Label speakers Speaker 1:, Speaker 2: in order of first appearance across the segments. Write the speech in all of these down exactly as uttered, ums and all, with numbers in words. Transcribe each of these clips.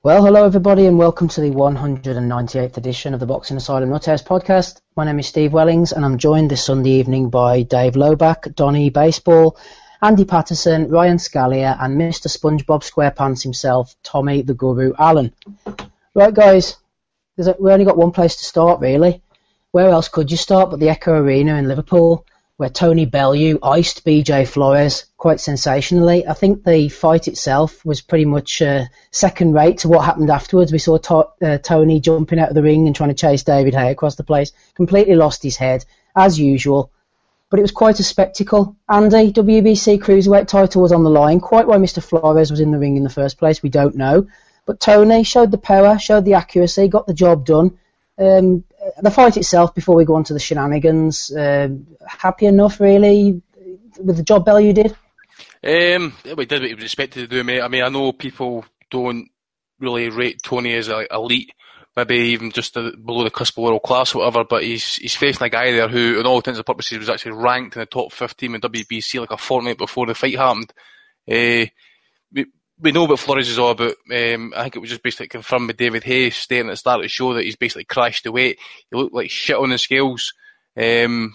Speaker 1: Well, hello everybody and welcome to the one hundred ninety-eighth edition of the Boxing Asylum Nuthouse podcast. My name is Steve Wellings and I'm joined this Sunday evening by Dave Loback, Donny Baseball, Andy Patterson, Ryan Scalia and Mister SpongeBob SquarePants himself, Tommy the Guru Allen. Right guys, there's a, we only got one place to start really. Where else could you start but the Echo Arena in Liverpool, where Tony Bellew iced B J Flores quite sensationally. I think the fight itself was pretty much uh, second rate to what happened afterwards. We saw to- uh, Tony jumping out of the ring and trying to chase David Haye across the place. Completely lost his head, as usual. But it was quite a spectacle. Andy, W B C Cruiserweight title was on the line. Quite why Mister Flores was in the ring in the first place, we don't know. But Tony showed the power, showed the accuracy, got the job done. Um, the fight itself, before we go on to the shenanigans, uh, happy enough really with the job Bellew did?
Speaker 2: Um, we did what he was expected to do, mate. I mean, I know people don't really rate Tony as like elite, maybe even just a, below the cusp of world class or whatever, but he's he's facing a guy there who, in all intents and purposes, was actually ranked in the top fifteen in W B C like a fortnight before the fight happened. Uh, we, we know what Flores is all about. Um, I think it was just basically confirmed with David Haye stating at the start of the show that he's basically crashed the weight. He looked like shit on the scales. Um,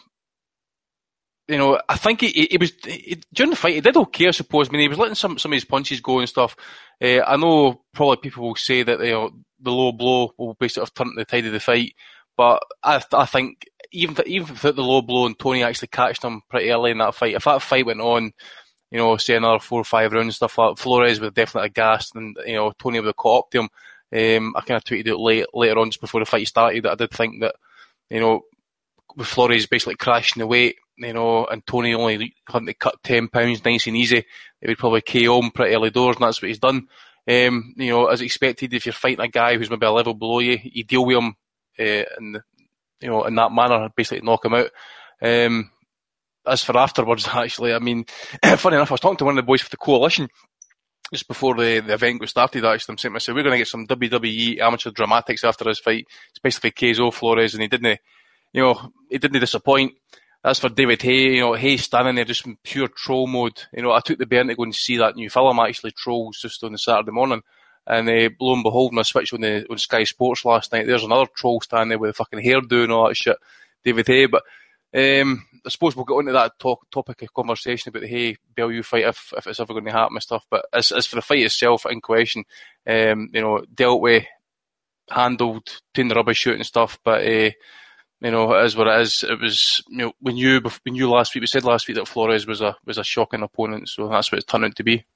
Speaker 2: You know, I think he, he, he was he, during the fight. He did okay, I suppose. I mean, he was letting some some of his punches go and stuff. Uh, I know probably people will say that you know the low blow will basically have turned the tide of the fight, but I I think even th- even without the low blow and Tony actually catched him pretty early in that fight, if that fight went on, you know, say another four or five rounds and stuff like that, Flores would have definitely gassed, and you know Tony would have caught up to him. Um, I kind of tweeted it late, later on just before the fight started that I did think that you know with Flores basically crashing the weight, you know, and Tony only having to cut ten pounds nice and easy, it would probably K O him pretty early doors, and that's what he's done. Um, you know, as expected, if you're fighting a guy who's maybe a level below you, you deal with him uh, in, you know, in that manner, basically knock him out. Um, as for afterwards, actually, I mean, funny enough, I was talking to one of the boys for the Coalition just before the, the event got started, actually. I'm saying to myself, we're going to get some W W E amateur dramatics after this fight. It's basically K O Flores, and he didn't, you know, he didn't disappoint. As for David Haye, you know, Haye standing there just in pure troll mode. You know, I took the bear to go and see that new film, actually, Trolls, just on the Saturday morning. And uh, lo and behold, when I switched on, the, on Sky Sports last night, there's another troll standing there with a fucking hairdo and all that shit, David Haye. But um, I suppose we'll get onto that talk, topic of conversation about the Haye-Bellew fight if, if it's ever going to happen and stuff. But as, as for the fight itself, in question, um, you know, dealt with, handled, taking the rubbish shoot and stuff, but... Uh, You know, it is what it is. It was, you know, we knew, we knew last week, we said last week that Flores was a was a shocking opponent, so that's what it's turned out to be.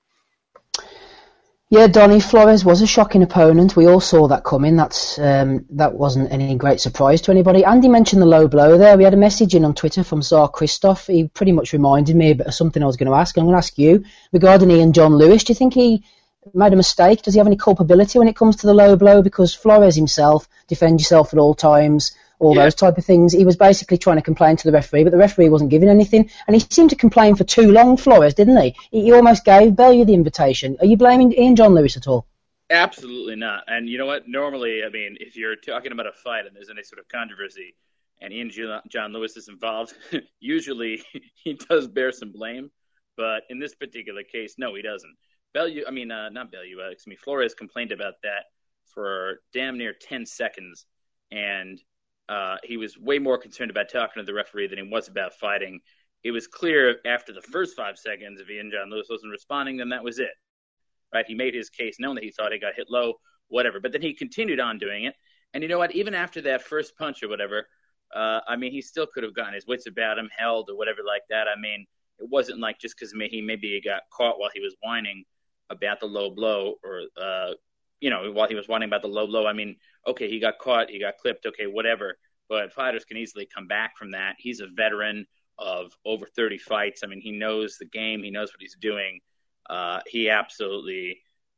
Speaker 1: Yeah, Donny, Flores was a shocking opponent. We all saw that coming. That's um, that wasn't any great surprise to anybody. Andy mentioned the low blow there. We had a message in on Twitter from Tsar Christoph. He pretty much reminded me of something I was going to ask. I'm going to ask you regarding Ian John Lewis. Do you think he made a mistake? Does he have any culpability when it comes to the low blow? Because Flores himself, defend yourself at all times, all yeah. those type of things. He was basically trying to complain to the referee, but the referee wasn't giving anything. And he seemed to complain for too long, Flores, didn't he? He, he almost gave Bellew the invitation. Are you blaming Ian John Lewis at all?
Speaker 3: Absolutely not. And you know what? Normally, I mean, if you're talking about a fight and there's any sort of controversy and Ian John Lewis is involved, usually he does bear some blame. But in this particular case, no, he doesn't. Bellew, I mean, uh, not Bellew, uh, excuse me, Flores complained about that for damn near ten seconds. And Uh, he was way more concerned about talking to the referee than he was about fighting. It was clear after the first five seconds, if Ian John Lewis wasn't responding, then that was it. Right? He made his case known that he thought he got hit low, whatever. But then he continued on doing it. And you know what? Even after that first punch or whatever, uh, I mean, he still could have gotten his wits about him, held or whatever like that. I mean, it wasn't like just because he maybe got caught while he was whining about the low blow or, uh, you know, while he was whining about the low blow. I mean, okay, he got caught, he got clipped, okay, whatever. But fighters can easily come back from that. He's a veteran of over thirty fights. I mean, he knows the game. He knows what he's doing. Uh, he absolutely,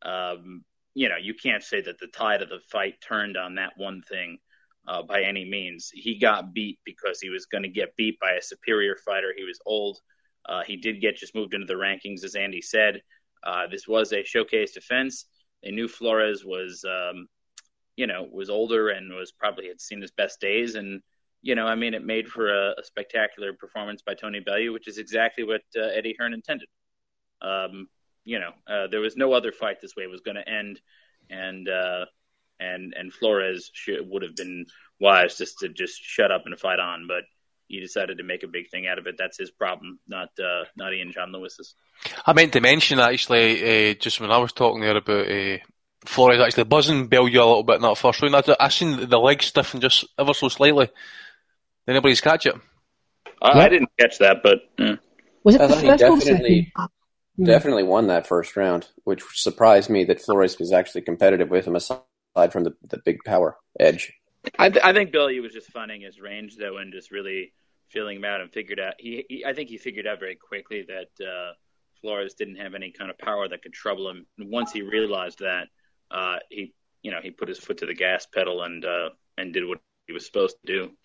Speaker 3: um, you know, you can't say that the tide of the fight turned on that one thing uh, by any means. He got beat because he was going to get beat by a superior fighter. He was old. Uh, he did get just moved into the rankings, as Andy said. Uh, this was a showcase defense. They knew Flores was, um, you know, was older and was probably had seen his best days. And, you know, I mean, it made for a, a spectacular performance by Tony Bellew, which is exactly what uh, Eddie Hearn intended. Um, you know, uh, there was no other fight this way was going to end and uh, and and Flores should, would have been wise just to just shut up and fight on, but he decided to make a big thing out of it. That's his problem, not uh, not Ian John Lewis's.
Speaker 2: I meant to mention actually, uh, just when I was talking there about uh, Flores actually buzzing Bellew a little bit in that first round. I, I seen the leg stiffen just ever so slightly. Did anybody's catch it?
Speaker 3: I, yeah. I didn't catch that, but yeah.
Speaker 1: Was it
Speaker 4: I
Speaker 1: the
Speaker 4: thought
Speaker 1: first
Speaker 4: he
Speaker 1: or
Speaker 4: definitely,
Speaker 1: second?
Speaker 4: definitely won that first round, which surprised me that Flores was actually competitive with him aside from the, the big power edge.
Speaker 3: I, th- I think Bellew was just finding his range, though, and just really feeling him out and figured out. He, he I think he figured out very quickly that uh, Flores didn't have any kind of power that could trouble him. And once he realized that, uh, he you know he put his foot to the gas pedal and uh, and did what he was supposed to do.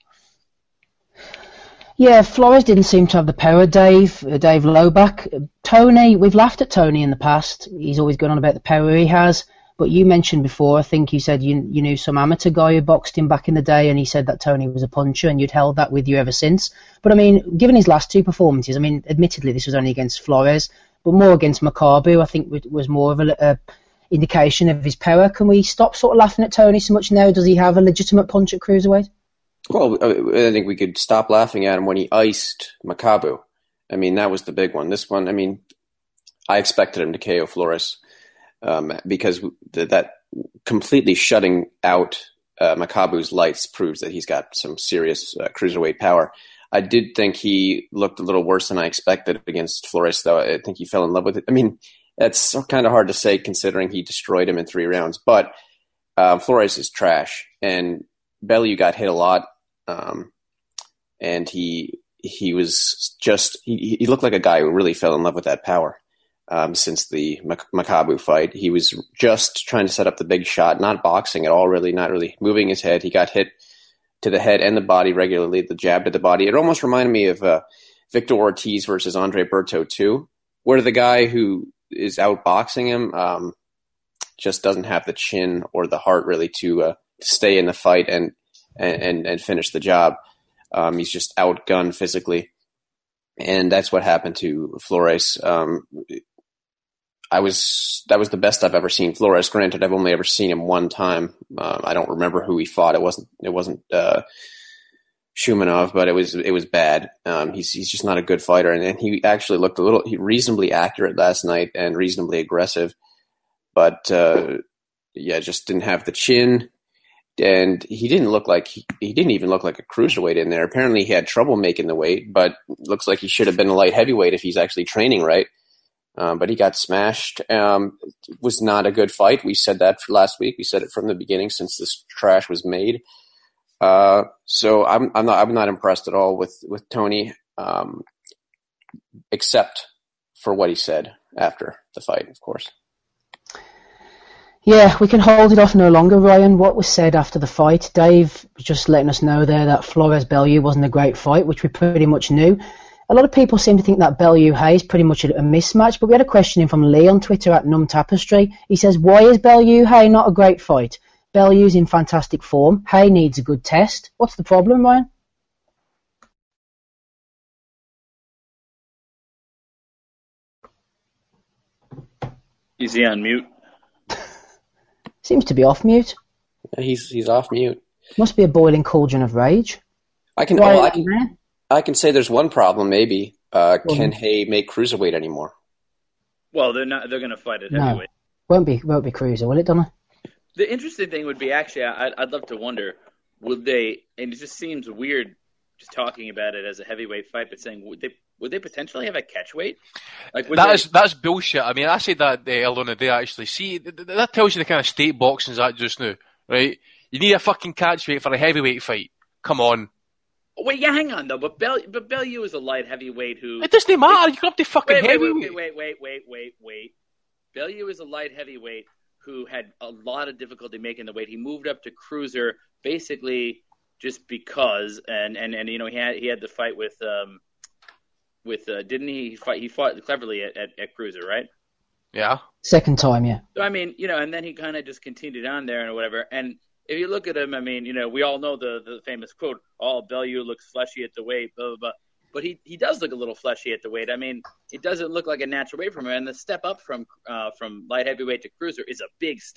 Speaker 1: Yeah, Flores didn't seem to have the power, Dave. Uh, Dave Loback. Tony, we've laughed at Tony in the past. He's always gone on about the power he has. But you mentioned before, I think you said you you knew some amateur guy who boxed him back in the day, and he said that Tony was a puncher, and you'd held that with you ever since. But I mean, given his last two performances, I mean, admittedly this was only against Flores, but more against Makabu, I think was more of a, a indication of his power. Can we stop sort of laughing at Tony so much now? Does he have a legitimate punch at cruiserweight?
Speaker 4: Well, I think we could stop laughing at him when he iced Makabu. I mean, that was the big one. This one, I mean, I expected him to K O Flores um, because th- that completely shutting out uh, Makabu's lights proves that he's got some serious uh, cruiserweight power. I did think he looked a little worse than I expected against Flores, though. I think he fell in love with it. I mean, that's kind of hard to say considering he destroyed him in three rounds. But uh, Flores is trash, and Bellew got hit a lot. Um, and he he was just he, he looked like a guy who really fell in love with that power. Um, since the Makabu fight, he was just trying to set up the big shot, not boxing at all, really, not really moving his head. He got hit to the head and the body regularly, the jab to the body. It almost reminded me of uh, Victor Ortiz versus Andre Berto too, where the guy who is out boxing him um, just doesn't have the chin or the heart really to uh, to stay in the fight and. And, and finish the job. Um, he's just outgunned physically. And that's what happened to Flores. Um, I was, that was the best I've ever seen Flores. Granted, I've only ever seen him one time. Um, I don't remember who he fought. It wasn't, it wasn't, uh, Shumanov, but it was, it was bad. Um, he's, he's just not a good fighter. And, and he actually looked a little, he reasonably accurate last night and reasonably aggressive, but, uh, yeah, just didn't have the chin. And he didn't look like he, he didn't even look like a cruiserweight in there. Apparently, he had trouble making the weight, but looks like he should have been a light heavyweight if he's actually training right. Um, but he got smashed. Um, it was not a good fight. We said that for last week. We said it from the beginning since this trash was made. Uh, so I'm I'm not I'm not impressed at all with with Tony, um, except for what he said after the fight, of course.
Speaker 1: Yeah, we can hold it off no longer, Ryan. What was said after the fight, Dave was just letting us know there that Flores-Bellew wasn't a great fight, which we pretty much knew. A lot of people seem to think that Bellew-Hayes pretty much a, a mismatch, but we had a question in from Lee on Twitter at Num Tapestry. He says, why is Bellew-Hayes not a great fight? Bellew's in fantastic form. Hay needs a good test. What's the problem, Ryan?
Speaker 3: Is he on mute?
Speaker 1: Seems to be off mute.
Speaker 4: He's he's off mute.
Speaker 1: Must be a boiling cauldron of rage.
Speaker 4: I can well, I can I can say there's one problem. Maybe uh, well, can Hay make cruiserweight anymore?
Speaker 3: Well, they're not. They're going to fight at
Speaker 1: no.
Speaker 3: heavyweight.
Speaker 1: Won't be won't be cruiser, will it, Donna?
Speaker 3: The interesting thing would be actually, I'd, I'd love to wonder, would they? And it just seems weird just talking about it as a heavyweight fight, but saying would they? Would they potentially have a catchweight? Like
Speaker 2: that
Speaker 3: they...
Speaker 2: is that's bullshit. I mean, I said that uh, earlier in the day. Actually, see, that tells you the kind of state boxing's at just now, right? You need a fucking catchweight for a heavyweight fight. Come on.
Speaker 3: Wait, yeah, hang on though. But Bell, but Bellew is a light heavyweight who.
Speaker 2: It doesn't matter. You go up to fucking
Speaker 3: wait,
Speaker 2: heavyweight.
Speaker 3: Wait, wait, wait, wait, wait, wait. Bellew is a light heavyweight who had a lot of difficulty making the weight. He moved up to cruiser basically just because, and and, and you know he had he had the fight with. Um, With uh, didn't he fight? He fought cleverly at, at, at cruiser, right?
Speaker 2: Yeah.
Speaker 1: Second time, yeah.
Speaker 3: So I mean, you know, and then he kind of just continued on there and whatever. And if you look at him, I mean, you know, we all know the the famous quote: "Oh, Bellew looks fleshy at the weight," blah blah blah. But he, he does look a little fleshy at the weight. I mean, it doesn't look like a natural weight from him. And the step up from uh, from light heavyweight to cruiser is a big step.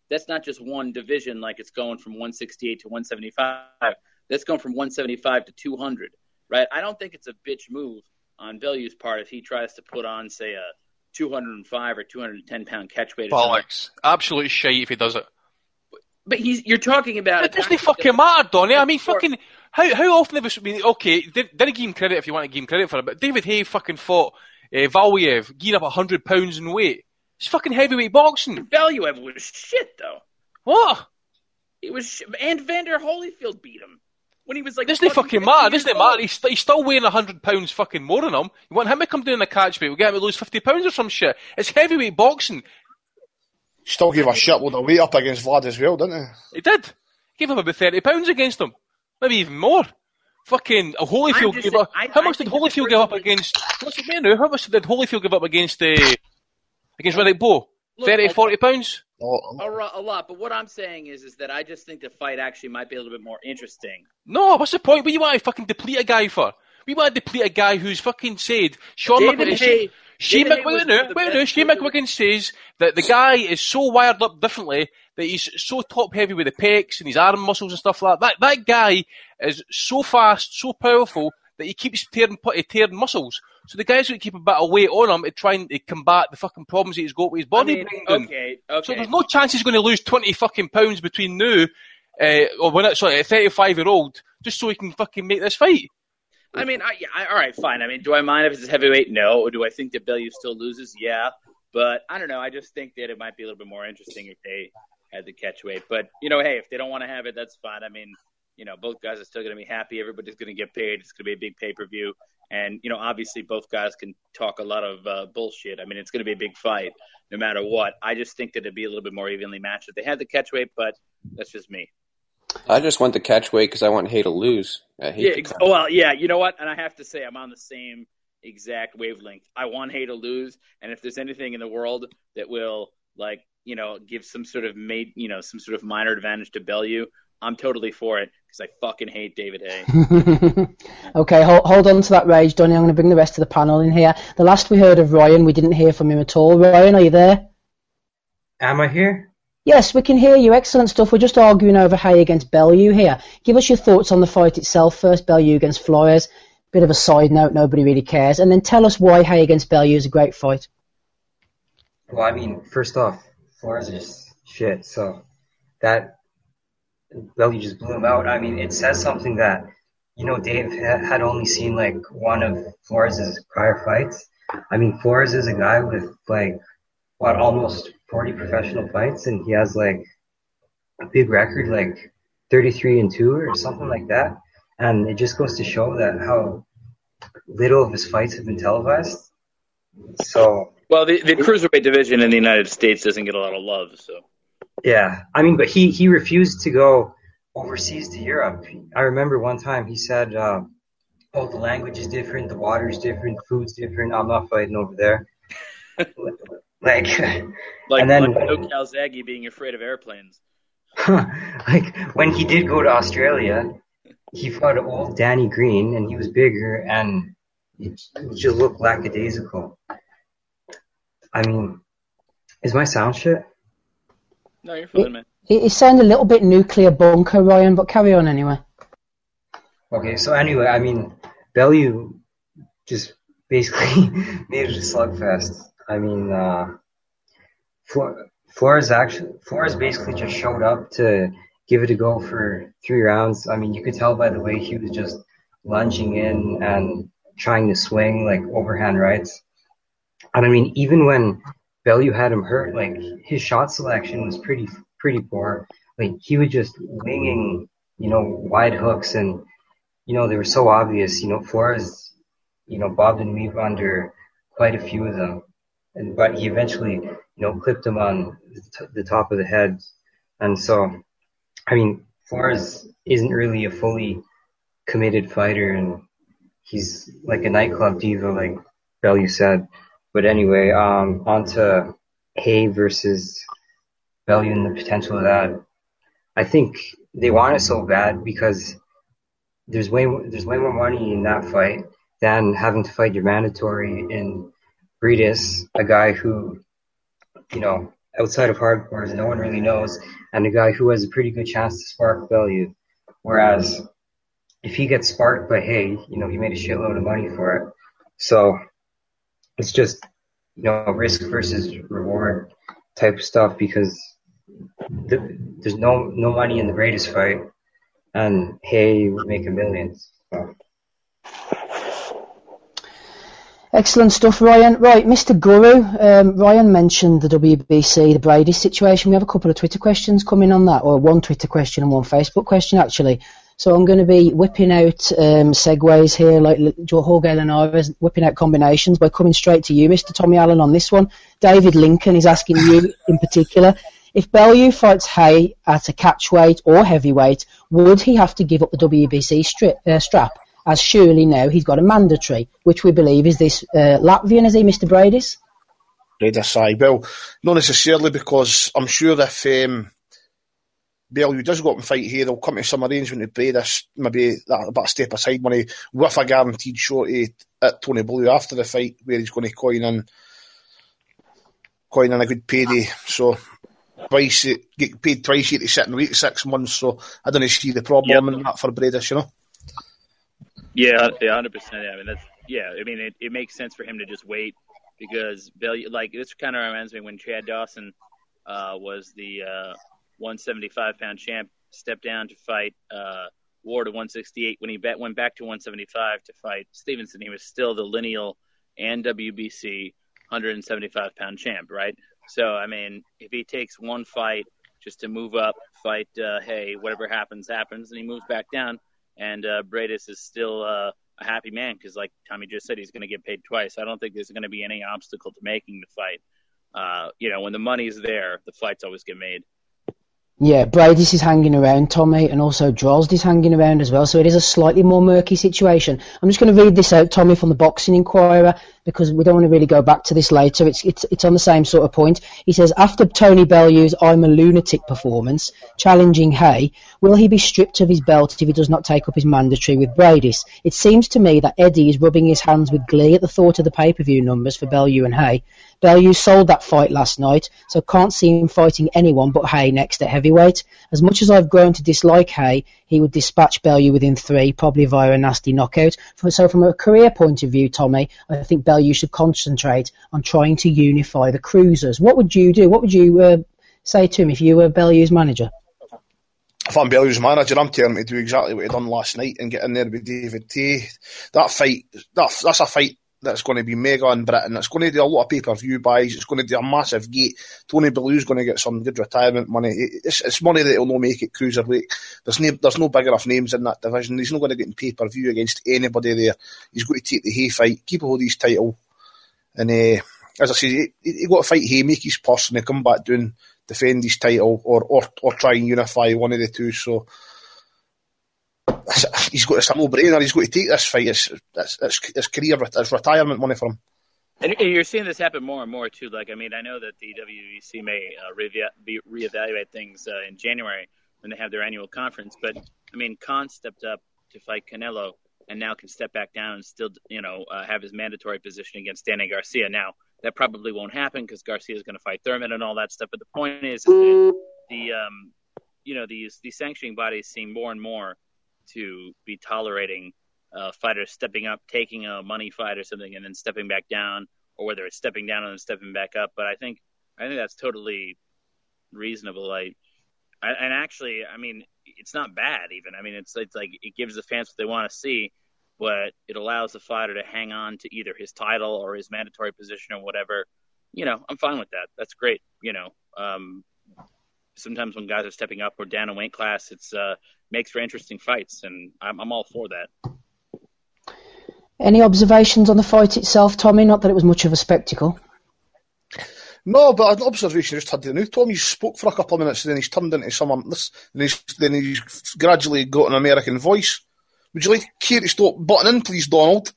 Speaker 3: that's not just one division like it's going from one sixty-eight to one seventy-five. That's going from one seventy-five to two hundred, right? I don't think it's a bitch move on Bellew's part if he tries to put on, say, a two hundred five or two hundred ten pound catch weight.
Speaker 2: Bollocks. Absolute shite if he does it.
Speaker 3: But he's you're talking about
Speaker 2: it doesn't fucking matter, Donny. I mean, fucking how how often have we? I mean, okay, didn't give him credit if you want to give him credit for it, but David Haye fucking fought uh, Valiev, geared up a hundred pounds in weight. It's fucking heavyweight boxing.
Speaker 3: Valiev was shit though.
Speaker 2: What?
Speaker 3: He was, sh- and Vander Holyfield beat him when he was like.
Speaker 2: Doesn't fucking matter? Doesn't it matter? He's, he's still weighing a hundred pounds fucking more than him. You want him to come down in the catch weight? We get him to lose fifty pounds or some shit. It's heavyweight boxing.
Speaker 5: Still gave a shitload of weight up against Vlad as well, didn't he?
Speaker 2: He did. Gave him about thirty pounds against him. Maybe even more. Fucking uh, Holyfield
Speaker 3: just,
Speaker 2: gave up.
Speaker 3: I,
Speaker 2: how
Speaker 3: I
Speaker 2: much did Holyfield give up against? What's it mean now? How much did Holyfield give up against uh, against Riddick Bowe? thirty, forty pounds?
Speaker 3: A, a lot. But what I'm saying is, is that I just think the fight actually might be a little bit more interesting.
Speaker 2: No, what's the point? What you want to fucking deplete a guy for? We want to deplete a guy who's fucking said Sean
Speaker 3: David
Speaker 2: McGuigan.
Speaker 3: Haye.
Speaker 2: Shane McGuigan, wait no, Shane McGuigan says that the guy is so wired up differently that he's so top heavy with the pecs and his arm muscles and stuff like that. That, that guy is so fast, so powerful that he keeps tearing, tearing muscles. So the guy's going to keep a bit of weight on him to try and to combat the fucking problems that he's got with his body.
Speaker 3: I mean, okay, okay.
Speaker 2: So there's no chance he's going to lose twenty fucking pounds between now, uh, or when it's sorry, a thirty-five year old, just so he can fucking make this fight.
Speaker 3: I mean, I, yeah, I, all right, fine. I mean, do I mind if it's heavyweight? No. Or do I think that Bellew still loses? Yeah. But I don't know. I just think that it might be a little bit more interesting if they had the catch weight. But, you know, hey, if they don't want to have it, that's fine. I mean, you know, both guys are still going to be happy. Everybody's going to get paid. It's going to be a big pay-per-view. And, you know, obviously both guys can talk a lot of uh, bullshit. I mean, it's going to be a big fight no matter what. I just think that it'd be a little bit more evenly matched if they had the catch weight, but that's just me.
Speaker 4: I just want the catch weight because I want Haye to lose. I hate
Speaker 3: yeah, ex- well, yeah, you know what? And I have to say, I'm on the same exact wavelength. I want Haye to lose, and if there's anything in the world that will, like, you know, give some sort of made, you know, some sort of minor advantage to Bellew, I'm totally for it because I fucking hate David Haye.
Speaker 1: Okay, hold, hold on to that rage, Donny. I'm going to bring the rest of the panel in here. The last we heard of Ryan, we didn't hear from him at all. Ryan, are you there?
Speaker 6: Am I here?
Speaker 1: Yes, we can hear you. Excellent stuff. We're just arguing over Haye against Bellew here. Give us your thoughts on the fight itself first, Bellew against Flores. Bit of a side note, nobody really cares. And then tell us why Haye against Bellew is a great fight.
Speaker 6: Well, I mean, first off, Flores is shit. So that Bellew just blew him out. I mean, it says something that, you know, Dave had only seen like one of Flores' prior fights. I mean, Flores is a guy with like, what, almost forty professional fights, and he has like a big record, like thirty-three and two or something like that. And it just goes to show that how little of his fights have been televised. So,
Speaker 3: well, the, the cruiserweight division in the United States doesn't get a lot of love. So,
Speaker 6: yeah, I mean, but he he refused to go overseas to Europe. I remember one time he said, uh, "Oh, the language is different, the water's different, the food's different. I'm not fighting over there." Like,
Speaker 3: like,
Speaker 6: and then,
Speaker 3: like no Calzaghe being afraid of airplanes.
Speaker 6: Like, when he did go to Australia, he fought old Danny Green, and he was bigger, and it just looked lackadaisical. I mean, is my sound shit?
Speaker 3: No, you're fine, man.
Speaker 1: It, it sounded a little bit nuclear bunker, Ryan, but carry on anyway.
Speaker 6: Okay, so anyway, I mean, Bellew just basically made it a slugfest. I mean, uh, Flores actually, Flores basically just showed up to give it a go for three rounds. I mean, you could tell by the way he was just lunging in and trying to swing like overhand rights. And I mean, even when Bellew had him hurt, like his shot selection was pretty, pretty poor. Like he was just winging, you know, wide hooks, and you know they were so obvious. You know, Flores, you know, bobbed and weaved under quite a few of them. And, but he eventually, you know, clipped him on the, t- the top of the head. And so, I mean, Flores isn't really a fully committed fighter, and he's like a nightclub diva, like Bellew said. But anyway, um, on to Haye versus Bellew and the potential of that. I think they want it so bad because there's way there's way more money in that fight than having to fight your mandatory in Briedis, a guy who, you know, outside of hardcores, no one really knows, and a guy who has a pretty good chance to spark Bellew. Whereas if he gets sparked by Hay, you know, he made a shitload of money for it. So it's just, you know, risk versus reward type of stuff, because the, there's no no money in the Bradis fight, and Hay would make a million. So.
Speaker 1: Excellent stuff, Ryan. Right, Mister Guru, um, Ryan mentioned the W B C, the Brady situation. We have a couple of Twitter questions coming on that, or one Twitter question and one Facebook question, actually. So I'm going to be whipping out um, segues here, like Jorge Linares, whipping out combinations by coming straight to you, Mister Tommy Allen, on this one. David Lincoln is asking you in particular, if Bellew fights Hay at a catchweight or heavyweight, would he have to give up the W B C stri- uh, strap? As surely now he's got a mandatory, which we believe is this uh, Latvian, is he, Mister Bradis?
Speaker 5: Bradis, aye. Well, not necessarily, because I'm sure if um, Bellew does go up and fight here, they'll come to some arrangement with Bradis, maybe that a bit of step aside money, with a guaranteed shorty at Tony Bellew after the fight, where he's going to coin in, coin in a good payday. So, twice, get paid twice here to sit and wait six months, so I don't see the problem yep. in that for Bradis, you know.
Speaker 3: Yeah, yeah, hundred percent. I mean, that's yeah. I mean, it, it makes sense for him to just wait, because Bellew, like, this kind of reminds me when Chad Dawson uh, was the uh, one seventy-five pound champ, stepped down to fight uh, Ward at one sixty-eight. When he bet, went back to one seventy-five to fight Stevenson, he was still the lineal and W B C one seventy-five pound champ, right? So, I mean, if he takes one fight just to move up, fight, uh, hey, whatever happens, happens, and he moves back down. And uh, Bradis is still uh, a happy man, because, like Tommy just said, he's going to get paid twice. I don't think there's going to be any obstacle to making the fight. Uh, you know, when the money's there, the fights always get made.
Speaker 1: Yeah, Bradis is hanging around, Tommy, and also Drozd is hanging around as well, so it is a slightly more murky situation. I'm just going to read this out, Tommy, from the Boxing Inquirer, because we don't want to really go back to this later. It's it's it's on the same sort of point. He says, after Tony Bellew's I'm a Lunatic performance, challenging Hay, will he be stripped of his belt if he does not take up his mandatory with Bradis? It seems to me that Eddie is rubbing his hands with glee at the thought of the pay-per-view numbers for Bellew and Hay. Bellew sold that fight last night, so can't see him fighting anyone but Hay next at heavyweight. As much as I've grown to dislike Hay, he would dispatch Bellew within three, probably via a nasty knockout. So from a career point of view, Tommy, I think Bellew should concentrate on trying to unify the cruisers. What would you do? What would you uh, say to him if you were Bellew's manager?
Speaker 5: If I'm Bellew's manager, I'm telling him to do exactly what he done last night and get in there with David Tay. That fight, that, that's a fight that's going to be mega in Britain. It's going to do a lot of pay-per-view buys. It's going to do a massive gate. Tony Bellew's going to get some good retirement money. It's, it's money that he'll not make it cruiserweight. There's no, there's no big enough names in that division. He's not going to get in pay-per-view against anybody there. He's got to take the Hay fight, keep a hold of his title. And uh, as I say, he, he got to fight Hay, make his purse, and then come back doing, defend his title, or, or, or try and unify one of the two. So he's got it's a no-brainer. He's got to take this fight. It's it's, it's, it's career, it's retirement money for him.
Speaker 3: And you're seeing this happen more and more too. Like, I mean, I know that the W B C may uh, re- reevaluate things uh, in January when they have their annual conference. But I mean, Khan stepped up to fight Canelo, and now can step back down and still, you know, uh, have his mandatory position against Danny Garcia. Now that probably won't happen because Garcia is going to fight Thurman and all that stuff. But the point is, is that the um, you know, these these sanctioning bodies seem more and more to be tolerating uh, fighters stepping up, taking a money fight or something, and then stepping back down, or whether it's stepping down and then stepping back up. But I think I think that's totally reasonable. I, I and actually, I mean, it's not bad even. I mean, it's it's like it gives the fans what they want to see, but it allows the fighter to hang on to either his title or his mandatory position or whatever. You know, I'm fine with that. That's great. You know, um, sometimes when guys are stepping up or down in weight class, it's uh, makes for interesting fights, and I'm, I'm all for that.
Speaker 1: Any observations on the fight itself, Tommy? Not that it was much of a spectacle.
Speaker 5: No, but an observation I just had to know. Tommy spoke for a couple of minutes, and then he's turned into someone, and he's, then he's gradually got an American voice. Would you like care to stop butting in, please, Donald?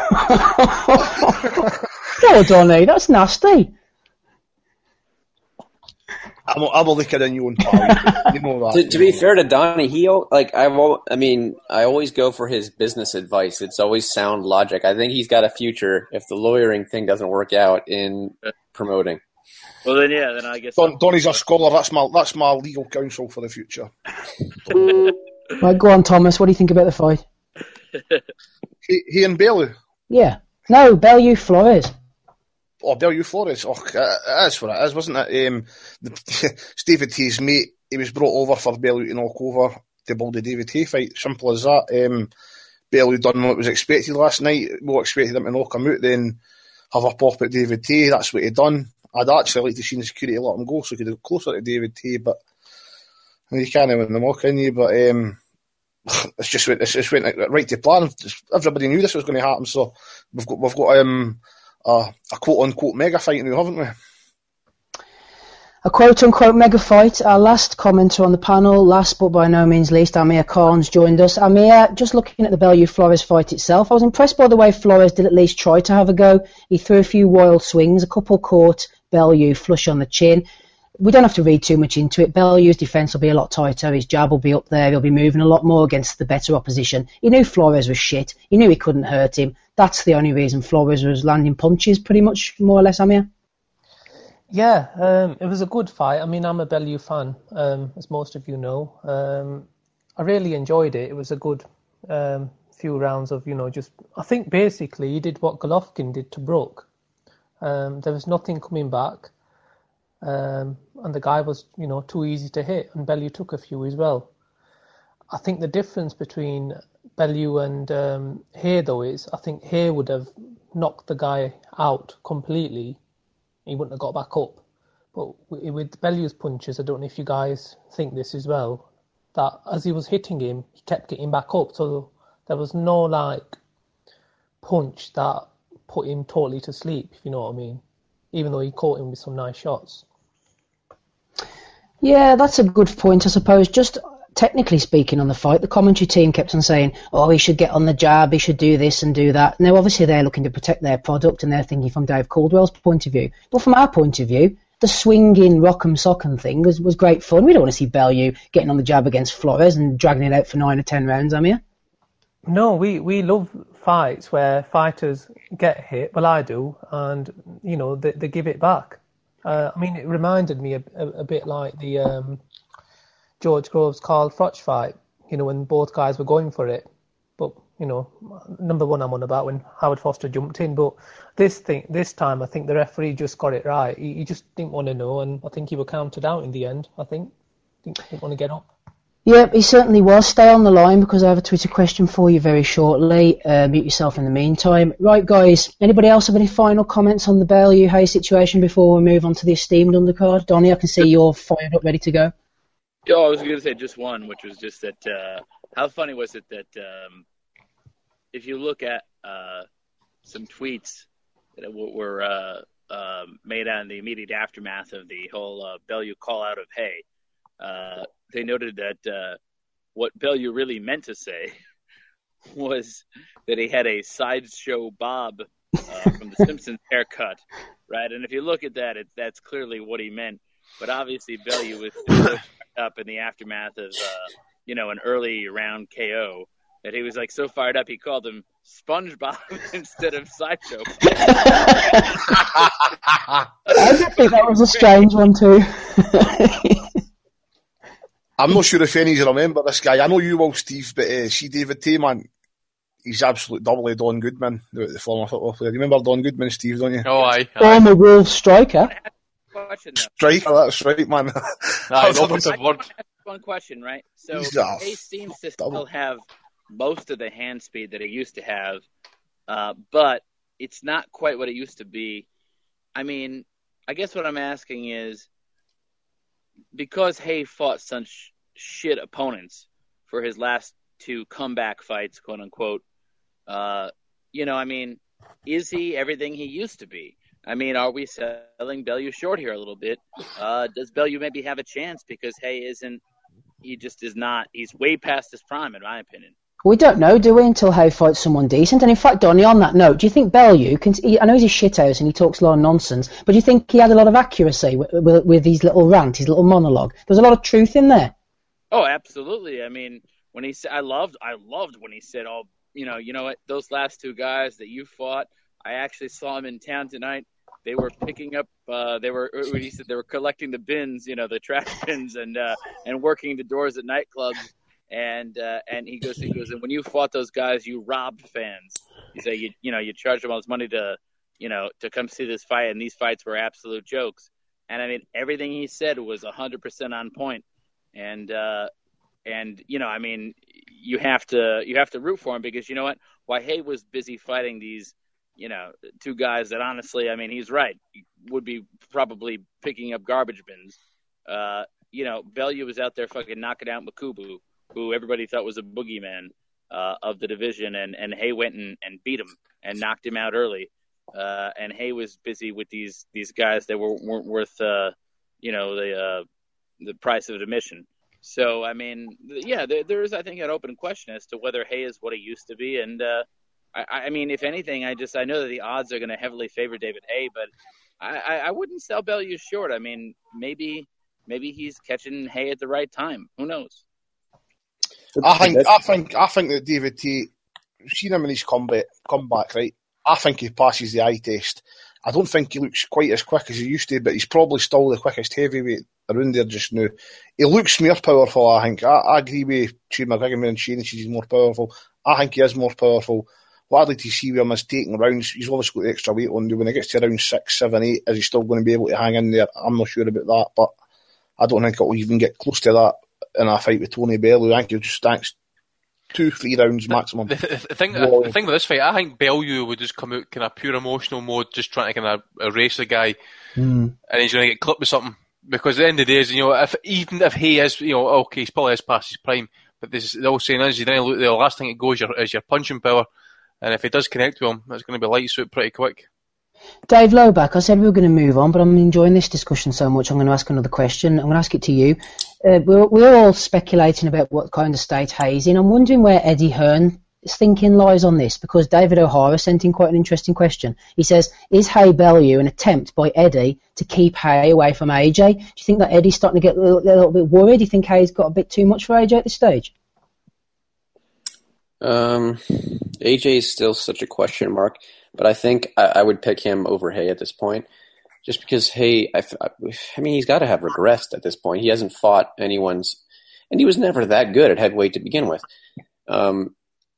Speaker 1: No, Donny, that's nasty.
Speaker 5: I'm, I'm only kidding you, pal. You know that.
Speaker 4: to, to be fair to Donnie, he like I've al- I mean I always go for his business advice. It's always sound logic. I think he's got a future if the lawyering thing doesn't work out in promoting.
Speaker 3: Well, then, yeah, then I guess...
Speaker 5: Don, Donnie's a scholar. That's my that's my legal counsel for the future.
Speaker 1: Right, go on, Thomas. What do you think about the fight?
Speaker 5: he, he and Bellew?
Speaker 1: Yeah. No, Bellew Flores.
Speaker 5: Oh, Bellew Flores. Oh, it is what it is, wasn't it? Um, the, David Hay's mate, he was brought over for Bellew to knock over to build the David Hay fight. Simple as that. Um, Bellew done what was expected last night. We expected him to knock him out, then have a pop at David Hay. That's what he done. I'd actually like to see the security let him go so he could get closer to David Hay, but you can't win them all, can you? But um, it's just it's just went right to plan. Everybody knew this was going to happen, so we've got we've got um, a, a quote unquote mega fight now, haven't we?
Speaker 1: A quote-unquote mega fight. Our last commenter on the panel, last but by no means least, Amir Khan's joined us. Amir, just looking at the Bellew-Flores fight itself, I was impressed by the way Flores did at least try to have a go. He threw a few wild swings, a couple caught Bellew flush on the chin. We don't have to read too much into it. Bellew's defence will be a lot tighter. His jab will be up there. He'll be moving a lot more against the better opposition. He knew Flores was shit. He knew he couldn't hurt him. That's the only reason Flores was landing punches, pretty much, more or less, Amir.
Speaker 7: Yeah, um, it was a good fight. I mean, I'm a Bellew fan, um, as most of you know. Um, I really enjoyed it. It was a good um, few rounds of, you know, just... I think basically he did what Golovkin did to Brook. Um, there was nothing coming back. Um, and the guy was, you know, too easy to hit. And Bellew took a few as well. I think the difference between Bellew and um, Hay, though, is I think Hay would have knocked the guy out completely. He wouldn't have got back up. But with Bellew's punches, I don't know if you guys think this as well, that as he was hitting him, he kept getting back up. So there was no, like, punch that put him totally to sleep, if you know what I mean, even though he caught him with some nice shots.
Speaker 1: Yeah, that's a good point, I suppose. Just technically speaking on the fight, the commentary team kept on saying, oh, he should get on the jab, he should do this and do that. Now, obviously, they're looking to protect their product and they're thinking from Dave Caldwell's point of view. But from our point of view, the swinging rock'em sock'em thing was, was great fun. We don't want to see Bellew getting on the jab against Flores and dragging it out for nine or ten rounds, am you?
Speaker 7: No, we, we love fights where fighters get hit. Well, I do. And, you know, they, they give it back. Uh, I mean, it reminded me a, a, a bit like the... Um, George Groves Carl Froch fight, you know, when both guys were going for it. But, you know, number one I'm on about when Howard Foster jumped in. But this thing, this time, I think the referee just got it right. He, he just didn't want to know, and I think he was counted out in the end, I think. Didn't, didn't want to get up.
Speaker 1: Yep, he certainly was. Stay on the line because I have a Twitter question for you very shortly. Uh, mute yourself in the meantime. Right, guys, anybody else have any final comments on the Bellew Hay situation before we move on to the esteemed undercard? Donnie, I can see you're fired up, ready to go.
Speaker 3: Oh, I was going to say just one, which was just that uh, how funny was it that um, if you look at uh, some tweets that were uh, uh, made on the immediate aftermath of the whole uh, Bellew call out of Hay, uh, they noted that uh, what Bellew really meant to say was that he had a sideshow Bob uh, from The Simpsons haircut, right? And if you look at that, it, that's clearly what he meant. But obviously, Bellew was so up in the aftermath of, uh, you know, an early round K O that he was like so fired up he called him SpongeBob instead of Sideshow.
Speaker 1: I think that was a strange one too.
Speaker 5: I'm not sure if any of you remember this guy. I know you will, Steve, but uh, see David Tay, man, he's absolute double Don Goodman, the, the former football player. You remember Don Goodman, Steve, don't you?
Speaker 2: Oh, aye. aye.
Speaker 1: Former Wolves striker.
Speaker 5: Striker, that's right, man.
Speaker 2: Aye, no word.
Speaker 3: One, one question, right? So he seems to still have most of the hand speed that he used to have, uh, but it's not quite what it used to be. I mean, I guess what I'm asking is, because Hay fought such shit opponents for his last two comeback fights, quote unquote, uh, you know, I mean, is he everything he used to be? I mean, are we selling Bellew short here a little bit? Uh, does Bellew maybe have a chance because Hay isn't, he just is not, he's way past his prime, in my opinion.
Speaker 1: We don't know, do we, until Hay fights someone decent? And in fact, Donnie, on that note, do you think Bellew, can, he, I know he's a shithouse and he talks a lot of nonsense, but do you think he had a lot of accuracy with, with, with his little rant, his little monologue? There's a lot of truth in there.
Speaker 3: Oh, absolutely. I mean, when he said, I loved, I loved when he said, oh, you know, you know what, those last two guys that you fought, I actually saw him in town tonight. they were picking up. Uh, they were. He said they were collecting the bins, you know, the trash bins, and uh, and working the doors at nightclubs. And uh, and he goes, he goes, and when you fought those guys, you robbed fans. You say you you know you charged them all this money to you know to come see this fight, and these fights were absolute jokes. And I mean, everything he said was a hundred percent on point. And uh, and you know, I mean, you have to you have to root for him because you know what? While Hay was busy fighting these, you know, two guys that honestly, I mean, he's right, he would be probably picking up garbage bins. Uh, you know, Bellew was out there fucking knocking out Makubu, who everybody thought was a boogeyman uh, of the division, and, and Hay went and, and beat him and knocked him out early. Uh, and Hay was busy with these these guys that were, weren't worth, uh, you know, the uh, the price of admission. So, I mean, yeah, there, there is, I think, an open question as to whether Hay is what he used to be. And, uh, I, I mean, if anything, I just I know that the odds are going to heavily favor David Hay, but I, I, I wouldn't sell Bellew short. I mean, maybe maybe he's catching Hay at the right time. Who knows?
Speaker 5: I think I think I think that David Tate, seen him in his comeback, comeback, right? I think he passes the eye test. I don't think he looks quite as quick as he used to, but he's probably still the quickest heavyweight around there just now. He looks more powerful, I think. I, I agree with Shane McGuigan and Shane says he's more powerful. I think he is more powerful. What I'd like to see with him is taking rounds. He's obviously got the extra weight on. When he gets to round six, seven, eight, is he still going to be able to hang in there? I'm not sure about that, but I don't think it'll even get close to that in a fight with Tony Bellew. I think he'll just stanks two, three rounds maximum.
Speaker 2: The, the, the, thing, the thing with this fight, I think Bellew would just come out kind of pure emotional mode, just trying to kind of erase the guy, mm. and he's going to get clipped with something. Because at the end of the day, you know, if even if he is, you know, okay, he's probably is past his prime, but this, the old saying is, you then look, the last thing that goes your, is your punching power, and if he does connect with him, it's going to be lights out pretty quick.
Speaker 1: Dave Loback, I said we were going to move on, but I'm enjoying this discussion so much, I'm going to ask another question. I'm going to ask it to you. Uh, we're, we're all speculating about what kind of state Hay's in. I'm wondering where Eddie Hearn's thinking lies on this, because David O'Hara sent in quite an interesting question. He says, is Hay Bellew an attempt by Eddie to keep Hay away from A J? Do you think that Eddie's starting to get a little, a little bit worried? Do you think Hay's got a bit too much for A J at this stage?
Speaker 4: Um, A J is still such a question mark. But I think I, I would pick him over Hay at this point, just because Hay, I, I mean, he's got to have regressed at this point. He hasn't fought anyone's, and he was never that good at heavyweight to begin with. Um,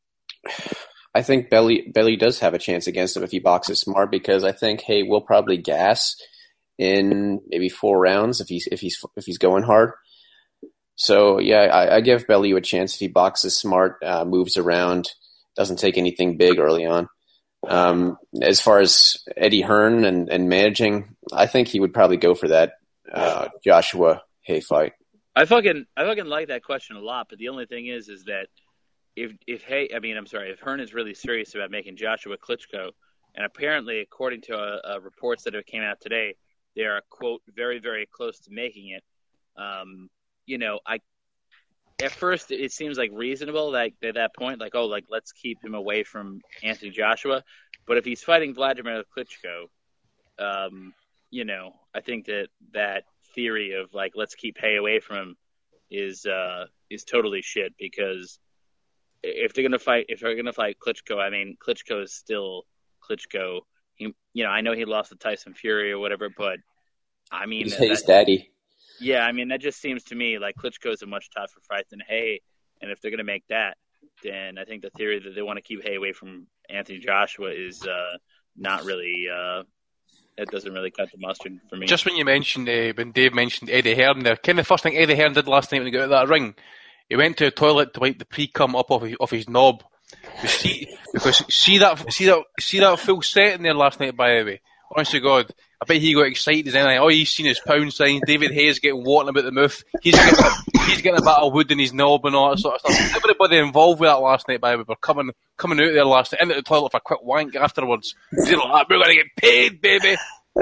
Speaker 4: I think Bellew, Bellew does have a chance against him if he boxes smart, because I think Hay will probably gas in maybe four rounds if he's if he's if he's going hard. So yeah, I, I give Bellew a chance if he boxes smart, uh, moves around, doesn't take anything big early on. Um, as far as Eddie Hearn and, and managing, I think he would probably go for that uh, Joshua Hay fight.
Speaker 3: I fucking I fucking like that question a lot, but the only thing is, is that if if Hay, I mean, I'm sorry, if Hearn is really serious about making Joshua Klitschko, and apparently, according to uh, uh, reports that have came out today, they are quote very very close to making it. Um, you know, I. At first, it seems like reasonable that at that point, like, oh, like, let's keep him away from Anthony Joshua. But if he's fighting Vladimir Klitschko, um, you know, I think that that theory of, like, let's keep Hay away from him is uh, is totally shit, because if they're going to fight, if they're going to fight Klitschko, I mean, Klitschko is still Klitschko. He, you know, I know he lost to Tyson Fury or whatever, but I mean,
Speaker 4: he's Hay's daddy.
Speaker 3: Yeah, I mean, that just seems to me like Klitschko is a much tougher fight than Hay, and if they're going to make that, then I think the theory that they want to keep Hay away from Anthony Joshua is uh, not really, uh, it doesn't really cut the mustard for me.
Speaker 2: Just when you mentioned, uh, when Dave mentioned Eddie Hearn there, kind of the first thing Eddie Hearn did last night when he got out of that ring, he went to the toilet to wipe the pre-cum up off his, off his knob. See, because see that, see that, see that full set in there last night, by the way. Honest to God, I bet he got excited as anything. All he's seen is pound signs. David Hayes getting walking about the mouth. He's getting, a, he's getting a bit of wood in his knob and all that sort of stuff. Everybody involved with that last night, by the way, were coming coming out there last night, into the toilet for a quick wank afterwards. They're like, we're going to get paid, baby.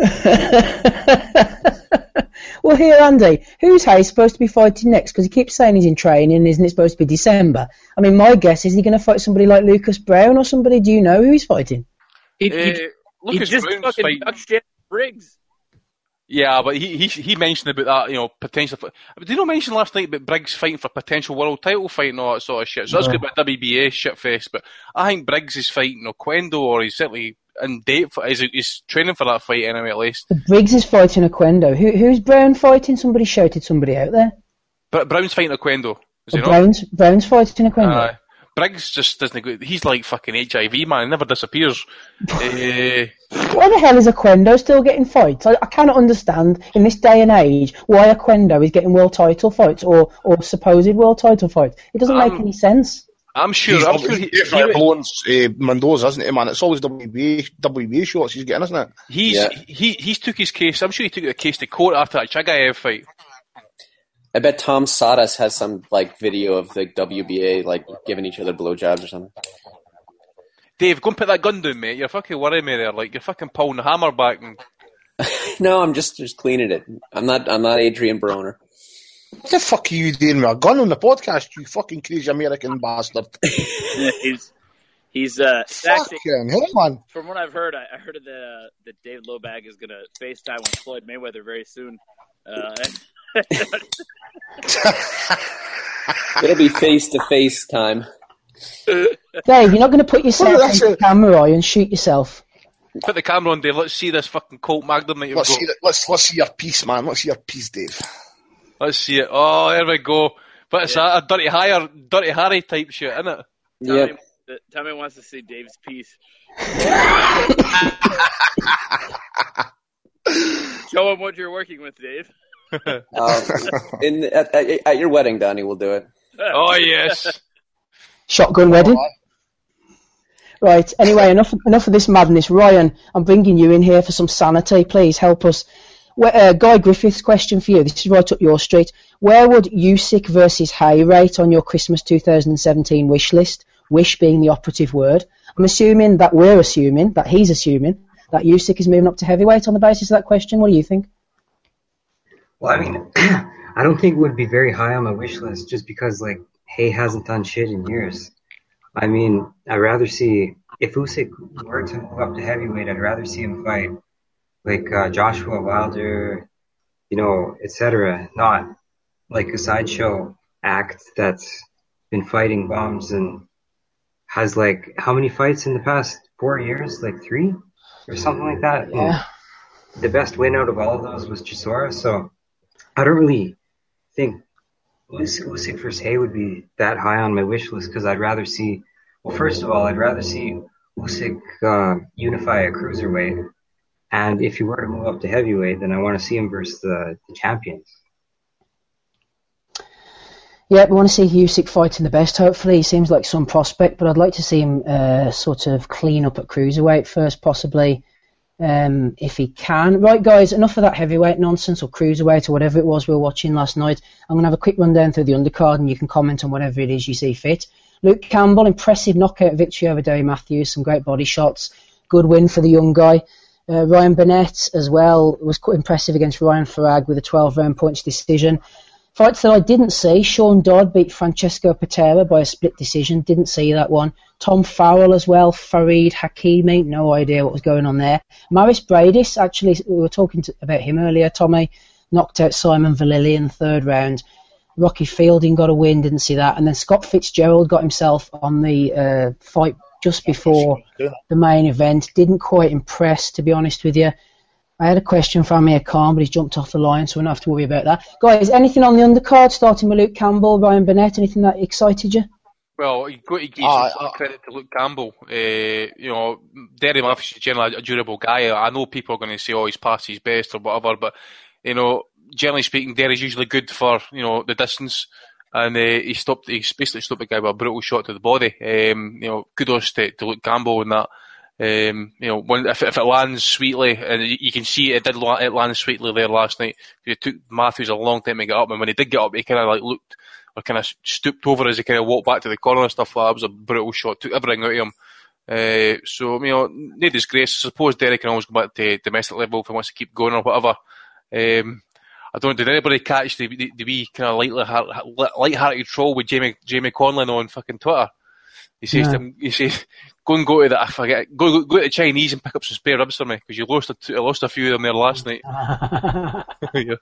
Speaker 1: Well, here, Andy, who's Hayes supposed to be fighting next? Because he keeps saying he's in training, and isn't it supposed to be December? I mean, my guess is he going to fight somebody like Lucas Brown or somebody. Do you know who he's fighting?
Speaker 3: He, he, uh, Lucas he just Brown's fucking fighting duck shit Briggs.
Speaker 2: Yeah, but he he he mentioned about that, you know, potential. Did you not mention last night about Briggs fighting for potential world title fight and all that sort of shit? So that's no. good about W B A shitfest. But I think Briggs is fighting Oquendo, or he's certainly in date for, he's, he's training for that fight anyway, at least.
Speaker 1: The Briggs is fighting Oquendo. Who, who's Brown fighting? Somebody shouted somebody out there.
Speaker 2: But Brown's fighting Oquendo. Is he
Speaker 1: oh, Brown's,
Speaker 2: not?
Speaker 1: Brown's fighting Oquendo.
Speaker 2: Uh, Briggs just doesn't go, he's like fucking H I V, man, he never disappears. uh,
Speaker 1: Why the hell is Oquendo still getting fights? I, I cannot understand in this day and age why Oquendo is getting world title fights or, or supposed world title fights. It doesn't
Speaker 2: um,
Speaker 1: make any sense.
Speaker 2: I'm sure.
Speaker 5: He's
Speaker 2: I'm sure he,
Speaker 5: he, he, Blowns, uh, Mendoza, isn't it, man? It's always W B A, W B A shots he's getting, isn't it?
Speaker 2: He's
Speaker 4: yeah.
Speaker 2: he he's took his case. I'm sure he took the case to court after that Chagayev fight.
Speaker 4: I bet Tom Sadas has some like video of the W B A like giving each other blowjobs or something.
Speaker 2: Dave, go and put that gun down, mate. You're fucking worrying me there. Like you're fucking pulling the hammer back. And...
Speaker 4: No, I'm just just cleaning it. I'm not. I'm not Adrian Broner.
Speaker 5: What the fuck are you doing with a gun on the podcast, you fucking crazy American bastard?
Speaker 3: Yeah, he's he's uh
Speaker 5: fucking hell, man.
Speaker 3: From what I've heard, I, I heard that that Dave Lobag is gonna FaceTime with Floyd Mayweather very soon. Uh,
Speaker 4: It'll be face to face time.
Speaker 1: Dave, you're not going to put yourself
Speaker 5: Well,
Speaker 1: on the
Speaker 5: a...
Speaker 1: camera and shoot yourself.
Speaker 2: Put the camera on, Dave. Let's see this fucking Colt Magnum that you've
Speaker 5: let's
Speaker 2: got.
Speaker 5: See, let's let's see your piece, man. Let's see your piece, Dave.
Speaker 2: Let's see it. Oh, there we go. But it's yeah. a, a dirty hire, dirty Harry type shit, isn't it?
Speaker 4: Yeah.
Speaker 3: Tommy, Tommy wants to see Dave's piece. Show him what you're working with, Dave.
Speaker 4: uh, in at, at, at your wedding, Donnie, we'll do it.
Speaker 2: Oh yes.
Speaker 1: Shotgun wedding. Right. Anyway, enough enough of this madness. Ryan, I'm bringing you in here for some sanity. Please help us. Where, uh, Guy Griffith's question for you. This is right up your street. Where would Usyk versus Hay rate on your Christmas twenty seventeen wish list? Wish being the operative word. I'm assuming that we're assuming that he's assuming that Usyk is moving up to heavyweight on the basis of that question. What do you think?
Speaker 6: Well, I mean, I don't think it would be very high on my wish list just because, like, Hay hasn't done shit in years. I mean, I'd rather see, if Usyk were to move up to heavyweight, I'd rather see him fight, like, uh, Joshua Wilder, you know, et cetera. Not like a sideshow act that's been fighting bombs and has, like, how many fights in the past four years? Like, three? Or something like that.
Speaker 1: Yeah.
Speaker 6: And the best win out of all of those was Chisora, so I don't really think Usyk versus Hay would be that high on my wish list because I'd rather see, well, first of all, I'd rather see Usyk uh, unify a cruiserweight, and if he were to move up to heavyweight, then I want to see him versus the, the champions.
Speaker 1: Yeah, we want to see Usyk fighting the best, hopefully. He seems like some prospect, but I'd like to see him uh, sort of clean up at cruiserweight first, possibly. Um, if he can. Right, guys, enough of that heavyweight nonsense or cruiserweight or whatever it was we were watching last night. I'm going to have a quick rundown through the undercard and you can comment on whatever it is you see fit. Luke Campbell, impressive knockout victory over Derry Matthews, some great body shots. Good win for the young guy. Uh, Ryan Burnett as well was quite impressive against Ryan Farag with a twelve round points decision. Fights that I didn't see. Sean Dodd beat Francesco Patera by a split decision. Didn't see that one. Tom Farrell as well. Fareed Hakimi. No idea what was going on there. Maris Bradis, actually, we were talking to, about him earlier. Tommy knocked out Simon Vallily in the third round. Rocky Fielding got a win. Didn't see that. And then Scott Fitzgerald got himself on the uh, fight just before the main event. Didn't quite impress, to be honest with you. I had a question for Amir Khan, but he's jumped off the line, so we don't have to worry about that. Guys, anything on the undercard, starting with Luke Campbell, Ryan Burnett, anything that excited you?
Speaker 2: Well, you've got to give
Speaker 5: uh,
Speaker 2: some uh, credit to Luke Campbell. Uh, you know, Derry Matthews is generally a durable guy. I know people are going to say, oh, he's past his best or whatever, but, you know, generally speaking, Derry's usually good for, you know, the distance. And uh, he stopped. He basically stopped the guy with a brutal shot to the body. Um, you know, kudos to, to Luke Campbell in that. Um, you know, when, if, if it lands sweetly, and you can see it did it land sweetly there last night. It took Matthews a long time to get up, and when he did get up, he kind of like looked or kind of stooped over as he kind of walked back to the corner and stuff like that. It was a brutal shot, took everything out of him. Uh, so, you know, no disgrace. I suppose Derek can always go back to domestic level if he wants to keep going or whatever. Um, I don't know, did anybody catch the, the, the wee kind of light, light-hearted troll with Jamie Jamie Conlon on fucking Twitter? He says yeah. to him, he says, go and go to the, I forget, go, go, go to the Chinese and pick up some spare ribs for me, because you lost a, you lost a few of them there last night. Yeah.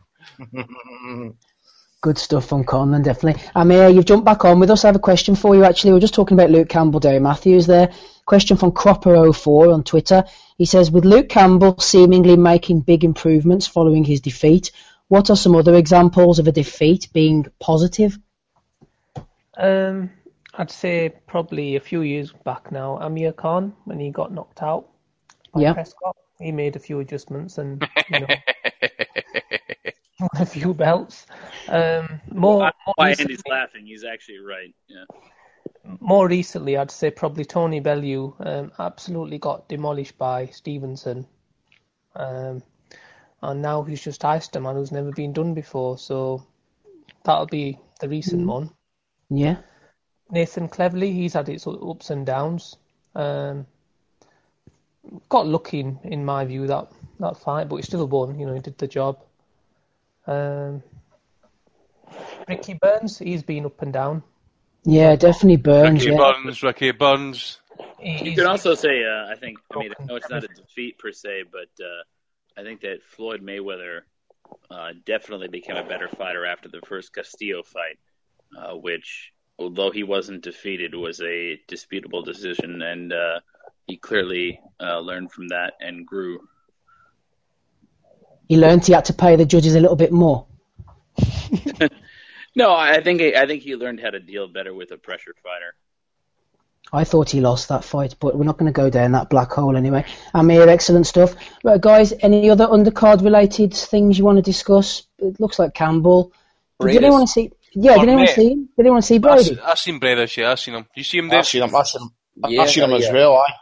Speaker 1: Good stuff from Conlon, definitely. Amir, you've jumped back on with us. I have a question for you, actually. We were just talking about Luke Campbell, Derry Matthews there. Question from Cropper oh four on Twitter. He says, with Luke Campbell seemingly making big improvements following his defeat, what are some other examples of a defeat being positive?
Speaker 7: Um, I'd say probably a few years back now, Amir Khan, when he got knocked out by
Speaker 1: Yeah.
Speaker 7: Prescott, he made a few adjustments and you know, won a few belts. Um, more, more
Speaker 3: Why
Speaker 7: recently,
Speaker 3: Andy's laughing? He's actually right. Yeah.
Speaker 7: more recently, I'd say probably Tony Bellew um, absolutely got demolished by Stevenson. Um, and now he's just iced a man who's never been done before. So that'll be the recent one.
Speaker 1: Yeah.
Speaker 7: Nathan Cleverly, he's had its ups and downs. Um, got lucky in, in my view that, that fight, but he still won. You know, he did the job. Um, Ricky Burns, he's been up and down.
Speaker 1: Yeah, definitely Burns.
Speaker 2: Ricky
Speaker 1: Yeah.
Speaker 2: Burns, Ricky Burns.
Speaker 3: You
Speaker 7: He's,
Speaker 3: could also say, uh, I think, I mean, I
Speaker 7: broken
Speaker 3: know it's not a defeat per se, but uh, I think that Floyd Mayweather uh, definitely became a better fighter after the first Castillo fight, uh, which, although he wasn't defeated, was a disputable decision, and uh, he clearly uh, learned from that and grew.
Speaker 1: He learned he had to pay the judges a little bit more.
Speaker 3: No, I think I think he learned how to deal better with a pressure fighter.
Speaker 1: I thought he lost that fight, but we're not going to go down that black hole anyway. Amir, excellent stuff. But guys, any other undercard related things you want to discuss? It looks like Campbell. Did anyone want to see? Yeah,
Speaker 2: Oh,
Speaker 1: did anyone
Speaker 2: mate.
Speaker 1: see him? Did anyone see
Speaker 2: I've,
Speaker 1: Brady?
Speaker 2: I've seen Bradis, yeah, I've seen him. You see him,
Speaker 5: I've
Speaker 2: Dave?
Speaker 5: seen him. I've seen him.
Speaker 4: Yeah,
Speaker 5: I've seen him as
Speaker 4: yeah.
Speaker 5: well. Aye.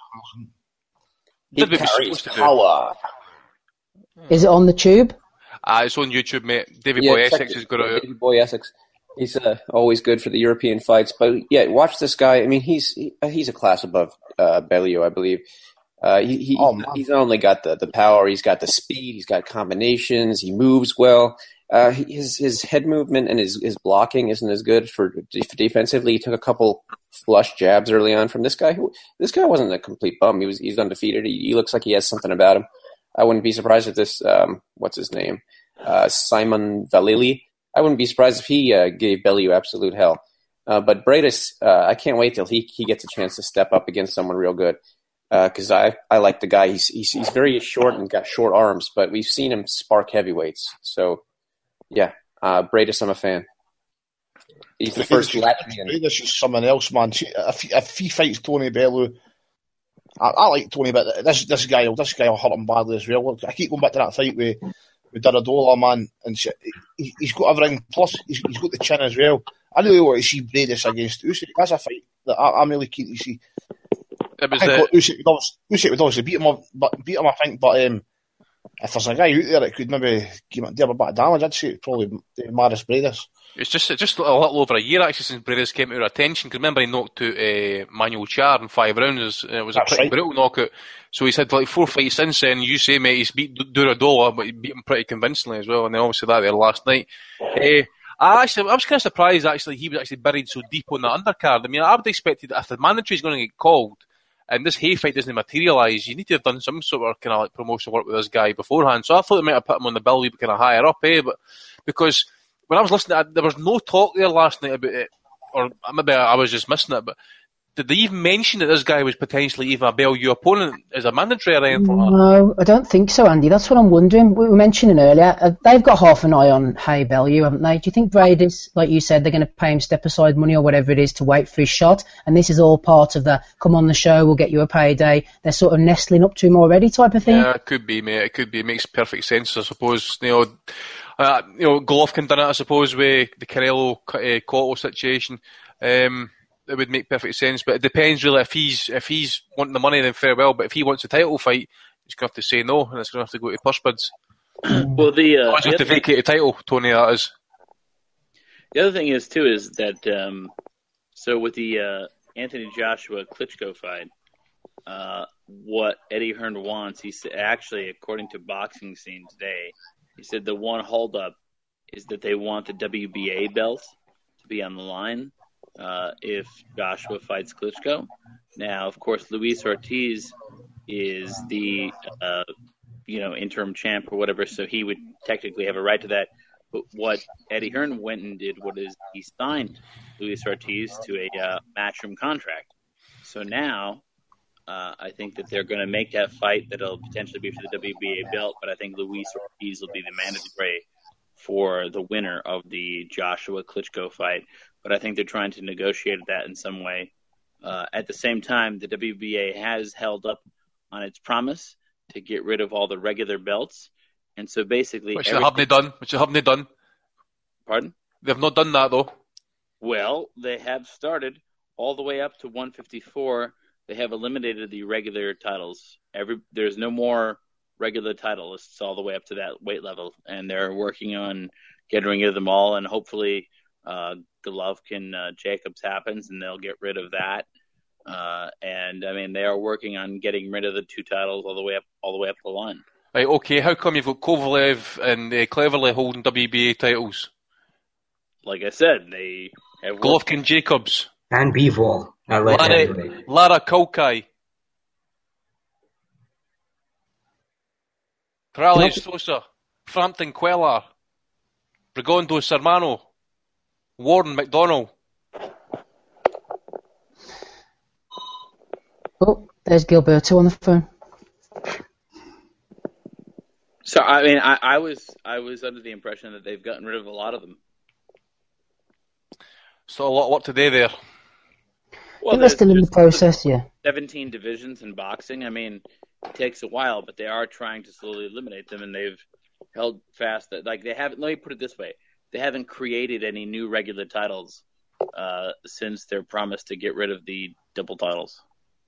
Speaker 4: He
Speaker 2: Did what he was
Speaker 4: carries
Speaker 2: supposed to do.
Speaker 4: power.
Speaker 1: Is it on the tube?
Speaker 2: Ah, it's on YouTube, mate. David
Speaker 4: Yeah,
Speaker 2: Boy
Speaker 4: check
Speaker 2: Essex
Speaker 4: it.
Speaker 2: has got it out.
Speaker 4: David Boy Essex. He's uh, always good for the European fights, but yeah, watch this guy. I mean, he's he, he's a class above uh, Bellew, I believe. Uh, he, he
Speaker 5: Oh, man.
Speaker 4: he's not only got the, the power, he's got the speed, he's got combinations, he moves well. Uh, he- his his head movement and his, his blocking isn't as good for, for defensively. He took a couple flush jabs early on from this guy. Who this guy wasn't a complete bum. He was he's undefeated. He, he looks like he has something about him. I wouldn't be surprised if this um, what's his name uh, Simon Valili. I wouldn't be surprised if he uh, gave Bellew absolute hell. Uh, but Bradis, uh, I can't wait till he, he gets a chance to step up against someone real good. Because uh, I, I like the guy. He's, he's he's very short and got short arms, but we've seen him spark heavyweights. So, yeah, uh, Bradis, I'm a fan. He's the first Latvian.
Speaker 5: This is someone else, man. See, If he, if he fights Tony Bellew, I, I like Tony, but this this guy, this guy will hurt him badly as well. I keep going back to that fight with with Daradola, man, and shit. He, he's got everything. Plus, he's, he's got the chin as well. I really want to see Bradis against Usyk. That's a fight that I, I'm really keen to see.
Speaker 2: It was,
Speaker 5: I think
Speaker 2: uh,
Speaker 5: Usyk would, obviously, Usyk would obviously beat him, up- but beat him. I think, but um, if there's a guy out there that could maybe give him, do him a bit of damage, I'd say it's probably Maris Bradis.
Speaker 2: It's just it's just a little over a year actually since Bradis came to our attention. Because remember he knocked out uh, Manuel Char in five rounds. It was a
Speaker 5: That's
Speaker 2: pretty
Speaker 5: right.
Speaker 2: brutal knockout. So he's had like four fights since then. You say, mate, he's beat Duradola, but he beat him pretty convincingly as well. And then obviously that there last night. Uh, I actually I was kind of surprised actually he was actually buried so deep on the undercard. I mean, I would have expected that if the mandatory is going to get called and this hay fight doesn't materialise, you need to have done some sort of kind of like promotional work with this guy beforehand. So I thought they might have put him on the bill a wee bit kind of higher up, eh? But because when I was listening, there was no talk there last night about it, or maybe I was just missing it, but did they even mention that this guy was potentially even a Bellew opponent as a mandatory or anything like that?
Speaker 1: No, I don't think so, Andy. That's what I'm wondering. We were mentioning earlier, uh, they've got half an eye on Hay Bellew, haven't they? Do you think Brady's, like you said, they're going to pay him step-aside money or whatever it is to wait for his shot? And this is all part of the, come on the show, we'll get you a payday. They're sort of nestling up to him already type of thing?
Speaker 2: Yeah, it could be, mate. It could be. It makes perfect sense, I suppose. You know, uh, you know, Golovkin done it, I suppose, with the Canelo uh, Cotto situation. Um, it would make perfect sense, but it depends really if he's if he's wanting the money, then fair well. But if he wants a title fight, he's going to have to say no, and it's going to have to go to purse bids.
Speaker 3: Well, the uh,
Speaker 2: Or he's going to have
Speaker 3: the
Speaker 2: to
Speaker 3: other thing-
Speaker 2: vacate the title, Tony. That is.
Speaker 3: The other thing is too is that um, so with the uh, Anthony Joshua Klitschko fight, uh, what Eddie Hearn wants, he said actually according to Boxing Scene today, he said the one holdup is that they want the W B A belt to be on the line uh, if Joshua fights Klitschko. Now, of course, Luis Ortiz is the uh, you know interim champ or whatever, so he would technically have a right to that. But what Eddie Hearn went and did what is he signed Luis Ortiz to a uh, matchroom contract. So now Uh, I think that they're going to make that fight that'll potentially be for the W B A belt, but I think Luis Ortiz will be the mandatory for the winner of the Joshua Klitschko fight. But I think they're trying to negotiate that in some way. Uh, at the same time, the W B A has held up on its promise to get rid of all the regular belts. And so basically...
Speaker 2: Which they haven't done. Which they haven't done.
Speaker 3: Pardon?
Speaker 2: They've not done that, though.
Speaker 3: Well, they have started all the way up to one fifty-four. They have eliminated the regular titles. Every There's no more regular titleists all the way up to that weight level. And they're working on getting rid of them all. And hopefully uh, Golovkin uh, Jacobs happens and they'll get rid of that. Uh, and, I mean, they are working on getting rid of the two titles all the way up all the way up the line.
Speaker 2: Right, okay. How come you've got Kovalev and uh, Cleverly holding W B A titles?
Speaker 3: Like I said, they have...
Speaker 2: Golovkin Jacobs.
Speaker 6: And Bivol. I like
Speaker 2: Lara,
Speaker 6: that.
Speaker 2: Lara Kulkai. Perales Sosa. Frampton Queller. Brigondo Sermano. Warren McDonald.
Speaker 1: Oh, there's Gilberto on the phone.
Speaker 3: So I mean, I, I was I was under the impression that they've gotten rid of a lot of them.
Speaker 2: So a lot of work to do there.
Speaker 3: Well,
Speaker 1: I think they're still in the process, yeah.
Speaker 3: seventeen divisions in boxing. I mean, it takes a while, but they are trying to slowly eliminate them, and they've held fast. That, like they haven't. Let me put it this way: they haven't created any new regular titles uh, since their promise to get rid of the double titles.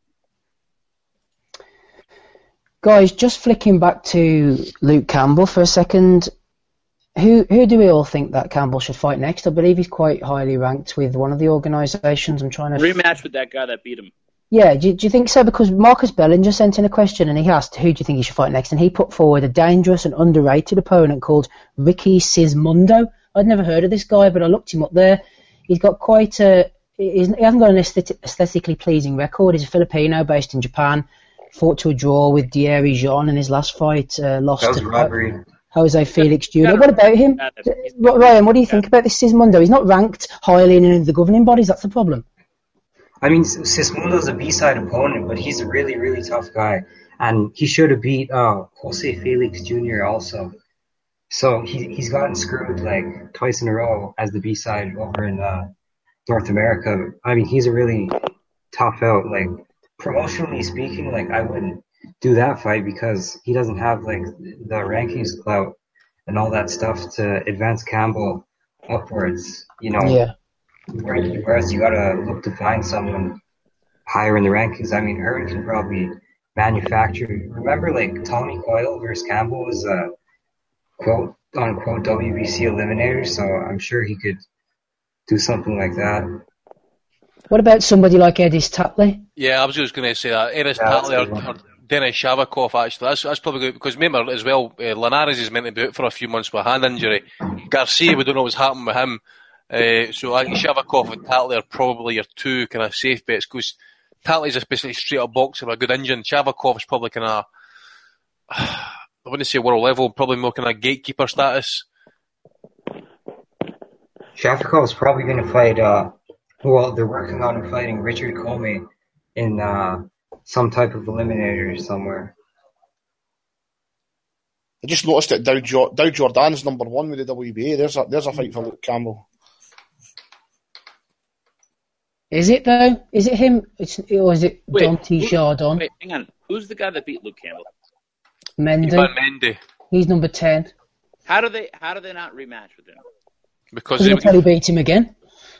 Speaker 1: Guys, just flicking back to Luke Campbell for a second. Who who do we all think that Campbell should fight next? I believe he's quite highly ranked with one of the organisations. I'm trying to
Speaker 3: rematch with that guy that beat him.
Speaker 1: Yeah, do, do you think so? Because Marcus Bellinger sent in a question and he asked, who do you think he should fight next? And he put forward a dangerous and underrated opponent called Ricky Sismundo. I'd never heard of this guy, but I looked him up there. He's got quite a... He's, he hasn't got an aesthetic, aesthetically pleasing record. He's a Filipino based in Japan. Fought to a draw with Dieri Jean in his last fight. Uh, lost
Speaker 6: that was
Speaker 1: to
Speaker 6: robbery.
Speaker 1: Jose Felix Junior What about him? Ryan, what do you think about this Sismundo? He's not ranked highly in any of the governing bodies. That's the problem.
Speaker 6: I mean, Sismundo's a B-side opponent, but he's a really, really tough guy. And he should have beat uh, Jose Felix Junior also. So he, he's gotten screwed like twice in a row as the B-side over in uh, North America. I mean, he's a really tough out. Like, promotionally speaking, like, I wouldn't do that fight because he doesn't have, like, the rankings clout and all that stuff to advance Campbell upwards, you know.
Speaker 1: Yeah.
Speaker 6: Whereas you gotta look to find someone higher in the rankings. I mean, Hearn can probably manufacture. Remember, like, Tommy Coyle versus Campbell was a quote unquote W B C eliminator, so I'm sure he could do something like that.
Speaker 1: What about somebody like Edis Tatley?
Speaker 2: Yeah, I was just going to say that. Edis
Speaker 6: Yeah,
Speaker 2: Tatley or, or Denis Shavakov, actually. That's, that's probably good, because remember as well, uh, Linares is meant to be out for a few months with a hand injury. Garcia, we don't know what's happening with him. Uh, so I think Shavakov and Tatley are probably your two kind of safe bets, because Tatley's a basically straight up boxer with a good engine. Shavakov is probably kind of, I wouldn't say world level, probably more kind of gatekeeper status.
Speaker 6: Shavakov's probably going to fight, uh, well, they're working on him fighting Richard Comey in uh, some type of eliminator somewhere.
Speaker 5: I just noticed that Dow, jo- Dow Jordan's number one with the W B A. There's a, there's a fight for Luke Campbell.
Speaker 1: Is it, though? Is it him? It's, or is it
Speaker 3: Wait,
Speaker 1: Dante
Speaker 3: who-
Speaker 1: Chardon?
Speaker 3: Wait, hang on. Who's the guy that beat Luke Campbell?
Speaker 1: Mendy.
Speaker 2: Ivan Mendy.
Speaker 1: He's number ten.
Speaker 3: How do they? How do they not rematch with him?
Speaker 2: Because
Speaker 1: He's
Speaker 2: they
Speaker 1: going to probably beat him again.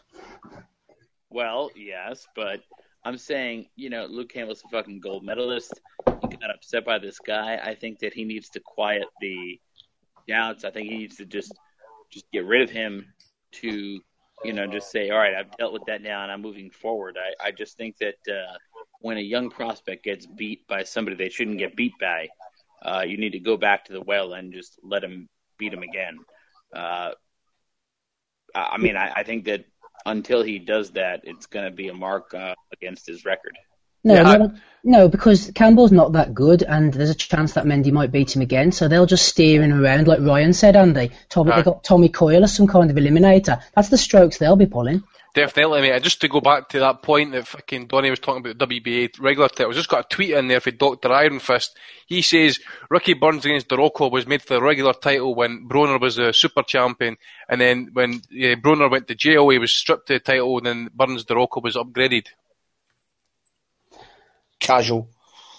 Speaker 3: Well, yes, but I'm saying, you know, Luke Campbell's a fucking gold medalist. He got upset by this guy. I think that he needs to quiet the doubts. I think he needs to just just get rid of him to, you know, just say, all right, I've dealt with that now and I'm moving forward. I, I just think that uh, when a young prospect gets beat by somebody they shouldn't get beat by, uh, you need to go back to the well and just let him beat him again. Uh, I mean, I, I think that until he does that, it's going to be a mark uh, against his record.
Speaker 1: No,
Speaker 2: Yeah,
Speaker 1: no, no, because Campbell's not that good, and there's a chance that Mendy might beat him again. So they'll just steer him around, like Ryan said, Andy. Tommy,
Speaker 2: Right.
Speaker 1: they got Tommy Coyle as some kind of eliminator. That's the strokes they'll be pulling.
Speaker 2: Definitely, mate. And just to go back to that point that fucking Donny was talking about the W B A regular title, I just got a tweet in there for Doctor Iron Fist. He says Ricky Burns against Doroco was made for the regular title when Broner was a super champion, and then when yeah, Broner went to jail, he was stripped of the title, and then Burns Doroco was upgraded.
Speaker 5: Casual.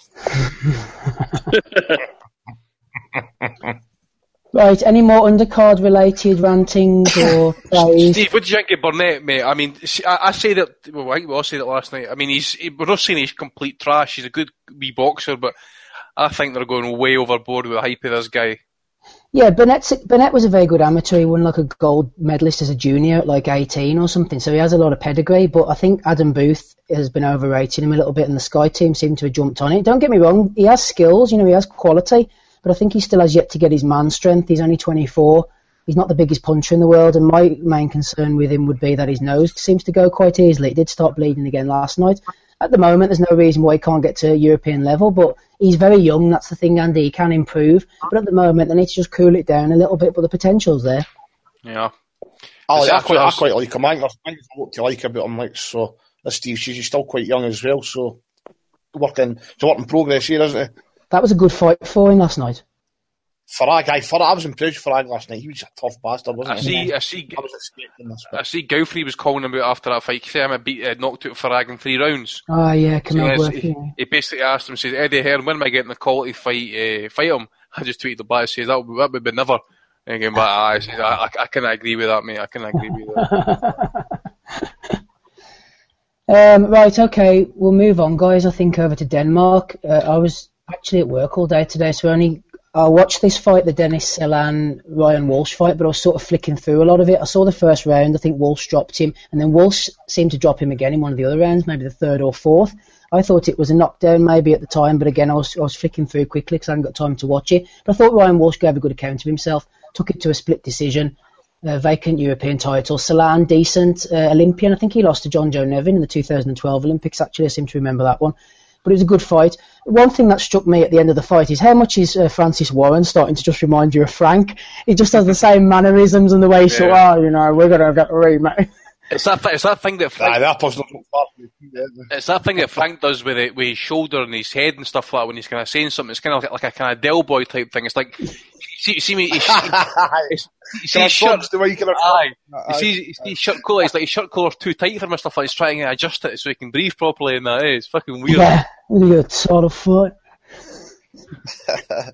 Speaker 1: Right, any more undercard related rantings or plays?
Speaker 2: Steve, what do you think of Burnett, mate? I mean, I, I say that, well, I think we all said it last night. I mean, he's, he, we're not saying he's complete trash. He's a good wee boxer, but I think they're going way overboard with the hype of this guy.
Speaker 1: Yeah, Burnett, Burnett was a very good amateur. He won like a gold medalist as a junior at like eighteen or something, so he has a lot of pedigree, but I think Adam Booth has been overrating him a little bit, and the Sky team seem to have jumped on it. Don't get me wrong, he has skills, you know, he has quality, but I think he still has yet to get his man strength. He's only twenty-four. He's not the biggest puncher in the world, and my main concern with him would be that his nose seems to go quite easily. It did start bleeding again last night. At the moment, there's no reason why he can't get to European level, but he's very young, that's the thing, Andy. He can improve, but at the moment, they need to just cool it down a little bit, but the potential's there.
Speaker 2: Yeah.
Speaker 5: I, I, quite, I quite like him. I think there's things to like about him, like, so, as Steve says, he's still quite young as well, so, working, it's a work in progress here, isn't it?
Speaker 1: That was a good fight for him last night.
Speaker 5: Farag, I, Farag, I was impressed with Farag last night. He was a tough bastard, wasn't
Speaker 2: I
Speaker 5: he?
Speaker 2: see, I see,
Speaker 5: I was expecting this.
Speaker 2: I see Gowfrey was calling him out after that fight. He said him beat, uh, knocked out Farag in three rounds.
Speaker 1: Oh, yeah, come
Speaker 2: so
Speaker 1: on,
Speaker 2: he,
Speaker 1: work,
Speaker 2: he,
Speaker 1: yeah.
Speaker 2: he basically asked him, says, Eddie Hearn, when am I getting the call to fight, uh, fight him? I just tweeted the back, says, that would, that would be never. And again, but I, says, I, I, I can't agree with that, mate. I can't agree with that.
Speaker 1: um, right, okay, we'll move on, guys. I think over to Denmark. Uh, I was actually at work all day today, so only I watched this fight, the Dennis Celan Ryan Walsh fight, but I was sort of flicking through a lot of it. I saw the first round. I think Walsh dropped him, and then Walsh seemed to drop him again in one of the other rounds, maybe the third or fourth. I thought it was a knockdown maybe at the time, but again, I was, I was flicking through quickly because I hadn't got time to watch it. But I thought Ryan Walsh gave a good account of himself, took it to a split decision, uh, vacant European title. Celan, decent, uh, Olympian. I think he lost to John Joe Nevin in the two thousand twelve Olympics, actually. I seem to remember that one. But it was a good fight. One thing that struck me at the end of the fight is how much is uh, Francis Warren starting to just remind you of Frank. He just has the same mannerisms and the way he's yeah. sort of, oh, you know, we're going to get a rematch.
Speaker 2: It's that, it's that thing that Frank...
Speaker 5: Nah, that person's not far from me.
Speaker 2: It's that thing that Frank does with it, with his shoulder and his head and stuff like that when he's kind of saying something. It's kind of like, like a kind of Del Boy type thing. It's like, see, see me, he's, he's, you see his shirt,
Speaker 5: the way you can
Speaker 2: aye, you see, you see his shirt collar, it's like his shirt collar's too tight for him and stuff like that. He's trying to adjust it so he can breathe properly and that, it's fucking weird.
Speaker 1: Yeah, weird sort of fight. What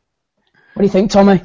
Speaker 1: do you think, Tommy?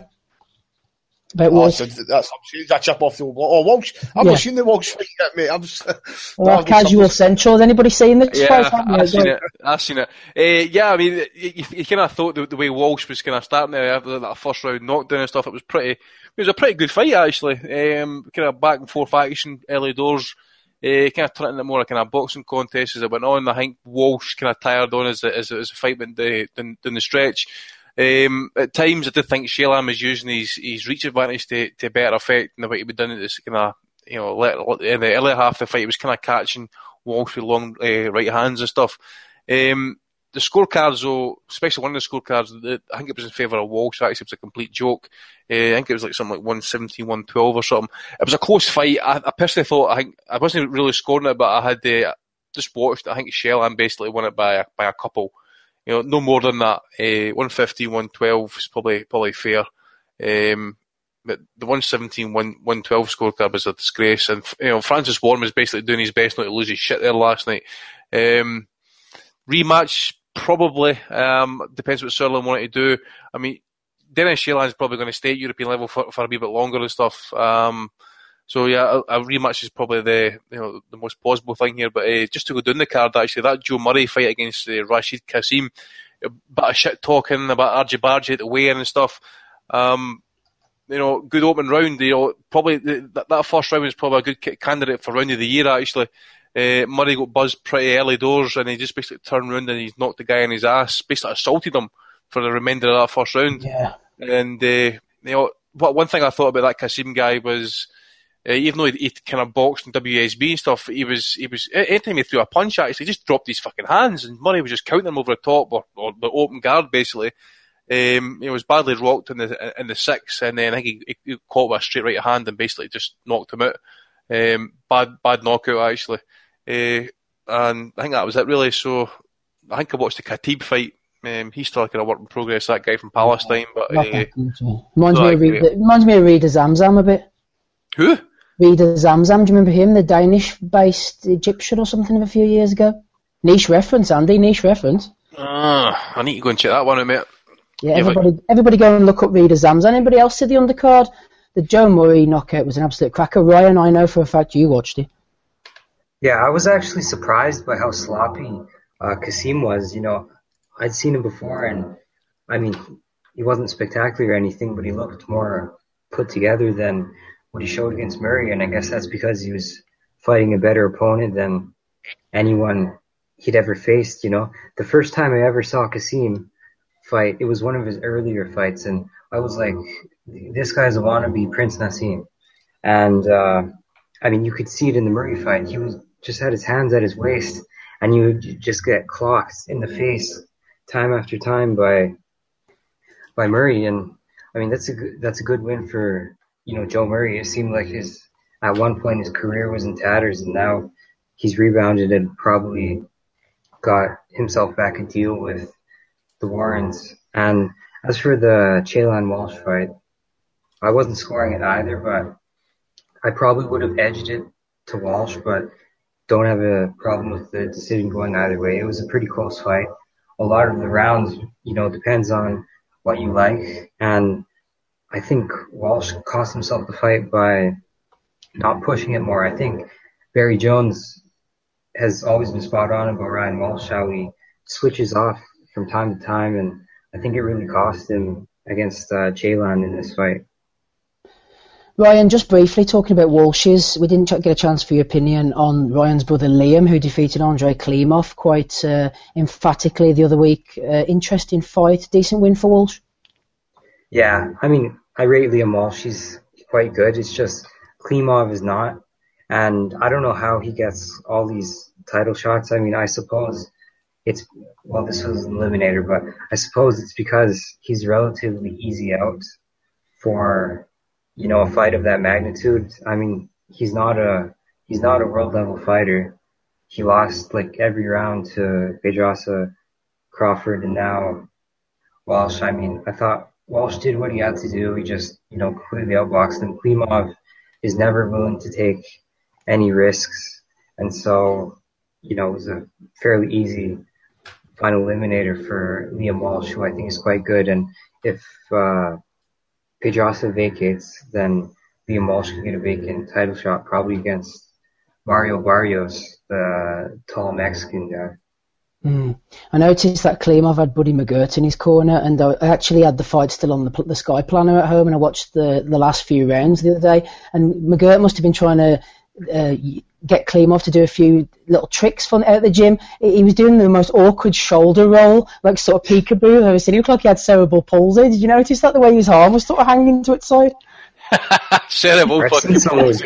Speaker 1: About
Speaker 5: oh,
Speaker 1: Walsh?
Speaker 5: that's, that's a chip off the wall. Oh, Walsh. I've yeah. not seen the Walsh fight yet, mate. I'm just,
Speaker 1: well, no, casual central. Has anybody seen this
Speaker 2: yeah,
Speaker 1: fight?
Speaker 2: I've, I've seen it. I've seen it. Uh, yeah, I mean, you, you kind of thought the, the way Walsh was kind of starting there after that first round knockdown and stuff, it was pretty, it was a pretty good fight, actually. Um, kind of back and forth action, early doors. Uh, kind of turned into more like kind of boxing contest as it went on. I think Walsh kind of tired on as, as, as the fight went down, down the stretch. Um, at times, I did think Shaylam was using his, his reach advantage to, to better effect than what he would done at this kind of, you know, let, in the early half of the fight. He was kind of catching Walsh with long uh, right hands and stuff. Um, the scorecards, though, especially one of the scorecards, I think it was in favour of Walsh. Actually, it was a complete joke. Uh, I think it was like something like one seventeen, one twelve or something. It was a close fight. I, I personally thought, I think I wasn't really scoring it, but I had uh, just watched. I think Shaylam basically won it by by a couple. You know, no more than that. Uh, one fifteen, one twelve is probably probably fair. Um, but the one seventeen, one twelve scorecard was a disgrace. And, you know, Francis Warren was basically doing his best not to lose his shit there last night. Um, rematch, probably. Um, depends what Sutherland wanted to do. I mean, Dennis Shaylan's probably going to stay at European level for, for a wee bit longer and stuff. Um, So yeah, a, a rematch is probably the you know the most plausible thing here. But uh, just to go down the card, actually, that Joe Murray fight against uh, Rashid Kassim, a bit of shit talking about Archie Bargy at the weigh-in and stuff. Um, you know, good open round. You know, probably the, that, that first round was probably a good candidate for round of the year. Actually, uh, Murray got buzzed pretty early doors, and he just basically turned around and he knocked the guy in his ass, basically assaulted him for the remainder of that first round.
Speaker 1: Yeah.
Speaker 2: And uh, you know, what one thing I thought about that Kassim guy was. Uh, even though he, he kind of boxed in W S B and stuff, he was, he was, anytime he threw a punch at us, he just dropped his fucking hands, and Murray was just counting him over the top, or, or the open guard, basically. Um, he was badly rocked in the in the six, and then I think he, he caught with a straight right hand and basically just knocked him out. Um, bad bad knockout actually, uh, and I think that was it really. So I think I watched the Khatib fight. Um, he's still like in a work in progress. That guy from Palestine, but uh,
Speaker 1: reminds me of Rida, reminds me of Rida Zamzam a bit.
Speaker 2: Who?
Speaker 1: Rida Zamzam. Do you remember him? The Danish-based Egyptian or something of a few years ago. Niche reference, Andy. Niche reference.
Speaker 2: Ah, I need to go and check that one out, mate.
Speaker 1: Yeah, everybody, like... everybody go and look up Rida Zamzam. Anybody else see the undercard? The Joe Murray knockout was an absolute cracker. Ryan, I know for a fact you watched it.
Speaker 6: Yeah, I was actually surprised by how sloppy uh, Kasim was. You know, I'd seen him before, and I mean, he wasn't spectacular or anything, but he looked more put together than what he showed against Murray, and I guess that's because he was fighting a better opponent than anyone he'd ever faced. You know, the first time I ever saw Kasim fight, it was one of his earlier fights, and I was like, this guy's a wannabe Prince Naseem. And, uh, I mean, you could see it in the Murray fight. He was just had his hands at his waist, and you would just get clocked in the face time after time by, by Murray. And, I mean, that's a good, that's a good win for, you know, Joe Murray. It seemed like his, at one point his career was in tatters, and now he's rebounded and probably got himself back a deal with the Warrens. And as for the Chelan Walsh fight, I wasn't scoring it either, but I probably would have edged it to Walsh, but don't have a problem with the decision going either way. It was a pretty close fight. A lot of the rounds, you know, depends on what you like, and I think Walsh cost himself the fight by not pushing it more. I think Barry Jones has always been spot on about Ryan Walsh, how he switches off from time to time, and I think it really cost him against uh, Chelan in this fight.
Speaker 1: Ryan, just briefly talking about Walsh's, we didn't get a chance for your opinion on Ryan's brother Liam, who defeated Andrei Klimov quite uh, emphatically the other week. Uh, interesting fight, decent win for Walsh.
Speaker 6: Yeah, I mean, I rate Liam Walsh. He's quite good. It's just Klimov is not, and I don't know how he gets all these title shots. I mean, I suppose it's, well, this was an eliminator, but I suppose it's because he's relatively easy out for, you know, a fight of that magnitude. I mean, he's not a, he's not a world level fighter. He lost like every round to Pedraza, Crawford, and now Walsh. I mean, I thought Walsh did what he had to do. He just, you know, completely outboxed him. Klimov is never willing to take any risks. And so, you know, it was a fairly easy final eliminator for Liam Walsh, who I think is quite good. And if, uh, Pedraza vacates, then Liam Walsh can get a vacant title shot, probably against Mario Barrios, the tall Mexican guy.
Speaker 1: Mm. I noticed that Klimov had Buddy McGirt in his corner, and I actually had the fight still on the, the Sky Planner at home, and I watched the, the last few rounds the other day, and McGirt must have been trying to uh, get Klimov to do a few little tricks from out the gym. He was doing the most awkward shoulder roll, like sort of peekaboo I've ever seen. He looked like he had cerebral palsy. Did you notice that, the way his arm was sort of hanging to its side?
Speaker 2: Cerebral fucking palsy.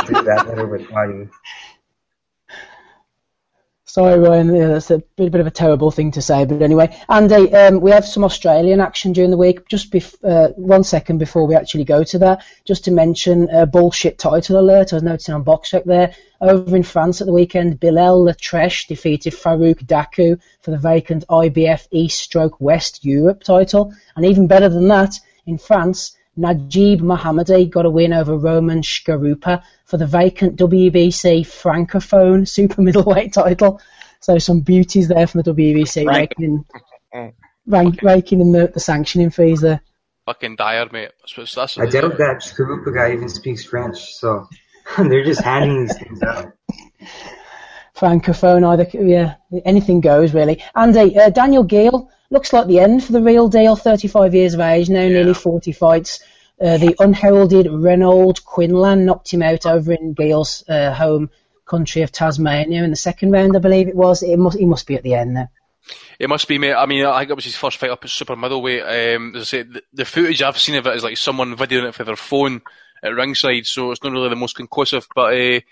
Speaker 1: Sorry, Ryan, yeah, that's a bit, bit of a terrible thing to say, but anyway. Andy, um, we have some Australian action during the week. Just bef- uh, one second before we actually go to that, just to mention a uh, bullshit title alert. I was noticing on BoxRec there. Over in France at the weekend, Bilal Latreche defeated Farouk Daku for the vacant I B F East-West Europe title. And even better than that, in France, Najib Mohammadi got a win over Roman Shkarupa for the vacant W B C Francophone super middleweight title. So some beauties there from the W B C,
Speaker 2: Frank.
Speaker 1: raking in, rank, raking in the, the sanctioning fees there.
Speaker 2: Fucking dire, mate. That's, that's,
Speaker 6: I doubt that Shkarupa guy even speaks French, so they're just handing these things out.
Speaker 1: Francophone, either, yeah, anything goes really. Andy, uh, Daniel Geale looks like the end for the real deal. thirty-five years of age now, yeah. Nearly forty fights. Uh, the unheralded Reynold Quinlan knocked him out over in Geale's uh, home country of Tasmania in the second round, I believe it was. It must, he must be at the end now.
Speaker 2: It must be, mate. I mean, I think it was his first fight up at super middleweight. Um, as I say, the, the footage I've seen of it is like someone videoing it for their phone at ringside, so it's not really the most conclusive. But uh,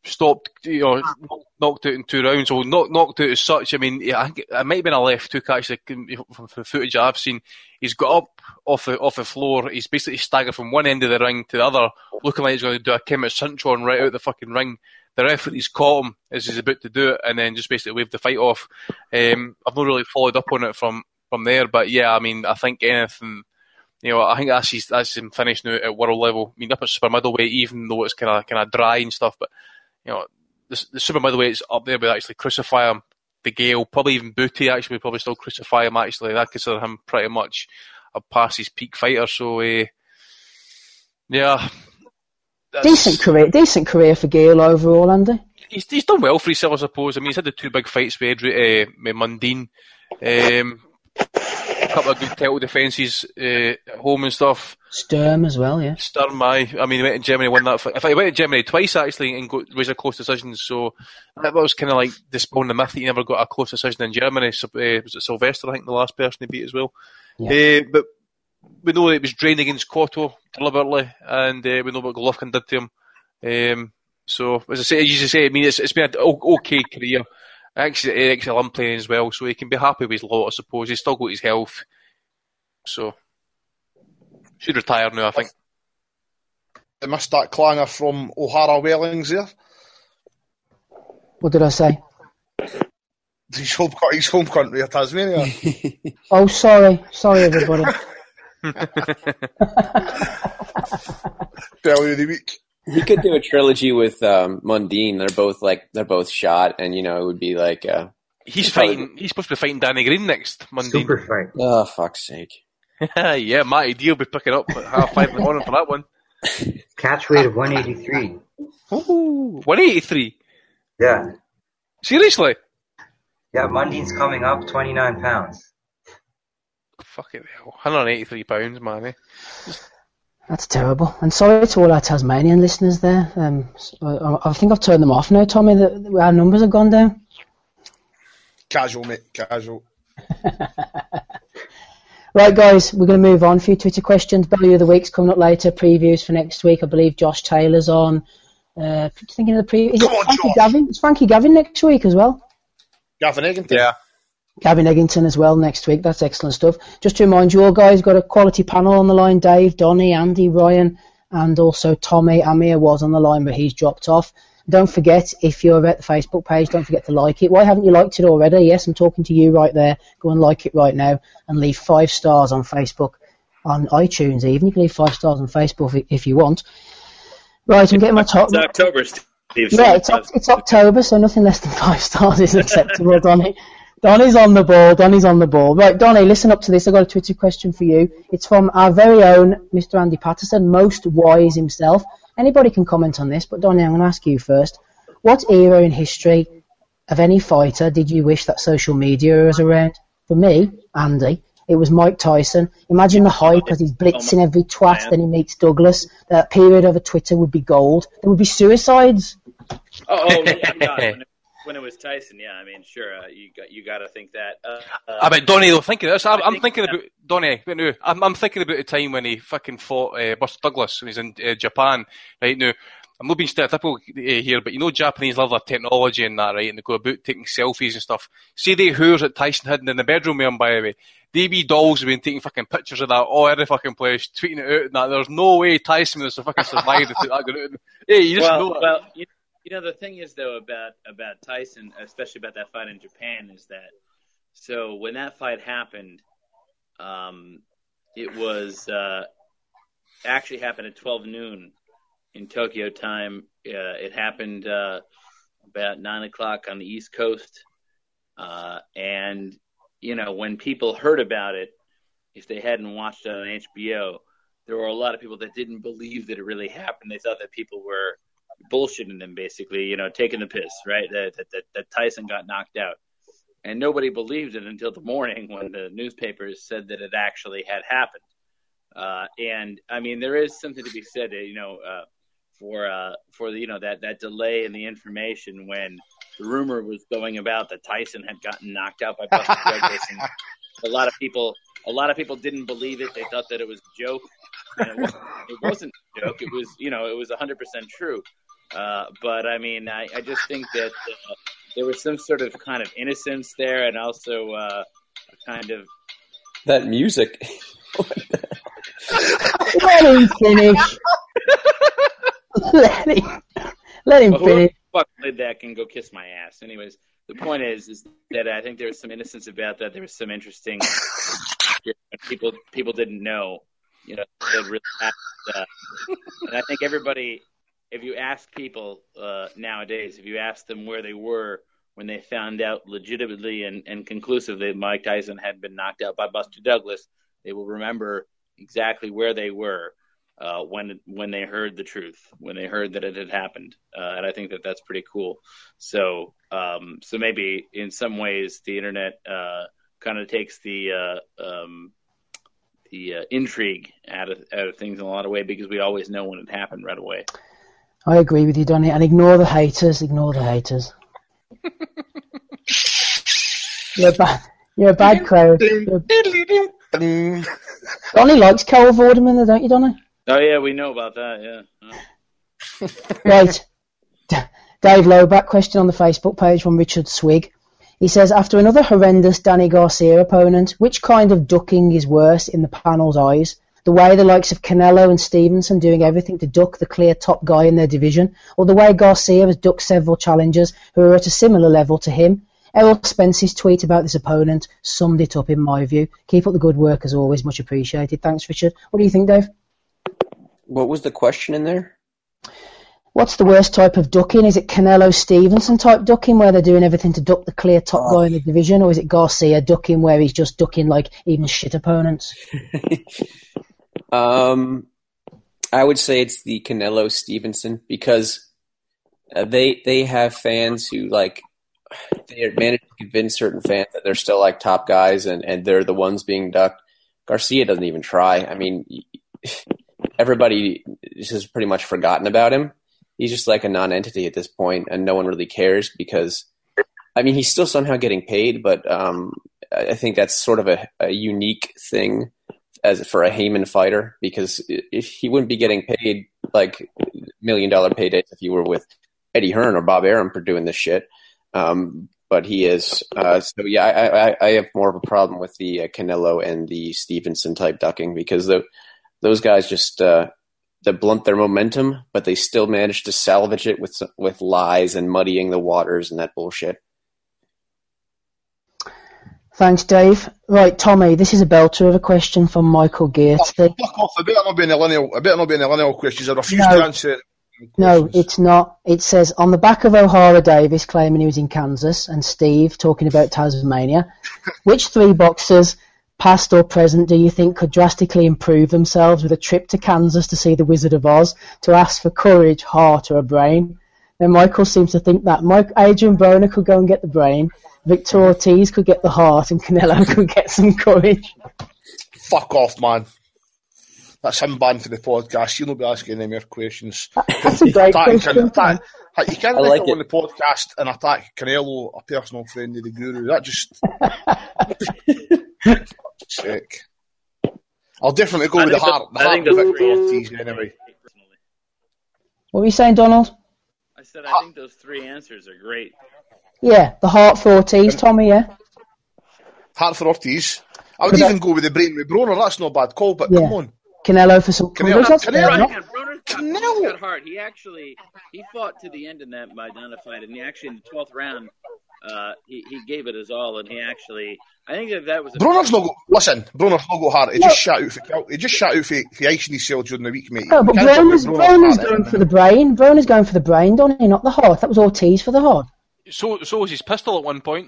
Speaker 2: stopped, you know, knocked out in two rounds, or not knocked out as such. I mean, yeah, I think it might have been a left hook actually from the footage I've seen. He's got up off the off the floor. He's basically staggered from one end of the ring to the other, looking like he's going to do a Kim Cinchon right out the fucking ring. The referee's caught him as he's about to do it, and then just basically waved the fight off. Um, I've not really followed up on it from, from there, but yeah, I mean, I think anything. You know, I think that's his, that's him finishing out at world level. I mean, up at super middleweight, even though it's kind of kind of dry and stuff, but you know, the, the super middleweight's up there with actually crucify him. De Gale, probably even Booty actually would probably still crucify him. Actually, I consider him pretty much a past his peak fighter. So, uh, yeah,
Speaker 1: decent career, decent career for Gale overall, Andy.
Speaker 2: He's he's done well for himself, I suppose. I mean, he's had the two big fights with Adri- uh, with Mundine. Um, A couple of good title defences uh, at home and stuff.
Speaker 1: Sturm as well, yeah.
Speaker 2: Sturm, aye. I mean, he went to Germany, won that fight. In fact, he went to Germany twice actually and got razor close decisions. So that was kind of like dispelling the myth that he never got a close decision in Germany. So, uh, was it Sylvester? I think the last person he beat as well. Yeah. Uh, but we know that it was drained against Cotto deliberately, and uh, we know what Golovkin did to him. Um, so as I say, as you say, I mean, it's, it's been an okay career. Actually, Eric's Olympian as well, so he can be happy with his lot, I suppose. He's still got his health. So, should retire now, I think.
Speaker 5: I missed that clanger from O'Hara Wellings there.
Speaker 1: What did I say?
Speaker 5: His home, his home country of Tasmania.
Speaker 1: Oh, sorry. Sorry, everybody.
Speaker 5: Failure of the week.
Speaker 4: He could do a trilogy with um, Mundine. They're both like they're both shot, and you know it would be like uh,
Speaker 2: he's fighting. Probably... He's supposed to be fighting Danny Green next. Mundine.
Speaker 6: Super fight.
Speaker 4: Oh fuck's sake!
Speaker 2: Yeah, Matty D will be picking up at half five in the morning for that one.
Speaker 6: Catch weight of one eighty-three.
Speaker 2: Ooh, one eighty-three.
Speaker 6: Yeah.
Speaker 2: Seriously?
Speaker 6: Yeah, Mundine's coming up twenty-nine pounds.
Speaker 2: Fucking hell, one hundred eighty-three pounds, man. Eh?
Speaker 1: That's terrible. And sorry to all our Tasmanian listeners there. Um, I, I think I've turned them off now, Tommy. That our numbers have gone down.
Speaker 5: Casual, mate. Casual.
Speaker 1: Right, guys, we're going to move on. A few Twitter questions. Belly of the Week's coming up later. Previews for next week. I believe Josh Taylor's on. Uh, thinking of the preview. Is
Speaker 5: Come
Speaker 1: it
Speaker 5: on,
Speaker 1: Frankie
Speaker 5: Josh.
Speaker 1: Gavin? It's Frankie Gavin next week as well.
Speaker 5: Gavin Eggington.
Speaker 2: Yeah.
Speaker 1: Gavin Eggington as well next week. That's excellent stuff. Just to remind you all, guys, got a quality panel on the line. Dave, Donny, Andy, Ryan, and also Tommy. Amir was on the line, but he's dropped off. Don't forget, if you're at the Facebook page, don't forget to like it. Why haven't you liked it already? Yes, I'm talking to you right there. Go and like it right now and leave five stars on Facebook, on iTunes even. You can leave five stars on Facebook if you want. Right, I'm getting my top.
Speaker 3: It's October, Steve.
Speaker 1: Yeah, it's, it's October, so nothing less than five stars is acceptable, Donny. Donny's on the ball. Donny's on the ball. Right, Donny, listen up to this. I've got a Twitter question for you. It's from our very own Mister Andy Patterson, most wise himself. Anybody can comment on this, but Donny, I'm going to ask you first. What era in history of any fighter did you wish that social media was around? For me, Andy, it was Mike Tyson. Imagine the hype as he's blitzing every twat, then he meets Douglas. That period over Twitter would be gold. There would be suicides.
Speaker 3: Oh, oh yeah, God. When it, when it was Tyson, yeah, I mean, sure, uh, you got you got to think that. Uh, uh,
Speaker 2: I mean, Donny, though, thinking this, I'm,
Speaker 3: I
Speaker 2: I'm
Speaker 3: think
Speaker 2: thinking
Speaker 3: that-
Speaker 2: about Donny. Wait, no, I'm, I'm thinking about the time when he fucking fought uh, Buster Douglas when he's in uh, Japan. Right now, I'm not being stereotypical uh, here, but you know, Japanese love their technology and that, right? And they go about taking selfies and stuff. See the whores that Tyson hidden in the bedroom with him, by the way. D B dolls have been taking fucking pictures of that all over the fucking place, tweeting it out and that. There's no way Tyson would have fucking survived if that got out. Hey, you just
Speaker 3: well,
Speaker 2: know it.
Speaker 3: well, you, you know, the thing is though about about Tyson, especially about that fight in Japan, is that so when that fight happened, um, it was uh, actually happened at twelve noon in Tokyo time. Uh, it happened uh, about nine o'clock on the East Coast, uh, and you know, when people heard about it, if they hadn't watched it on H B O, there were a lot of people that didn't believe that it really happened. They thought that people were bullshitting them, basically, you know, taking the piss, right? That, that, that, that Tyson got knocked out. And nobody believed it until the morning when the newspapers said that it actually had happened. Uh, and, I mean, there is something to be said, you know, uh, for, uh, for the, you know, that, that delay in the information when the rumor was going about that Tyson had gotten knocked out by Buster Douglas, and a lot of people, a lot of people didn't believe it. They thought that it was a joke, and it wasn't, it wasn't a joke. It was, you know, it was one hundred percent true. Uh, but I mean, I, I just think that uh, there was some sort of kind of innocence there, and also uh, a kind of
Speaker 4: that music.
Speaker 1: Let him finish. Let him. Let him
Speaker 3: well, whoever
Speaker 1: finish.
Speaker 3: the fuck played that can go kiss my ass. Anyways, the point is, is that I think there was some innocence about that. There was some interesting people people didn't know, you know, that really happened. Uh, and I think everybody. If you ask people uh, nowadays, if you ask them where they were when they found out legitimately and, and conclusively that Mike Tyson had been knocked out by Buster Douglas, they will remember exactly where they were uh, when when they heard the truth, when they heard that it had happened. Uh, and I think that that's pretty cool. So um, so maybe in some ways the internet uh, kind of takes the uh, um, the uh, intrigue out of, out of things in a lot of ways because we always know when it happened right away.
Speaker 1: I agree with you, Donny, and ignore the haters. Ignore the haters. You're a bad, you're a bad crowd. Donny likes Carol Vorderman, though, don't you, Donny?
Speaker 3: Oh yeah, we know about that. Yeah. Oh.
Speaker 1: Right. D- Dave Loback, question on the Facebook page from Richard Swig. He says, after another horrendous Danny Garcia opponent, which kind of ducking is worse in the panel's eyes? The way the likes of Canelo and Stevenson doing everything to duck the clear top guy in their division, or the way Garcia has ducked several challengers who are at a similar level to him. Errol Spence's tweet about this opponent summed it up in my view. Keep up the good work as always, much appreciated. Thanks, Richard. What do you think, Dave?
Speaker 4: What was the question in there?
Speaker 1: What's the worst type of ducking? Is it Canelo-Stevenson type ducking where they're doing everything to duck the clear top oh. guy in the division, or is it Garcia ducking where he's just ducking like even shit opponents?
Speaker 4: Um, I would say it's the Canelo Stevenson because uh, they they have fans who like they manage to convince certain fans that they're still like top guys and, and they're the ones being ducked. Garcia doesn't even try. I mean, everybody has pretty much forgotten about him. He's just like a non-entity at this point, and no one really cares because, I mean, he's still somehow getting paid, but um, I think that's sort of a, a unique thing. As for a Heyman fighter, because if he wouldn't be getting paid like million dollar paydays if you were with Eddie Hearn or Bob Arum for doing this shit, um, but he is. Uh, so yeah, I, I, I have more of a problem with the uh, Canelo and the Stevenson type ducking because the, those guys just uh, they blunt their momentum, but they still manage to salvage it with with lies and muddying the waters and that bullshit.
Speaker 1: Thanks, Dave. Right, Tommy, this is a belter of a question from Michael Geertz.
Speaker 5: Oh, fuck off. I better not be in the lineal, I better not be in the lineal questions. I refuse
Speaker 1: no,
Speaker 5: to answer it.
Speaker 1: No, it's not. It says, on the back of O'Hara Davis claiming he was in Kansas and Steve talking about Tasmania, which three boxers, past or present, do you think could drastically improve themselves with a trip to Kansas to see the Wizard of Oz to ask for courage, heart, or a brain? Then Michael seems to think that Mike, Adrian Broner could go and get the brain, Victor Ortiz could get the heart, and Canelo could get some courage.
Speaker 5: Fuck off, man. That's him banned for the podcast. You'll not be asking any more questions.
Speaker 1: That's a great
Speaker 5: attack,
Speaker 1: question.
Speaker 5: Can, attack, you can't
Speaker 4: I
Speaker 5: make
Speaker 4: like
Speaker 5: it on the podcast and attack Canelo, a personal friend of the Guru. That just... Sick. I'll definitely go
Speaker 3: I
Speaker 5: with the
Speaker 3: think
Speaker 5: heart.
Speaker 3: the-
Speaker 5: The
Speaker 3: I
Speaker 5: heart
Speaker 3: think
Speaker 5: of
Speaker 3: the
Speaker 5: Victor
Speaker 3: three-
Speaker 5: Ortiz, anyway.
Speaker 1: What were you saying, Donald?
Speaker 3: I said I think those three answers are great.
Speaker 1: Yeah, the heart for Ortiz, Tommy, yeah?
Speaker 5: Heart for Ortiz. I would
Speaker 1: But
Speaker 5: even
Speaker 1: that-
Speaker 5: go with the brain with Broner. That's not a bad call, but
Speaker 1: Yeah.
Speaker 5: come on.
Speaker 1: Canelo for some
Speaker 5: Canelo-
Speaker 1: courage, that's
Speaker 5: Canelo-
Speaker 1: fair
Speaker 3: Right,
Speaker 1: enough.
Speaker 3: and Broner's got,
Speaker 5: Canelo.
Speaker 3: Broner's got heart. He actually he fought to the end in that Maidana fight, and he actually in the twelfth round, uh, he he gave it his all, and he actually I think that that was a
Speaker 5: Broner's not go, listen, Broner's not got heart. He
Speaker 1: No.
Speaker 5: just shot out for, he just shot out for, for ice in his cell during the week, mate.
Speaker 1: No, but
Speaker 5: You can't talk
Speaker 1: Broner's,
Speaker 5: about Broner's
Speaker 1: Broner's
Speaker 5: heart,
Speaker 1: going
Speaker 5: eh?
Speaker 1: for the brain. Broner's going for the brain, don't he? Not the heart. That was Ortiz for the heart.
Speaker 2: So, so was his pistol at one point.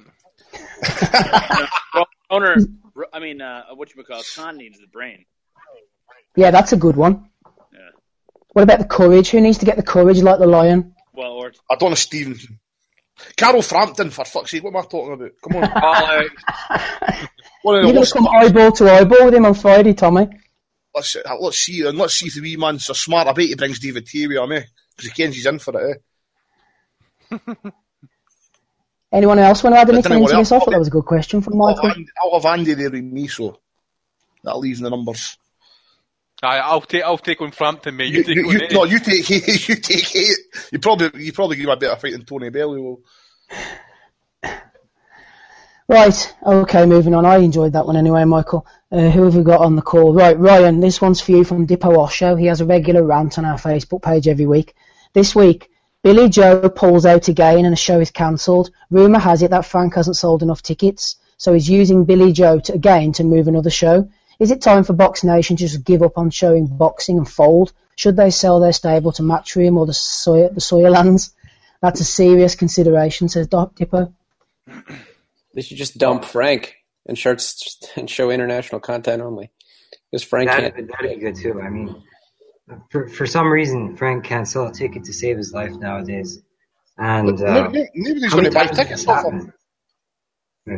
Speaker 3: Broner. I mean, uh, what you call Khan needs the brain.
Speaker 1: Yeah, that's a good one.
Speaker 3: Yeah.
Speaker 1: What about the courage? Who needs to get the courage like the lion?
Speaker 3: Well, or
Speaker 5: I don't know Stevenson. Carol Frampton, for fuck's sake, what am I talking about? Come on.
Speaker 2: Uh,
Speaker 5: One of
Speaker 1: You're
Speaker 5: the
Speaker 1: going
Speaker 5: worst
Speaker 1: to come
Speaker 5: clubs.
Speaker 1: eyeball to eyeball with him on Friday, Tommy.
Speaker 5: Let's, let's see, and let's see if the wee man's so smart. I bet he brings David Tay with him, eh? Because he kens he's in for it, eh?
Speaker 1: Anyone else want to add
Speaker 5: But
Speaker 1: anything
Speaker 5: then what
Speaker 1: into this? I
Speaker 5: else?
Speaker 1: thought that was a good question from
Speaker 5: I'll
Speaker 1: Michael.
Speaker 5: have, Andy, I'll have Andy there with me, so that'll leave the numbers.
Speaker 2: aye, I'll take I'll take on Frampton, mate. You,
Speaker 5: You,
Speaker 2: take
Speaker 5: you,
Speaker 2: on
Speaker 5: you,
Speaker 2: Eddie.
Speaker 5: no, you take you take eight, You probably you probably give him a better fight than Tony Bellew will.
Speaker 1: Right, okay, moving on. I enjoyed that one anyway, Michael. Uh, who have we got on the call? Right, Ryan, this one's for you from Dippo Osho. He has a regular rant on our Facebook page every week. This week, Billy Joe pulls out again and the show is cancelled. Rumour has it that Frank hasn't sold enough tickets, so he's using Billy Joe to, again to move another show. Is it time for Box Nation to just give up on showing boxing and fold? Should they sell their stable to Matchroom or the Soy- the Soyerlands? That's a serious consideration, says Dippo.
Speaker 4: They should just dump Frank and, shirts, and show international content only. Because Frank
Speaker 6: That'd,
Speaker 4: can't.
Speaker 6: that'd be good too. I mean, for for some reason, Frank can't sell a ticket to save his life nowadays. And uh,
Speaker 5: maybe, maybe he's
Speaker 6: how
Speaker 5: going to
Speaker 6: many
Speaker 5: buy
Speaker 6: times has
Speaker 5: tickets
Speaker 6: this
Speaker 5: off him.
Speaker 6: happened? Yeah.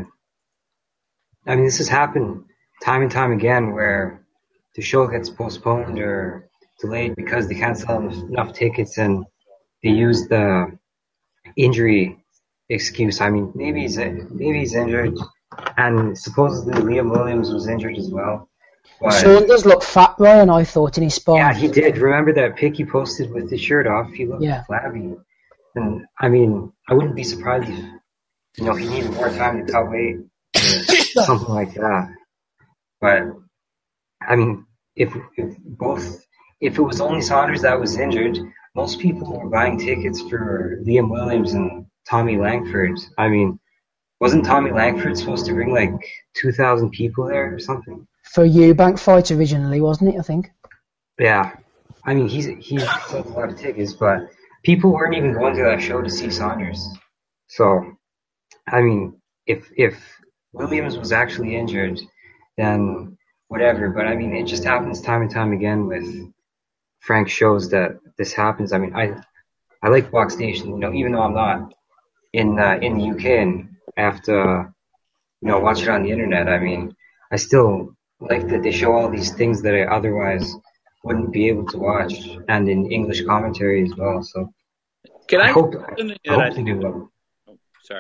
Speaker 6: I mean, this has happened time and time again where the show gets postponed or delayed because they can't sell enough tickets and they use the injury excuse. I mean, maybe he's maybe he's injured, and supposedly Liam Williams was injured as well. But,
Speaker 1: Sean does look fat, Ryan, I thought, in his spine.
Speaker 6: yeah, he did. Remember that pic he posted with his shirt off? He looked
Speaker 1: Yeah.
Speaker 6: flabby. And, I mean, I wouldn't be surprised if, you know, he needed more time to cut weight or something like that. But, I mean, if, if both, if it was only Saunders that was injured, most people were buying tickets for Liam Williams and Tommy Langford. I mean, wasn't Tommy Langford supposed to bring like two thousand people there or something?
Speaker 1: For Eubank fight originally, wasn't it, I think?
Speaker 6: Yeah. I mean, he's he's sold a lot of tickets, but people weren't even going to that show to see Saunders. So, I mean, if if Williams was actually injured, then whatever. But I mean, it just happens time and time again with Frank shows that this happens. I mean, I I like Box Nation, you know, even though I'm not in uh, in the U K and I have to, you know, watch it on the internet. I mean, I still like that they show all these things that I otherwise wouldn't be able to watch, and in English commentary as well. So,
Speaker 3: Can I?
Speaker 6: I hope, I
Speaker 3: Yeah,
Speaker 6: hope
Speaker 3: I-
Speaker 6: they do well.
Speaker 3: oh, sorry.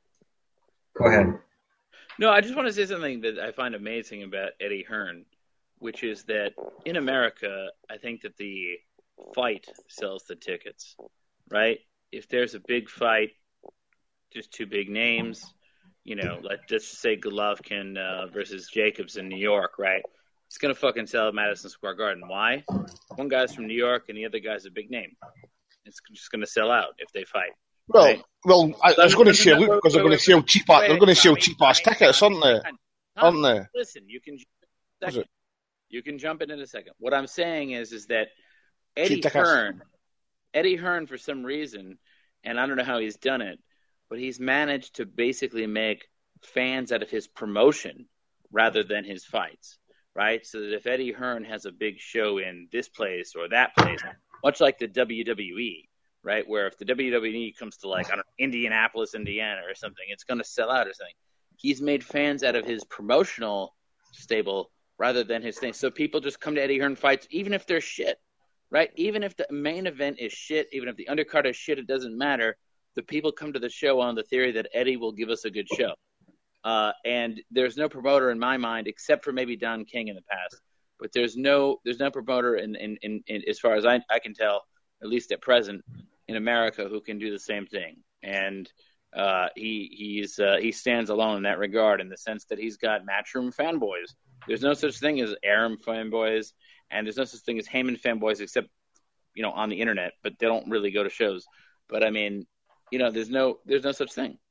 Speaker 6: Go ahead.
Speaker 3: No, I just want to say something that I find amazing about Eddie Hearn, which is that in America, I think that the fight sells the tickets, right? If there's a big fight, just two big names, you know, like let's just say Golovkin uh, versus Jacobs in New York, right? It's going to fucking sell at Madison Square Garden. Why? One guy's from New York and the other guy's a big name. It's just going to sell out if they fight.
Speaker 5: Well,
Speaker 3: Right.
Speaker 5: well, I, I was going to say, look, because they're going to sell cheap,
Speaker 3: Wait,
Speaker 5: they're going to sell
Speaker 3: Tommy,
Speaker 5: cheap ass
Speaker 3: Tommy,
Speaker 5: tickets, aren't they?
Speaker 3: Tommy,
Speaker 5: Aren't they?
Speaker 3: Listen, you can jump in a
Speaker 5: Is
Speaker 3: second.
Speaker 5: it?
Speaker 3: You can jump in in a second. What I'm saying is, is that Eddie
Speaker 5: Cheap tickets.
Speaker 3: Hearn, Eddie Hearn, for some reason, and I don't know how he's done it, but he's managed to basically make fans out of his promotion rather than his fights, right? So that if Eddie Hearn has a big show in this place or that place, much like the W W E, right, where if the W W E comes to like I don't know, Indianapolis, Indiana, or something, it's going to sell out or something. He's made fans out of his promotional stable rather than his thing. So people just come to Eddie Hearn fights, even if they're shit, right? Even if the main event is shit, even if the undercard is shit, it doesn't matter. The people come to the show on the theory that Eddie will give us a good show. Uh, and there's no promoter in my mind, except for maybe Don King in the past. But there's no there's no promoter in, in, in, in as far as I, I can tell, at least at present, in America, who can do the same thing. And uh, he he's uh, he stands alone in that regard, in the sense that he's got Matchroom fanboys. There's no such thing as Arum fanboys, and there's no such thing as Heyman fanboys, except you know on the internet, but they don't really go to shows. But I mean, you know, there's no there's no such thing.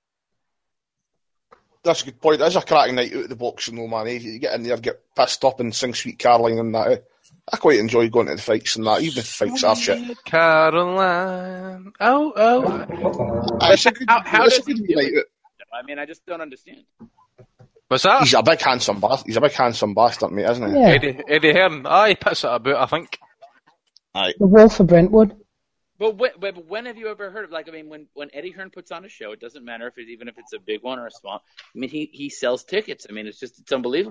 Speaker 5: That's a good point. That's a cracking night out of the boxing, though, man. Eh? You get in there, get pissed up and sing Sweet Caroline and that. Eh? I quite enjoy going to the fights and that, even if the fights are shit.
Speaker 2: Caroline. Oh, oh.
Speaker 5: Aye, it's a good,
Speaker 3: How, how
Speaker 5: it's
Speaker 3: does
Speaker 5: a
Speaker 3: he
Speaker 5: good
Speaker 3: do
Speaker 5: night
Speaker 3: it?
Speaker 5: out.
Speaker 3: I mean, I just don't understand.
Speaker 2: What's that?
Speaker 5: He's a big handsome bastard. He's a big handsome bastard, mate, isn't he?
Speaker 1: Yeah,
Speaker 2: Eddie, Eddie Hearn. Aye, he puts it about, I think.
Speaker 5: Aye.
Speaker 1: the Wolf of Brentwood.
Speaker 3: But when, but when have you ever heard of, like, I mean, when, when Eddie Hearn puts on a show, it doesn't matter if it's even if it's a big one or a small. I mean, he, he sells tickets. I mean, it's just, it's unbelievable.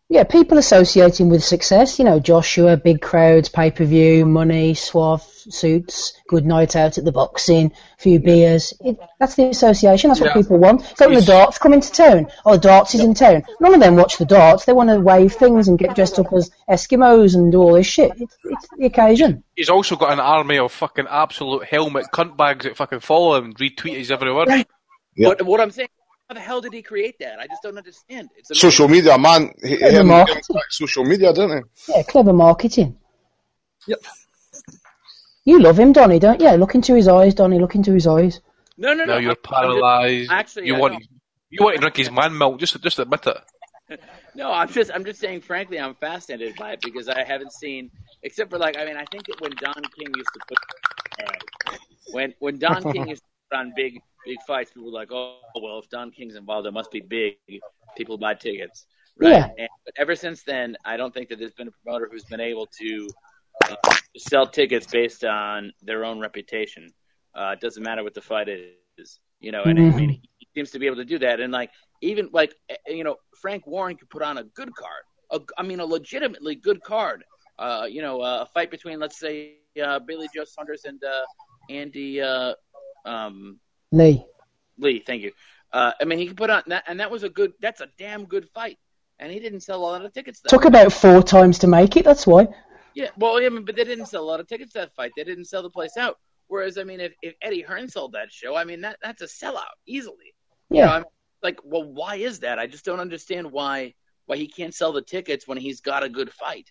Speaker 1: Yeah, people associating with success, you know, Joshua, big crowds, pay-per-view, money, suave suits, good night out at the boxing, few beers. It, that's the association. That's what
Speaker 2: Yeah.
Speaker 1: people want. It's like when the darts come into town. Oh, the darts is in town. None of them watch the darts. They want to wave things and get dressed up as Eskimos and do all this shit. It's, it's the occasion.
Speaker 2: He's also got an army of fucking absolute helmet cunt bags that fucking follow him and retweet his every word.
Speaker 5: Yeah.
Speaker 3: What, what I'm saying, how the hell did he create that? I just don't understand. It's amazing.
Speaker 5: Social media, man. He,
Speaker 1: Clever
Speaker 5: him,
Speaker 1: marketing.
Speaker 5: him, social media, don't he?
Speaker 1: Yeah, clever marketing.
Speaker 5: Yep.
Speaker 1: You love him, Donny, don't you? Look into his eyes, Donny. Look into his eyes.
Speaker 3: No, no, no.
Speaker 2: Now you're
Speaker 3: I'm- I'm just-
Speaker 2: paralysed.
Speaker 3: Actually,
Speaker 2: you
Speaker 3: I
Speaker 2: want
Speaker 3: know.
Speaker 2: you want to drink his man milk? Just just admit it.
Speaker 3: No, I'm just I'm just saying. Frankly, I'm fascinated by it because I haven't seen, except for like I mean, I think that when Don King used to put, all right, when when Don King used to put on big big fights, people were like, oh well, if Don King's involved, it must be big. People buy tickets, right?
Speaker 1: Yeah.
Speaker 3: And, but ever since then, I don't think that there's been a promoter who's been able to uh, sell tickets based on their own reputation. Uh, it doesn't matter what the fight is, you know. And I mean, he seems to be able to do that. And like even like you know, Frank Warren could put on a good card. A, I mean, a legitimately good card. Uh, you know, uh, a fight between, let's say, uh, Billy Joe Saunders and uh, Andy uh, um,
Speaker 1: Lee.
Speaker 3: Lee. Thank you. Uh, I mean, he could put on that, and that was a good. That's a damn good fight. And he didn't sell a lot of tickets. That
Speaker 1: Took
Speaker 3: way.
Speaker 1: about four times to make it, that's why.
Speaker 3: Yeah, well, I mean, but they didn't sell a lot of tickets that fight. They didn't sell the place out. Whereas, I mean, if, if Eddie Hearn sold that show, I mean, that that's a sellout easily. You
Speaker 1: Yeah.
Speaker 3: know, I'm like, well, why is that? I just don't understand why why he can't sell the tickets when he's got a good fight.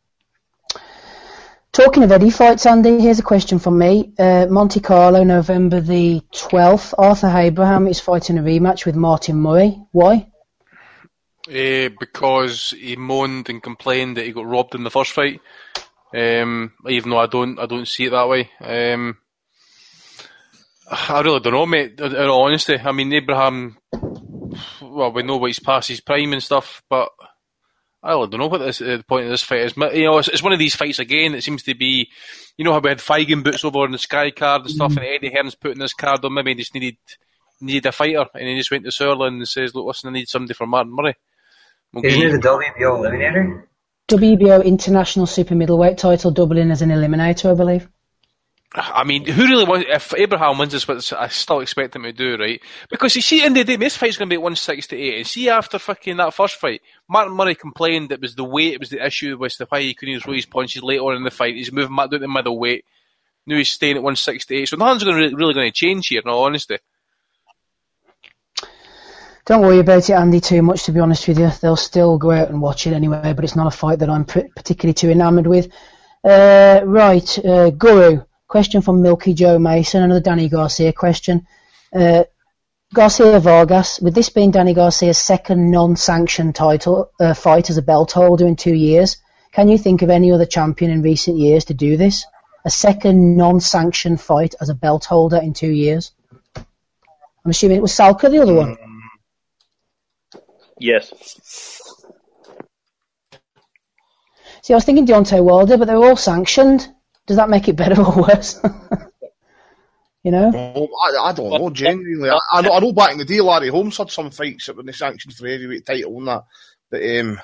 Speaker 1: Talking of Eddie fights, Andy, here's a question from me. Uh, Monte Carlo, November the twelfth. Arthur Abraham is fighting a rematch with Martin Murray. Why?
Speaker 2: Uh, because he moaned and complained that he got robbed in the first fight. Um, even though I don't, I don't see it that way. Um, I really don't know, mate. In all honesty, I mean, Abraham. Well, we know what he's past his prime and stuff, but I really don't know what this, uh, the point of this fight is. You know, it's, it's one of these fights again. It seems to be, you know, how we had Feigen boots over on the Sky card and stuff, and Eddie Hearn's putting this card on. Maybe he just needed needed a fighter, and he just went to Sutherland and says, "Look, listen, I need somebody for Martin Murray." We'll
Speaker 6: Isn't
Speaker 2: get
Speaker 6: it the W B O Eliminator?
Speaker 1: W B O International Super Middleweight title, Dublin as an eliminator, I believe.
Speaker 2: I mean, who really wants? If Abraham wins this, which I still expect him to do, right? Because you see, in the day, this fight's going to be at one sixty-eight, and see, after fucking that first fight, Martin Murray complained it was the weight, it was the issue with the why he couldn't throw his punches late on in the fight. He's moving back down to middleweight. Now he's staying at one sixty-eight, so nothing's going to really going to change here. In all honesty,
Speaker 1: Don't worry about it, Andy, too much, to be honest with you. They'll still go out and watch it anyway, but it's not a fight that I'm particularly too enamoured with. Uh, right, uh, Guru. Question from Milky Joe Mason, another Danny Garcia question. Uh, Garcia Vargas, with this being Danny Garcia's second non-sanctioned title uh, fight as a belt holder in two years, can you think of any other champion in recent years to do this? A second non-sanctioned fight as a belt holder in two years? I'm assuming it was Salka, the other one.
Speaker 3: Yes.
Speaker 1: See, I was thinking Deontay Wilder, but they were all sanctioned. Does that make it better or worse? You know?
Speaker 5: Well, I, I don't know, genuinely. I, I, know, I know back in the day, Larry Holmes had some fights that were the sanctions for the heavyweight title and that. But um,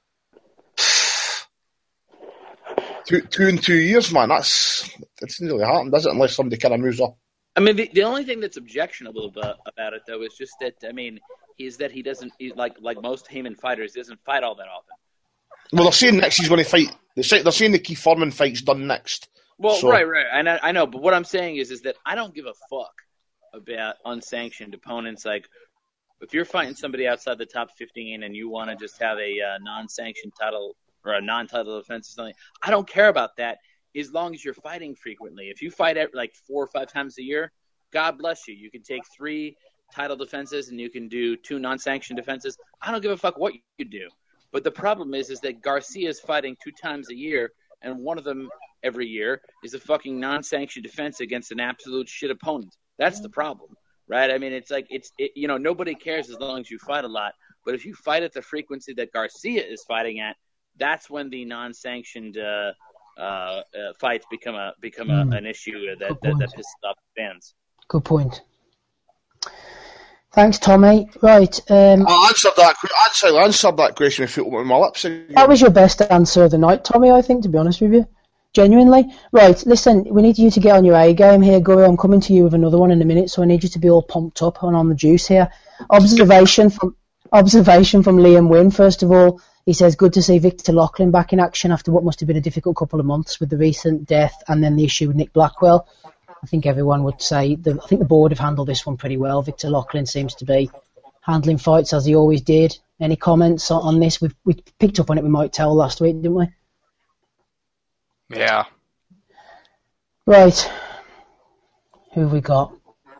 Speaker 5: two, two in two years, man, that's it doesn't really happen, does it? Unless somebody kind of moves up.
Speaker 3: I mean, the, the only thing that's objectionable about, about it, though, is just that, I mean, is that he doesn't, he's like like most Heyman fighters, he doesn't fight all that often.
Speaker 5: Well, they're saying next he's going to fight. They're saying, they're saying the Keith Thurman fight's done next.
Speaker 3: Well,
Speaker 5: so.
Speaker 3: right, right. I know, I know, but what I'm saying is, is that I don't give a fuck about unsanctioned opponents. Like, if you're fighting somebody outside the top fifteen and you want to just have a uh, non-sanctioned title or a non-title defense or something, I don't care about that as long as you're fighting frequently. If you fight at like four or five times a year, God bless you. You can take three title defenses and you can do two non-sanctioned defenses. I don't give a fuck what you do. But the problem is, is that Garcia is fighting two times a year, and one of them every year is a fucking non-sanctioned defense against an absolute shit opponent. That's the problem, right? I mean, it's like, it's it, you know, nobody cares as long as you fight a lot. But if you fight at the frequency that Garcia is fighting at, that's when the non-sanctioned uh, uh, uh, fights become a become a, an issue that, that, that pisses off fans.
Speaker 1: Good point. Thanks, Tommy. Right. Um,
Speaker 5: I answered that. Actually, I answered that question with with my lips again.
Speaker 1: that was your best answer of the night, Tommy, I think, to be honest with you. Genuinely. Right, listen, we need you to get on your A game here, Guru. I'm coming to you with another one in a minute, so I need you to be all pumped up and on the juice here. Observation from observation from Liam Wynn, first of all. He says, good to see Victor Loughlin back in action after what must have been a difficult couple of months with the recent death and then the issue with Nick Blackwell. I think everyone would say, the, I think the board have handled this one pretty well. Victor Loughlin seems to be handling fights as he always did. Any comments on, on this? We've, we picked up on it with Mike Tell last week, didn't we?
Speaker 2: Yeah.
Speaker 1: Right. Who have we got?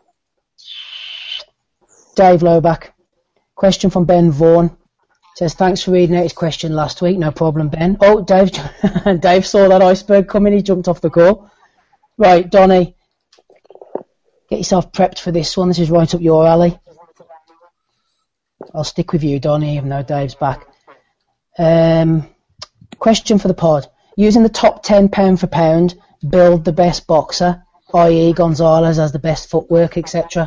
Speaker 1: Dave Lowback. Question from Ben Vaughan. Says, thanks for reading out his question last week. No problem, Ben. Oh, Dave Dave saw that iceberg coming. He jumped off the call. Right, Donny. Get yourself prepped for this one. This is right up your alley. I'll stick with you, Donny, even though Dave's back. Um, question for the pod. Using the top ten pound for pound, build the best boxer, that is. Gonzalez has the best footwork, et cetera.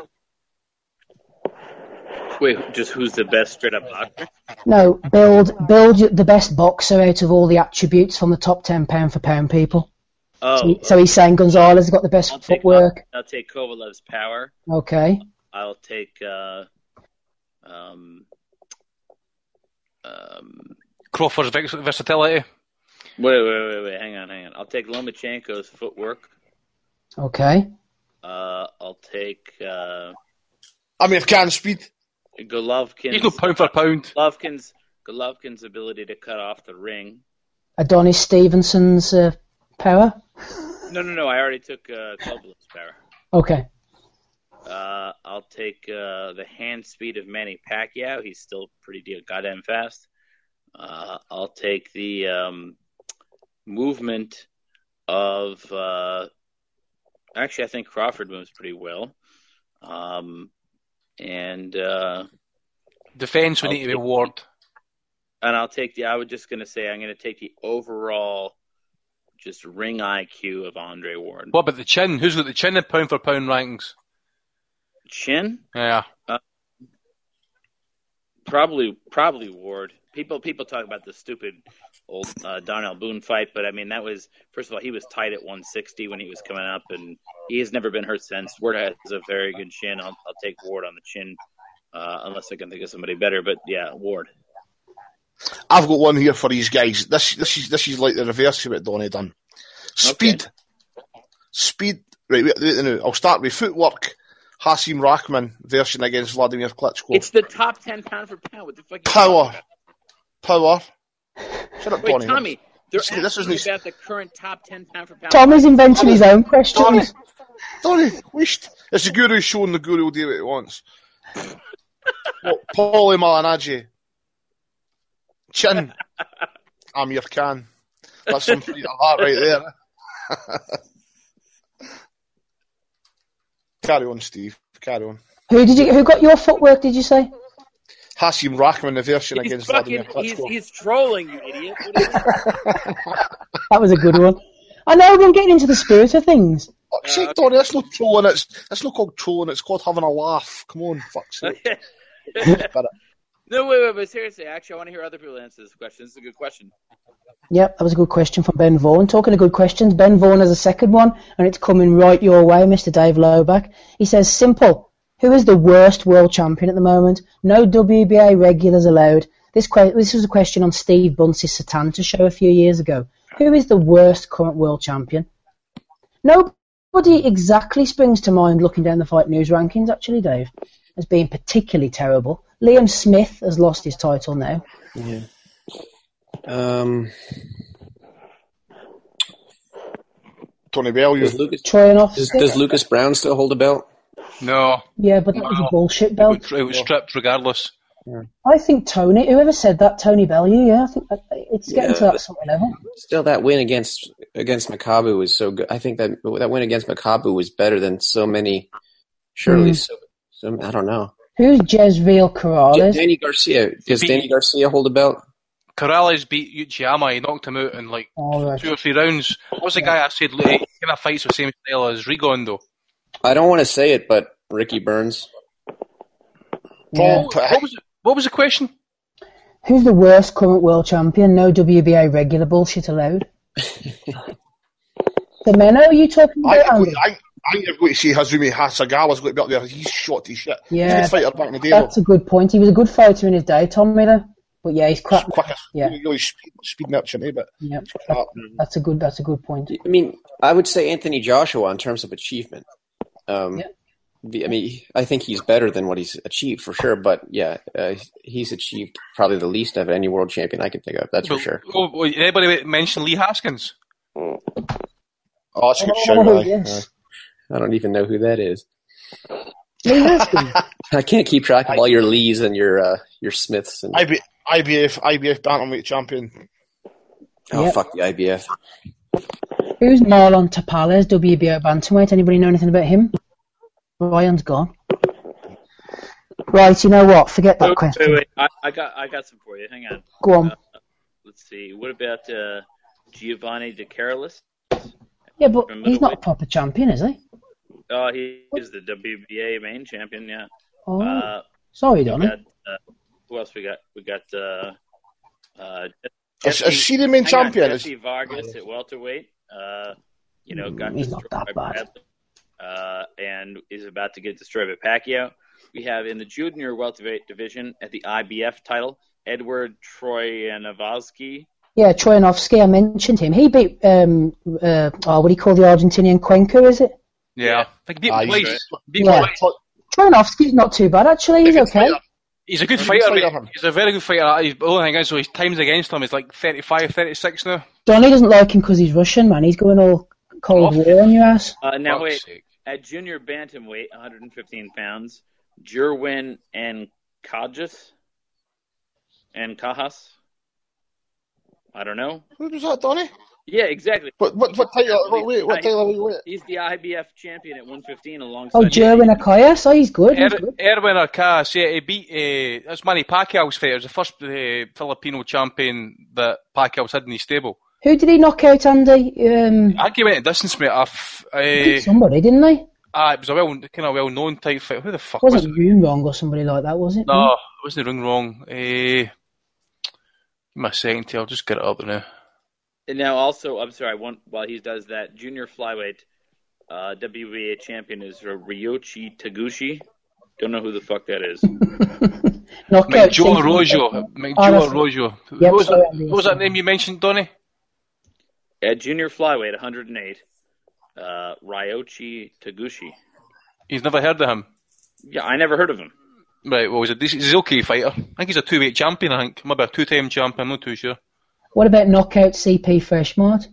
Speaker 3: Wait, just who's the best straight up boxer?
Speaker 1: No, build build the best boxer out of all the attributes from the top ten pound for pound people.
Speaker 3: Oh,
Speaker 1: so, so he's saying Gonzalez has got the best
Speaker 3: I'll take,
Speaker 1: footwork.
Speaker 3: I'll, I'll take Kovalev's power.
Speaker 1: Okay.
Speaker 3: I'll take uh, um, um,
Speaker 2: Crawford's versatility.
Speaker 3: Wait, wait, wait, wait. Hang on, hang on. I'll take Lomachenko's footwork.
Speaker 1: Okay.
Speaker 3: Uh, I'll take uh,
Speaker 5: Amir Khan's speed.
Speaker 3: Golovkin's.
Speaker 2: He's no pound for pound.
Speaker 3: Golovkin's, Golovkin's ability to cut off the ring.
Speaker 1: Adonis Stevenson's uh, power.
Speaker 3: No, no, no. I already took uh, Kovalev's power.
Speaker 1: Okay.
Speaker 3: Uh, I'll take uh, the hand speed of Manny Pacquiao. He's still pretty goddamn fast. Uh, I'll take the um, movement of. Uh, actually, I think Crawford moves pretty well. Um, and uh,
Speaker 2: defense we
Speaker 3: I'll
Speaker 2: need to be
Speaker 3: take-
Speaker 2: Ward.
Speaker 3: And I'll take the. I was just going to say I'm going to take the overall, just ring I Q of Andre Ward.
Speaker 2: What about the chin? Who's got the chin in pound for pound rankings?
Speaker 3: Chin?
Speaker 2: Yeah.
Speaker 3: Probably, probably Ward. People, people talk about the stupid old uh, Darnell Boone fight, but I mean that was first of all he was tight at one sixty when he was coming up, and he has never been hurt since. Ward has a very good chin. I'll, I'll take Ward on the chin, uh, unless I can think of somebody better. But yeah, Ward.
Speaker 5: I've got one here for these guys. This, this is this is like the reverse of what Donnie done. Speed,
Speaker 3: Okay.
Speaker 5: speed. Right, wait, wait, no, I'll start with footwork. Hasim Rahman version against Vladimir Klitschko.
Speaker 3: It's the top ten pound for pound. What the fuck? are you
Speaker 5: Power,
Speaker 3: talking
Speaker 5: power. Shut up,
Speaker 3: about? Wait,
Speaker 5: Donnie.
Speaker 3: Tommy. They're
Speaker 5: See, this
Speaker 3: asking
Speaker 5: isn't-
Speaker 3: about the current top ten pound for pound.
Speaker 1: Tommy's inventing his own questions.
Speaker 5: Donnie, wished. It's the guru showing the guru will do what he wants. What, Paulie Malignaggi. Chin. Amir Khan. That's some freedom of that right there. Carry on, Steve. Carry on.
Speaker 1: Who did you? Who got your footwork? Did you say?
Speaker 5: Hasim Rahman, the version
Speaker 3: He's
Speaker 5: against
Speaker 3: fucking.
Speaker 5: Vladimir
Speaker 3: He's,
Speaker 5: Klitschko.
Speaker 3: he's trolling you, idiot. What do you mean?
Speaker 1: That was a good one. I know I'm getting into the spirit of things.
Speaker 5: Fuck's sake, Donnie, that's not trolling. It's that's not called trolling. It's called having a laugh. Come on, fuck's sake. But,
Speaker 3: No, wait, wait, but seriously, actually, I want to hear other people answer this question. This is a good question.
Speaker 1: Yep, that was a good question from Ben Vaughan. Talking of good questions, Ben Vaughan has a second one, and it's coming right your way, Mister Dave Lowback. He says, simple. Who is the worst world champion at the moment? No W B A regulars allowed. This que- this was a question on Steve Bunce's Satanta show a few years ago. Who is the worst current world champion? Nobody exactly springs to mind looking down the Fight News rankings, actually, Dave, as being particularly terrible. Liam Smith has lost his title now.
Speaker 4: Yeah. Um,
Speaker 5: Tony Bellew.
Speaker 4: does Lucas
Speaker 1: Troyanov.
Speaker 4: does, does Lucas Brown still hold the belt?
Speaker 2: No.
Speaker 1: Yeah, but that was a bullshit
Speaker 2: It
Speaker 1: belt.
Speaker 2: was, it was stripped regardless.
Speaker 1: I think Tony, whoever said that, Tony Bellew, yeah, I think that, it's getting
Speaker 4: Yeah,
Speaker 1: to that
Speaker 4: but-
Speaker 1: sort of level.
Speaker 4: Still, that win against against Makabu was so good. I think that that win against Makabu was better than so many. Surely,
Speaker 1: Mm.
Speaker 4: so, so I don't know.
Speaker 1: Who's Jezreel Corrales?
Speaker 4: Danny Garcia. Does
Speaker 2: Beat-
Speaker 4: Danny Garcia hold a belt?
Speaker 2: Corrales beat Uchiyama. He knocked him out in like
Speaker 1: All right.
Speaker 2: two or three rounds. What was the guy I said he kind of fights the same style as Rigon though?
Speaker 4: I don't want to say it, but Ricky Burns.
Speaker 1: Yeah.
Speaker 5: Paul,
Speaker 2: What was, what was the question?
Speaker 1: Who's the worst current world champion? No W B A regular bullshit allowed. The Menno, are you talking
Speaker 5: I,
Speaker 1: about?
Speaker 5: I, I, I think you're going to say Hazumi Hasagawa's going to be up there. He's shot to shit.
Speaker 1: Yeah,
Speaker 5: He's a good fighter back in the day.
Speaker 1: That's a good point. He was a good fighter in his day, Tommy, though. But yeah, he's crap.
Speaker 5: Quickest,
Speaker 1: Yeah.
Speaker 5: really speed, speed merchant, eh? But
Speaker 1: Yeah, that, that's a good. That's a good point.
Speaker 4: I mean, I would say Anthony Joshua in terms of achievement. Um,
Speaker 1: Yeah.
Speaker 4: the- I mean, I think he's better than what he's achieved for sure. But yeah, uh, he's achieved probably the least of any world champion I can think of. That's for sure.
Speaker 2: Oh, oh, anybody mention Lee Haskins?
Speaker 5: oh, that's a good
Speaker 1: Oh,
Speaker 5: shout. aye.
Speaker 1: yes.
Speaker 4: I don't even know who that is.
Speaker 1: Lee Haskins.
Speaker 4: I can't keep track of all your Lees and your uh, your Smiths. And
Speaker 5: I B, I B F, I B F bantamweight champion.
Speaker 4: oh
Speaker 1: Yep.
Speaker 4: fuck the I B F.
Speaker 1: Who's Marlon Tapales, W B O bantamweight? Anybody know anything about him? Ryan's gone. Right, you know what? Forget that
Speaker 3: Wait,
Speaker 1: question.
Speaker 3: wait, wait. I, I got, I got some for you. Hang on.
Speaker 1: Go on.
Speaker 3: Uh, let's see. What about uh, Giovanni De Carolis?
Speaker 1: Yeah, but
Speaker 3: from
Speaker 1: he's not a
Speaker 3: middleweight.
Speaker 1: proper champion, is he?
Speaker 3: Oh, he is the W B A main champion. Yeah.
Speaker 1: Oh,
Speaker 3: Uh,
Speaker 1: sorry,
Speaker 3: we
Speaker 1: Donny.
Speaker 3: got, uh, who else we got? We got uh, uh,
Speaker 5: Is, is she the main
Speaker 3: hang on,
Speaker 5: champion? Is,
Speaker 3: Jesse Vargas at welterweight. Uh, you know, got
Speaker 1: Mm, he's not
Speaker 3: destroyed
Speaker 1: that
Speaker 3: by
Speaker 1: bad.
Speaker 3: Bradley, uh, and is about to get destroyed by Pacquiao. We have in the junior welterweight division at the I B F title, Edward Troyanovsky.
Speaker 1: Yeah, Troyanovsky, I mentioned him. He beat, um, uh, oh, what do you call the Argentinian Cuenca, is it?
Speaker 2: Yeah.
Speaker 3: Yeah.
Speaker 2: I think beat
Speaker 5: Ah,
Speaker 2: him
Speaker 5: he's
Speaker 2: twice.
Speaker 5: right.
Speaker 2: Beat him
Speaker 1: Yeah.
Speaker 2: twice.
Speaker 1: Troyanovsky's not too bad, actually. He's
Speaker 5: Good
Speaker 1: okay.
Speaker 5: fighter.
Speaker 2: He's a good
Speaker 5: He's a good
Speaker 2: fighter.
Speaker 5: fighter.
Speaker 2: mate. He's a very good fighter. He's, the only thing is, so his times against him is like thirty-five, thirty-six now.
Speaker 1: Donny doesn't like him because he's Russian, man. He's going all Cold
Speaker 2: Oh.
Speaker 1: War on your ass.
Speaker 3: Uh, now
Speaker 2: Fuck's
Speaker 3: wait,
Speaker 2: sake.
Speaker 3: at junior bantamweight, one hundred fifteen pounds, Jerwin and Kajas and Kajas. I don't know.
Speaker 5: Who was that, Donny?
Speaker 3: Yeah, exactly.
Speaker 5: What, what, what title? What, wait, what title are you with?
Speaker 3: He's the I B F champion at one fifteen alongside.
Speaker 1: Oh, Jerwin Akayas. Oh, he's good. He's
Speaker 2: Er,
Speaker 1: good.
Speaker 2: Erwin Arcas, yeah, he beat, uh, that's Manny Pacquiao's fighter. He was the first uh, Filipino champion that Pacquiao's had in his stable.
Speaker 1: Who did he knock out, Andy? Um,
Speaker 2: I think he went a distance, mate. I've,
Speaker 1: beat
Speaker 2: uh,
Speaker 1: somebody, didn't he?
Speaker 2: ah, it was a well, kind of well-known type fight. Who the fuck was
Speaker 1: Wasn't
Speaker 2: it?
Speaker 1: Rune wrong or somebody like that, was it?
Speaker 2: No, it wasn't ring wrong. Uh, give me a second here, I'll just get it up now.
Speaker 3: And now also, I'm sorry, one, while he does that, junior flyweight uh, W B A champion is Ryochi Taguchi. Don't know who the fuck that is.
Speaker 1: Knockout.
Speaker 2: McJoe
Speaker 1: Simpson.
Speaker 2: Rojo.
Speaker 1: Oh,
Speaker 2: McJoe
Speaker 1: that's-
Speaker 2: Rojo.
Speaker 1: Yep,
Speaker 2: What was,
Speaker 1: sorry,
Speaker 2: that,
Speaker 1: Andy,
Speaker 2: what was that
Speaker 1: sorry.
Speaker 2: name you mentioned, Donny?
Speaker 3: At junior flyweight, one hundred eight, uh, Ryochi Taguchi.
Speaker 2: He's never heard of him.
Speaker 3: Yeah, I never heard of him.
Speaker 2: Right, well, he's a, decent- he's an okay fighter. I think he's a two-weight champion, I think. Maybe a two-time champion, I'm not too sure.
Speaker 1: What about knockout C P Freshmart?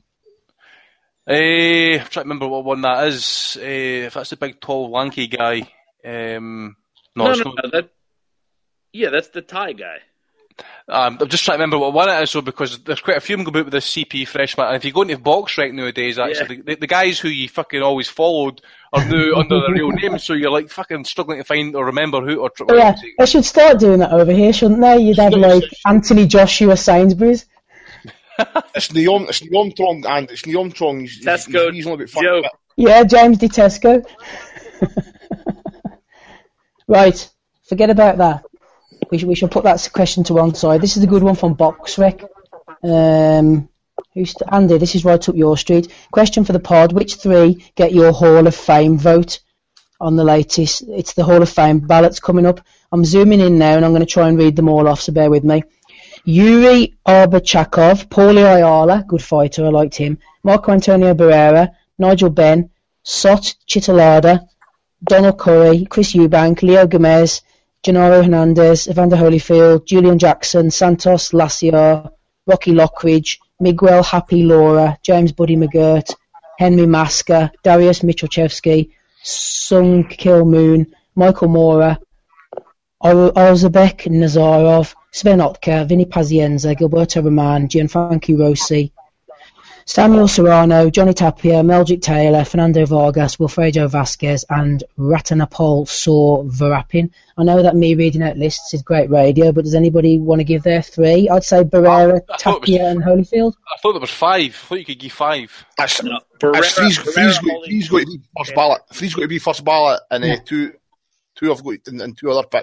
Speaker 2: Uh, I'm trying to remember what one that is. Uh, if that's the big, tall, lanky guy. Um, no,
Speaker 3: No,
Speaker 2: it's
Speaker 3: no,
Speaker 2: not.
Speaker 3: no, that. Yeah, that's the Thai guy.
Speaker 2: Um, I'm just trying to remember what one it is, though, because there's quite a few of them go about with this C P freshman. And if you go into box right nowadays, actually,
Speaker 3: Yeah.
Speaker 2: the, the guys who you fucking always followed are now under their real names, so you're like fucking struggling to find or remember who. Or
Speaker 1: Oh, yeah, they should start doing that over here, shouldn't they? You'd have like Anthony Joshua Sainsbury's.
Speaker 5: It's Neom, it's Neom Trong, and it's Neom Trong. He's, he's,
Speaker 3: Tesco
Speaker 5: he's reasonably about
Speaker 3: Joe.
Speaker 5: fucking
Speaker 1: Yeah, James Di Tesco. Right, forget about that. We should, we should put that question to one side. This is a good one from BoxRec. Um, who's st- Andy, this is right up your street. Question for the pod: which three get your Hall of Fame vote on the latest? It's the Hall of Fame ballots coming up. I'm zooming in now, and I'm going to try and read them all off. So bear with me. Yuri Arbachakov, Paulie Ayala, good fighter, I liked him. Marco Antonio Barrera, Nigel Benn, Sot Chitolada, Donald Curry, Chris Eubank, Leo Gomez, Gennaro Hernandez, Evander Holyfield, Julian Jackson, Santos Laciar, Rocky Lockridge, Miguel Happy Laura, James Buddy McGirt, Henry Masker, Darius Michalczewski, Sung Kil Moon, Michael Mora, Or- Orzabek Nazarov, Sven Otka, Vinny Pazienza, Gilberto Roman, Gianfranco Rossi, Samuel Serrano, Johnny Tapia, Meljic Taylor, Fernando Vargas, Wilfredo Vasquez, and Ratanapol Saw Verapin. I know that me reading out lists is great radio, but does anybody want to give their three? I'd say Barrera,
Speaker 2: I thought it was-
Speaker 1: Tapia, and Holyfield.
Speaker 2: I thought there was five. I thought you could give five.
Speaker 5: That's,
Speaker 3: No,
Speaker 5: that's three's,
Speaker 3: Barrera-
Speaker 5: three's,
Speaker 3: Barrera,
Speaker 5: got, three's got to be first ballot. Three's got to be first ballot, and uh,
Speaker 1: Yeah.
Speaker 5: two, two have got and, and two other picks.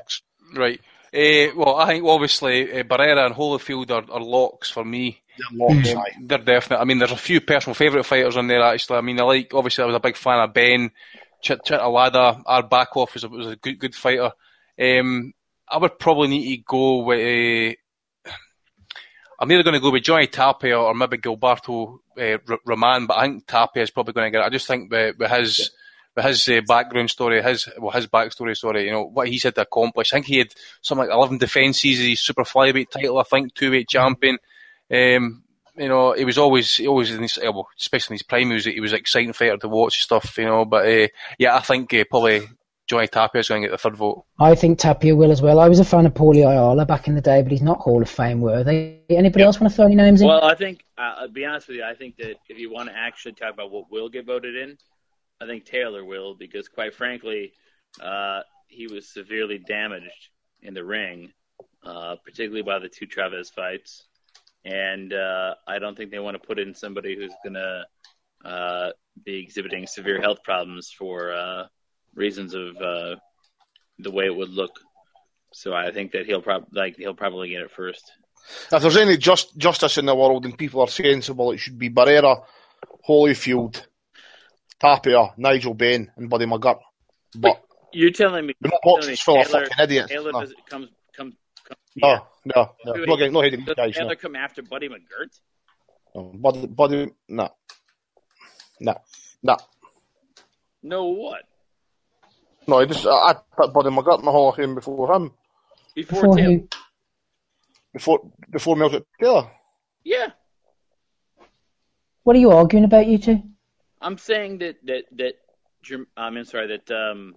Speaker 2: Right. Uh, well, I think obviously uh, Barrera and Holyfield are, are locks for me.
Speaker 5: They're locks,
Speaker 2: Um,
Speaker 5: aye.
Speaker 2: they're definite. I mean, there's a few personal favourite fighters on there actually. I mean, I like obviously I was a big fan of Ben Chit Chitalada. Arbakoff was a, was a good good fighter. Um, I would probably need to go with. Uh, I'm either going to go with Johnny Tapia or maybe Gilberto uh, R- Roman, but I think Tapia is probably going to get it. I just think with, with his. Yeah. With his uh, background story, his well, his backstory, sorry, you know what he's had to accomplish. I think he had something like eleven defences. His super flyweight title, I think, two weight champion. Um, you know, he was always, he always, in his, well, especially in his prime, he was, he was an exciting fighter to watch and stuff. You know, but uh, yeah, I think uh, probably Johnny Tapia is going to get the third vote.
Speaker 1: I think Tapia will as well. I was a fan of Paulie Ayala back in the day, but he's not Hall of Fame worthy. Anybody else want to throw any names in?
Speaker 3: Well, I think uh, I'll be honest with you. I think that if you want to actually talk about what will get voted in, I think Taylor will, because quite frankly, uh, he was severely damaged in the ring, uh, particularly by the two Chavez fights. And uh, I don't think they want to put in somebody who's going to uh, be exhibiting severe health problems for uh, reasons of uh, the way it would look. So I think that he'll, prob- like, he'll probably get it first.
Speaker 5: If there's any just justice in the world and people are sensible, it should be Barrera, Holyfield, Tapia, Nigel Benn, and Buddy McGirt. But
Speaker 3: Wait, you're telling me
Speaker 5: the box is full of fucking idiots.
Speaker 3: Taylor
Speaker 5: No.
Speaker 3: does it comes come, come
Speaker 5: No,
Speaker 3: yeah.
Speaker 5: no, no.
Speaker 3: Wait, wait,
Speaker 5: No, getting, no heading
Speaker 3: does
Speaker 5: guys.
Speaker 3: Taylor
Speaker 5: No.
Speaker 3: come after Buddy McGirt?
Speaker 5: no. Buddy, Buddy, no. No. No.
Speaker 3: No, what?
Speaker 5: No, I just, I, I'd put Buddy McGirt in the Hall of Fame before him.
Speaker 3: Before,
Speaker 1: Before
Speaker 3: Taylor?
Speaker 1: who?
Speaker 5: Before, before Melchett Taylor.
Speaker 3: Yeah.
Speaker 1: What are you arguing about, you two?
Speaker 3: I'm saying that that that I'm sorry that um,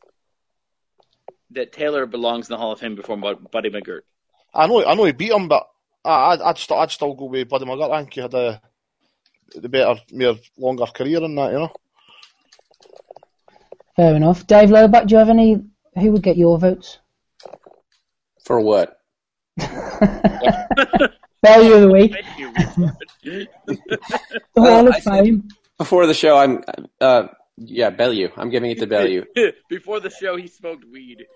Speaker 3: that Taylor belongs in the Hall of Fame before Buddy McGirt.
Speaker 5: I know, I know he beat him, but I, I'd, I'd, still, I'd still go with Buddy McGirt. I think he had a, the better, more longer career than that, you know.
Speaker 1: Fair enough. Dave Loback, do you have any? Who would get your votes?
Speaker 4: For what?
Speaker 1: Failure of the week.
Speaker 3: Thank you, retard.
Speaker 1: The
Speaker 4: Well,
Speaker 1: Hall of
Speaker 4: I said-
Speaker 1: Fame.
Speaker 4: Before the show, I'm, uh, yeah, Bellew. I'm giving it to Bellew.
Speaker 3: Before the show, he smoked weed.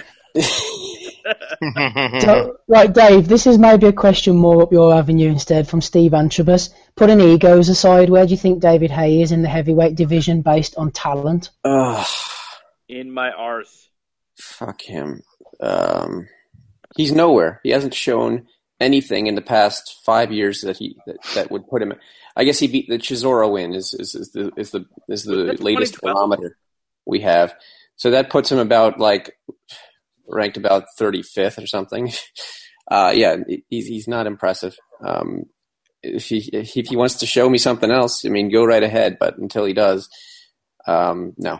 Speaker 1: So, right, Dave, this is maybe a question more up your avenue instead from Steve Antrobus. Putting egos aside, where do you think David Haye is in the heavyweight division based on talent?
Speaker 4: Ugh,
Speaker 3: In my arse.
Speaker 4: fuck him. Um, he's nowhere. He hasn't shown anything in the past five years that he that, that would put him. I guess he beat the Chisora win is is, is the is the is the
Speaker 3: That's
Speaker 4: latest
Speaker 3: twenty twelve.
Speaker 4: barometer we have. So that puts him about like ranked about thirty-fifth or something. Uh, yeah, he's he's not impressive. Um, if he if he wants to show me something else, I mean, go right ahead. But until he does, um, no,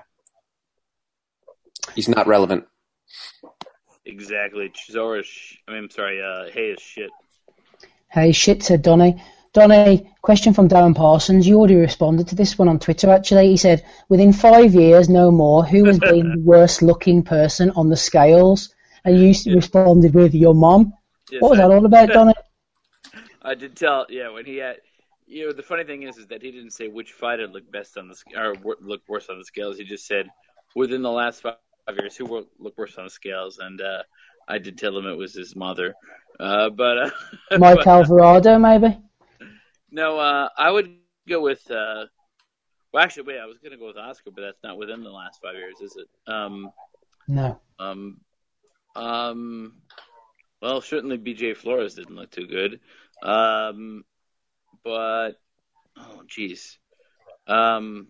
Speaker 4: he's not relevant.
Speaker 3: Exactly. Chisora, sh- I mean, I'm sorry, uh, Hay is shit.
Speaker 1: Hey, shit, said Donny. Donny, question from Darren Parsons. You already responded to this one on Twitter, actually. He said, within five years, no more, who has been the worst looking person on the scales? And you
Speaker 3: Yeah.
Speaker 1: responded with your mom.
Speaker 3: Yes,
Speaker 1: What was
Speaker 3: I-
Speaker 1: that all about, Donny?
Speaker 3: I did tell, yeah, when he had, you know, the funny thing is, is that he didn't say which fighter looked best on the sc- or wor- looked worse on the scales. He just said within the last five years, who wo- looked worse on the scales, and uh, I did tell him it was his mother. Uh, but uh,
Speaker 1: Mike
Speaker 3: but,
Speaker 1: Alvarado, maybe?
Speaker 3: no, uh, I would go with. Uh, well, actually, wait, I was going to go with Oscar, but that's not within the last five years, is it? Um,
Speaker 1: No.
Speaker 3: um, um, well, certainly B J Flores didn't look too good. Um, but oh, geez, um,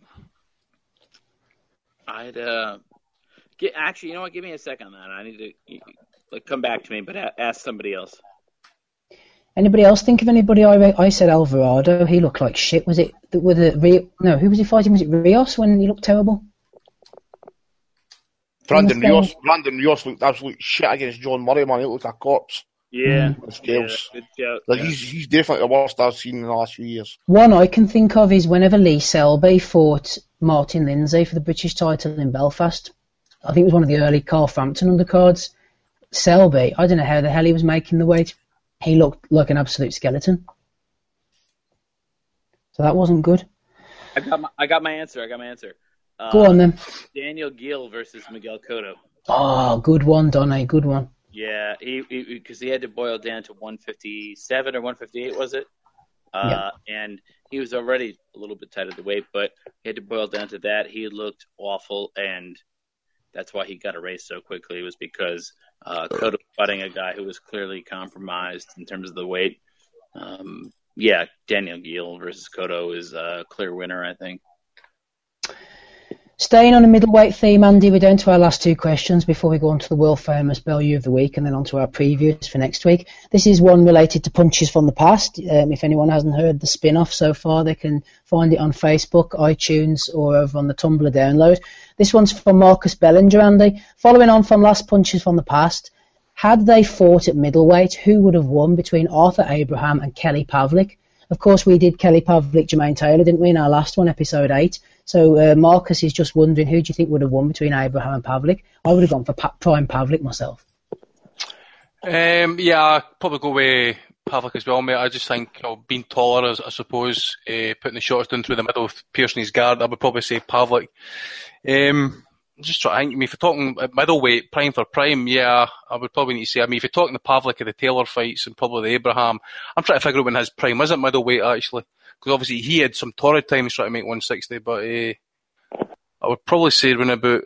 Speaker 3: I'd uh, get actually, you know what? Give me a second on that. I need to like come back to me, but a- ask somebody else.
Speaker 1: Anybody else think of anybody? I I said Alvarado. He looked like shit. Was it with it Rio? No, who was he fighting? Was it Rios when he looked terrible?
Speaker 5: Brandon
Speaker 1: Understand.
Speaker 5: Rios, Brandon Rios looked absolute shit against John Murray, man. He looked like a corpse.
Speaker 3: Yeah,
Speaker 5: on the scales.
Speaker 3: yeah, good shout.
Speaker 5: Like
Speaker 3: Yeah.
Speaker 5: he's he's definitely the worst I've seen in the last few years.
Speaker 1: One I can think of is whenever Lee Selby fought Martin Lindsay for the British title in Belfast. I think it was one of the early Carl Frampton undercards. Selby, I don't know how the hell he was making the weight. He looked like an absolute skeleton. So that wasn't good.
Speaker 3: I got my, I got my answer. I got my answer. Uh,
Speaker 1: Go on then.
Speaker 3: Daniel Gill versus Miguel Cotto.
Speaker 1: Oh, good one, Donny, good one.
Speaker 3: fought. He because he, he had to boil down to one fifty-seven or one fifty-eight, was it? Uh, yeah. And he was already a little bit tight of the weight, but he had to boil down to that. He looked awful, and that's why he got erased so quickly. It was because uh, Cotto was fighting a guy who was clearly compromised in terms of the weight. Um, yeah, Daniel Geale versus Cotto is a clear winner, I think.
Speaker 1: Staying on a middleweight theme, Andy, we're down to our last two questions before we go on to the world famous Bellew of the week and then on to our previews for next week. This is one related to punches from the past. Um, if anyone hasn't heard the spin-off so far, they can find it on Facebook, iTunes, or over on the Tumblr download. This one's from Marcus Bellinger, Andy. Following on from last punches from the past, had they fought at middleweight, who would have won between Arthur Abraham and Kelly Pavlik? Of course, we did Kelly Pavlik, Jermaine Taylor, didn't we, in our last one, episode eight? So uh, Marcus is just wondering, who do you think would have won between Abraham and Pavlik? I would have gone for pa- Prime Pavlik myself.
Speaker 2: Um, yeah, I'd probably go with Pavlik as well, mate. I just think, you know, being taller, I suppose, uh, putting the shots down through the middle, piercing his guard, I would probably say Pavlik. Um, just try to think, I mean, if you're talking middleweight, prime for prime, yeah, I would probably need to say, I mean, if you're talking the Pavlik of the Taylor fights and probably the Abraham, I'm trying to figure out when his prime is at middleweight, actually. Because obviously he had some torrid times trying to make one sixty, but uh, I would probably say when about...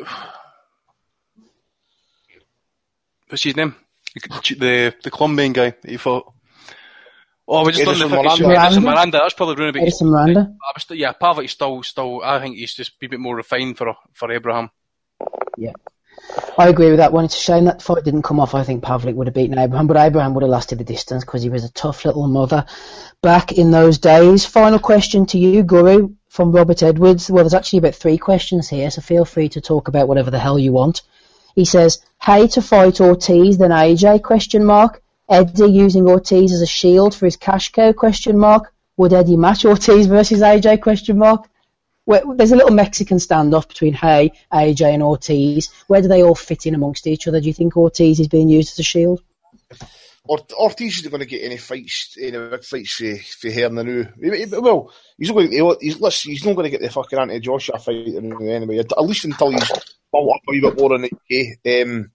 Speaker 2: What's his name? The the Colombian guy that he fought. Oh, we just
Speaker 5: Edison
Speaker 2: done the
Speaker 5: Miranda.
Speaker 2: Miranda. Edison Miranda. That's probably running about.
Speaker 1: Edison Miranda.
Speaker 2: I was, yeah, Pavlik's still, still. I think he's just a bit more refined for for Abraham.
Speaker 1: Yeah, I agree with that one. It's a shame that fight didn't come off. I think Pavlik would have beaten Abraham, but Abraham would have lasted the distance because he was a tough little mother back in those days. Final question to you, Guru, from Robert Edwards. Well, there's actually about three questions here, so feel free to talk about whatever the hell you want. He says, "Hey to fight Ortiz then A J? Question mark. Eddie using Ortiz as a shield for his cash cow? Question mark. Would Eddie match Ortiz versus A J? Question mark. Where, there's a little Mexican standoff between Hay, A J, and Ortiz. Where do they all fit in amongst each other? Do you think Ortiz is being used as a shield?"
Speaker 5: Ort- Ortiz isn't going to get any fights, any big fights for, for Hernan now. Well, he's not going to get, he's, listen, he's not going to get the fucking Anthony Joshua fight anyway, at least until he's built up a wee bit more in the um,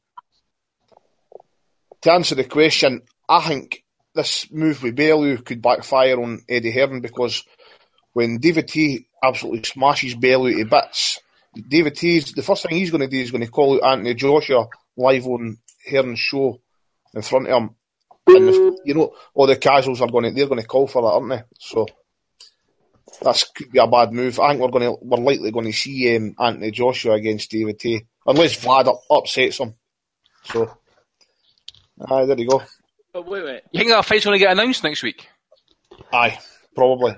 Speaker 5: To answer the question, I think this move with Bellew could backfire on Eddie Hearn, because when David T absolutely smashes Bellew to bits, David T, the first thing he's going to do is going to call out Anthony Joshua live on Hearn's show in front of him. And if, you know, all the casuals are going to, they're going to call for that, aren't they? So that could be a bad move. I think we're going to, we're likely going to see um, Anthony Joshua against David T, unless Vlad up, upsets him. So, aye, there you go.
Speaker 3: But wait, wait.
Speaker 2: You think that fight's going to get announced next week?
Speaker 5: Aye, probably.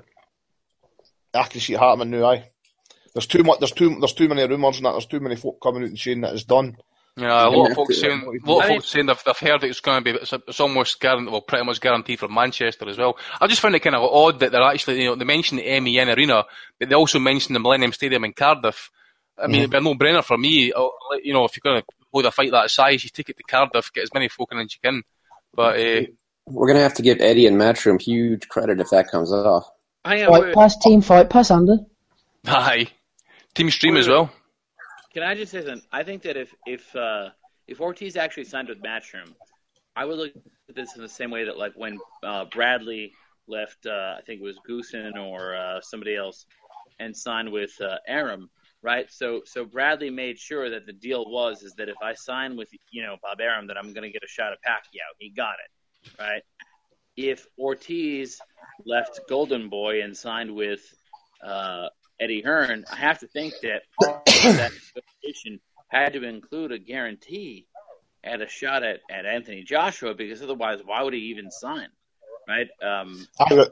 Speaker 5: I can see it happening now. Aye, there's too much. There's too. There's too many rumours and that. There's too many folk coming out and saying that it's done.
Speaker 2: Yeah, a lot of folks saying, a lot of folks saying they've, they've heard it's going to be, it's, it's almost guaranteed, well, pretty much guaranteed for Manchester as well. I just found it kind of odd that they're actually, you know, they mentioned the M E N Arena, but they also mentioned the Millennium Stadium in Cardiff. I mean, mm. it'd be a no-brainer for me. You know, if you're going to hold a fight that size, you take it to Cardiff, get as many folk in as you can. But uh,
Speaker 4: we're going to have to give Eddie and Matchroom huge credit if that comes off.
Speaker 1: Fight Pass, Team Fight Pass, Andy.
Speaker 2: Aye. Team Stream as well.
Speaker 3: Can I just say something? I think that if if uh, if Ortiz actually signed with Matchroom, I would look at this in the same way that like when uh, Bradley left, uh, I think it was Goosen or uh, somebody else, and signed with uh, Arum, right? So so Bradley made sure that the deal was is that if I sign with you know Bob Arum, that I'm going to get a shot at Pacquiao. He got it, right? If Ortiz left Golden Boy and signed with uh, Eddie Hearn, I have to think that part of that negotiation had to include a guarantee at a shot at, at Anthony Joshua, because otherwise, why would he even sign, right? Um,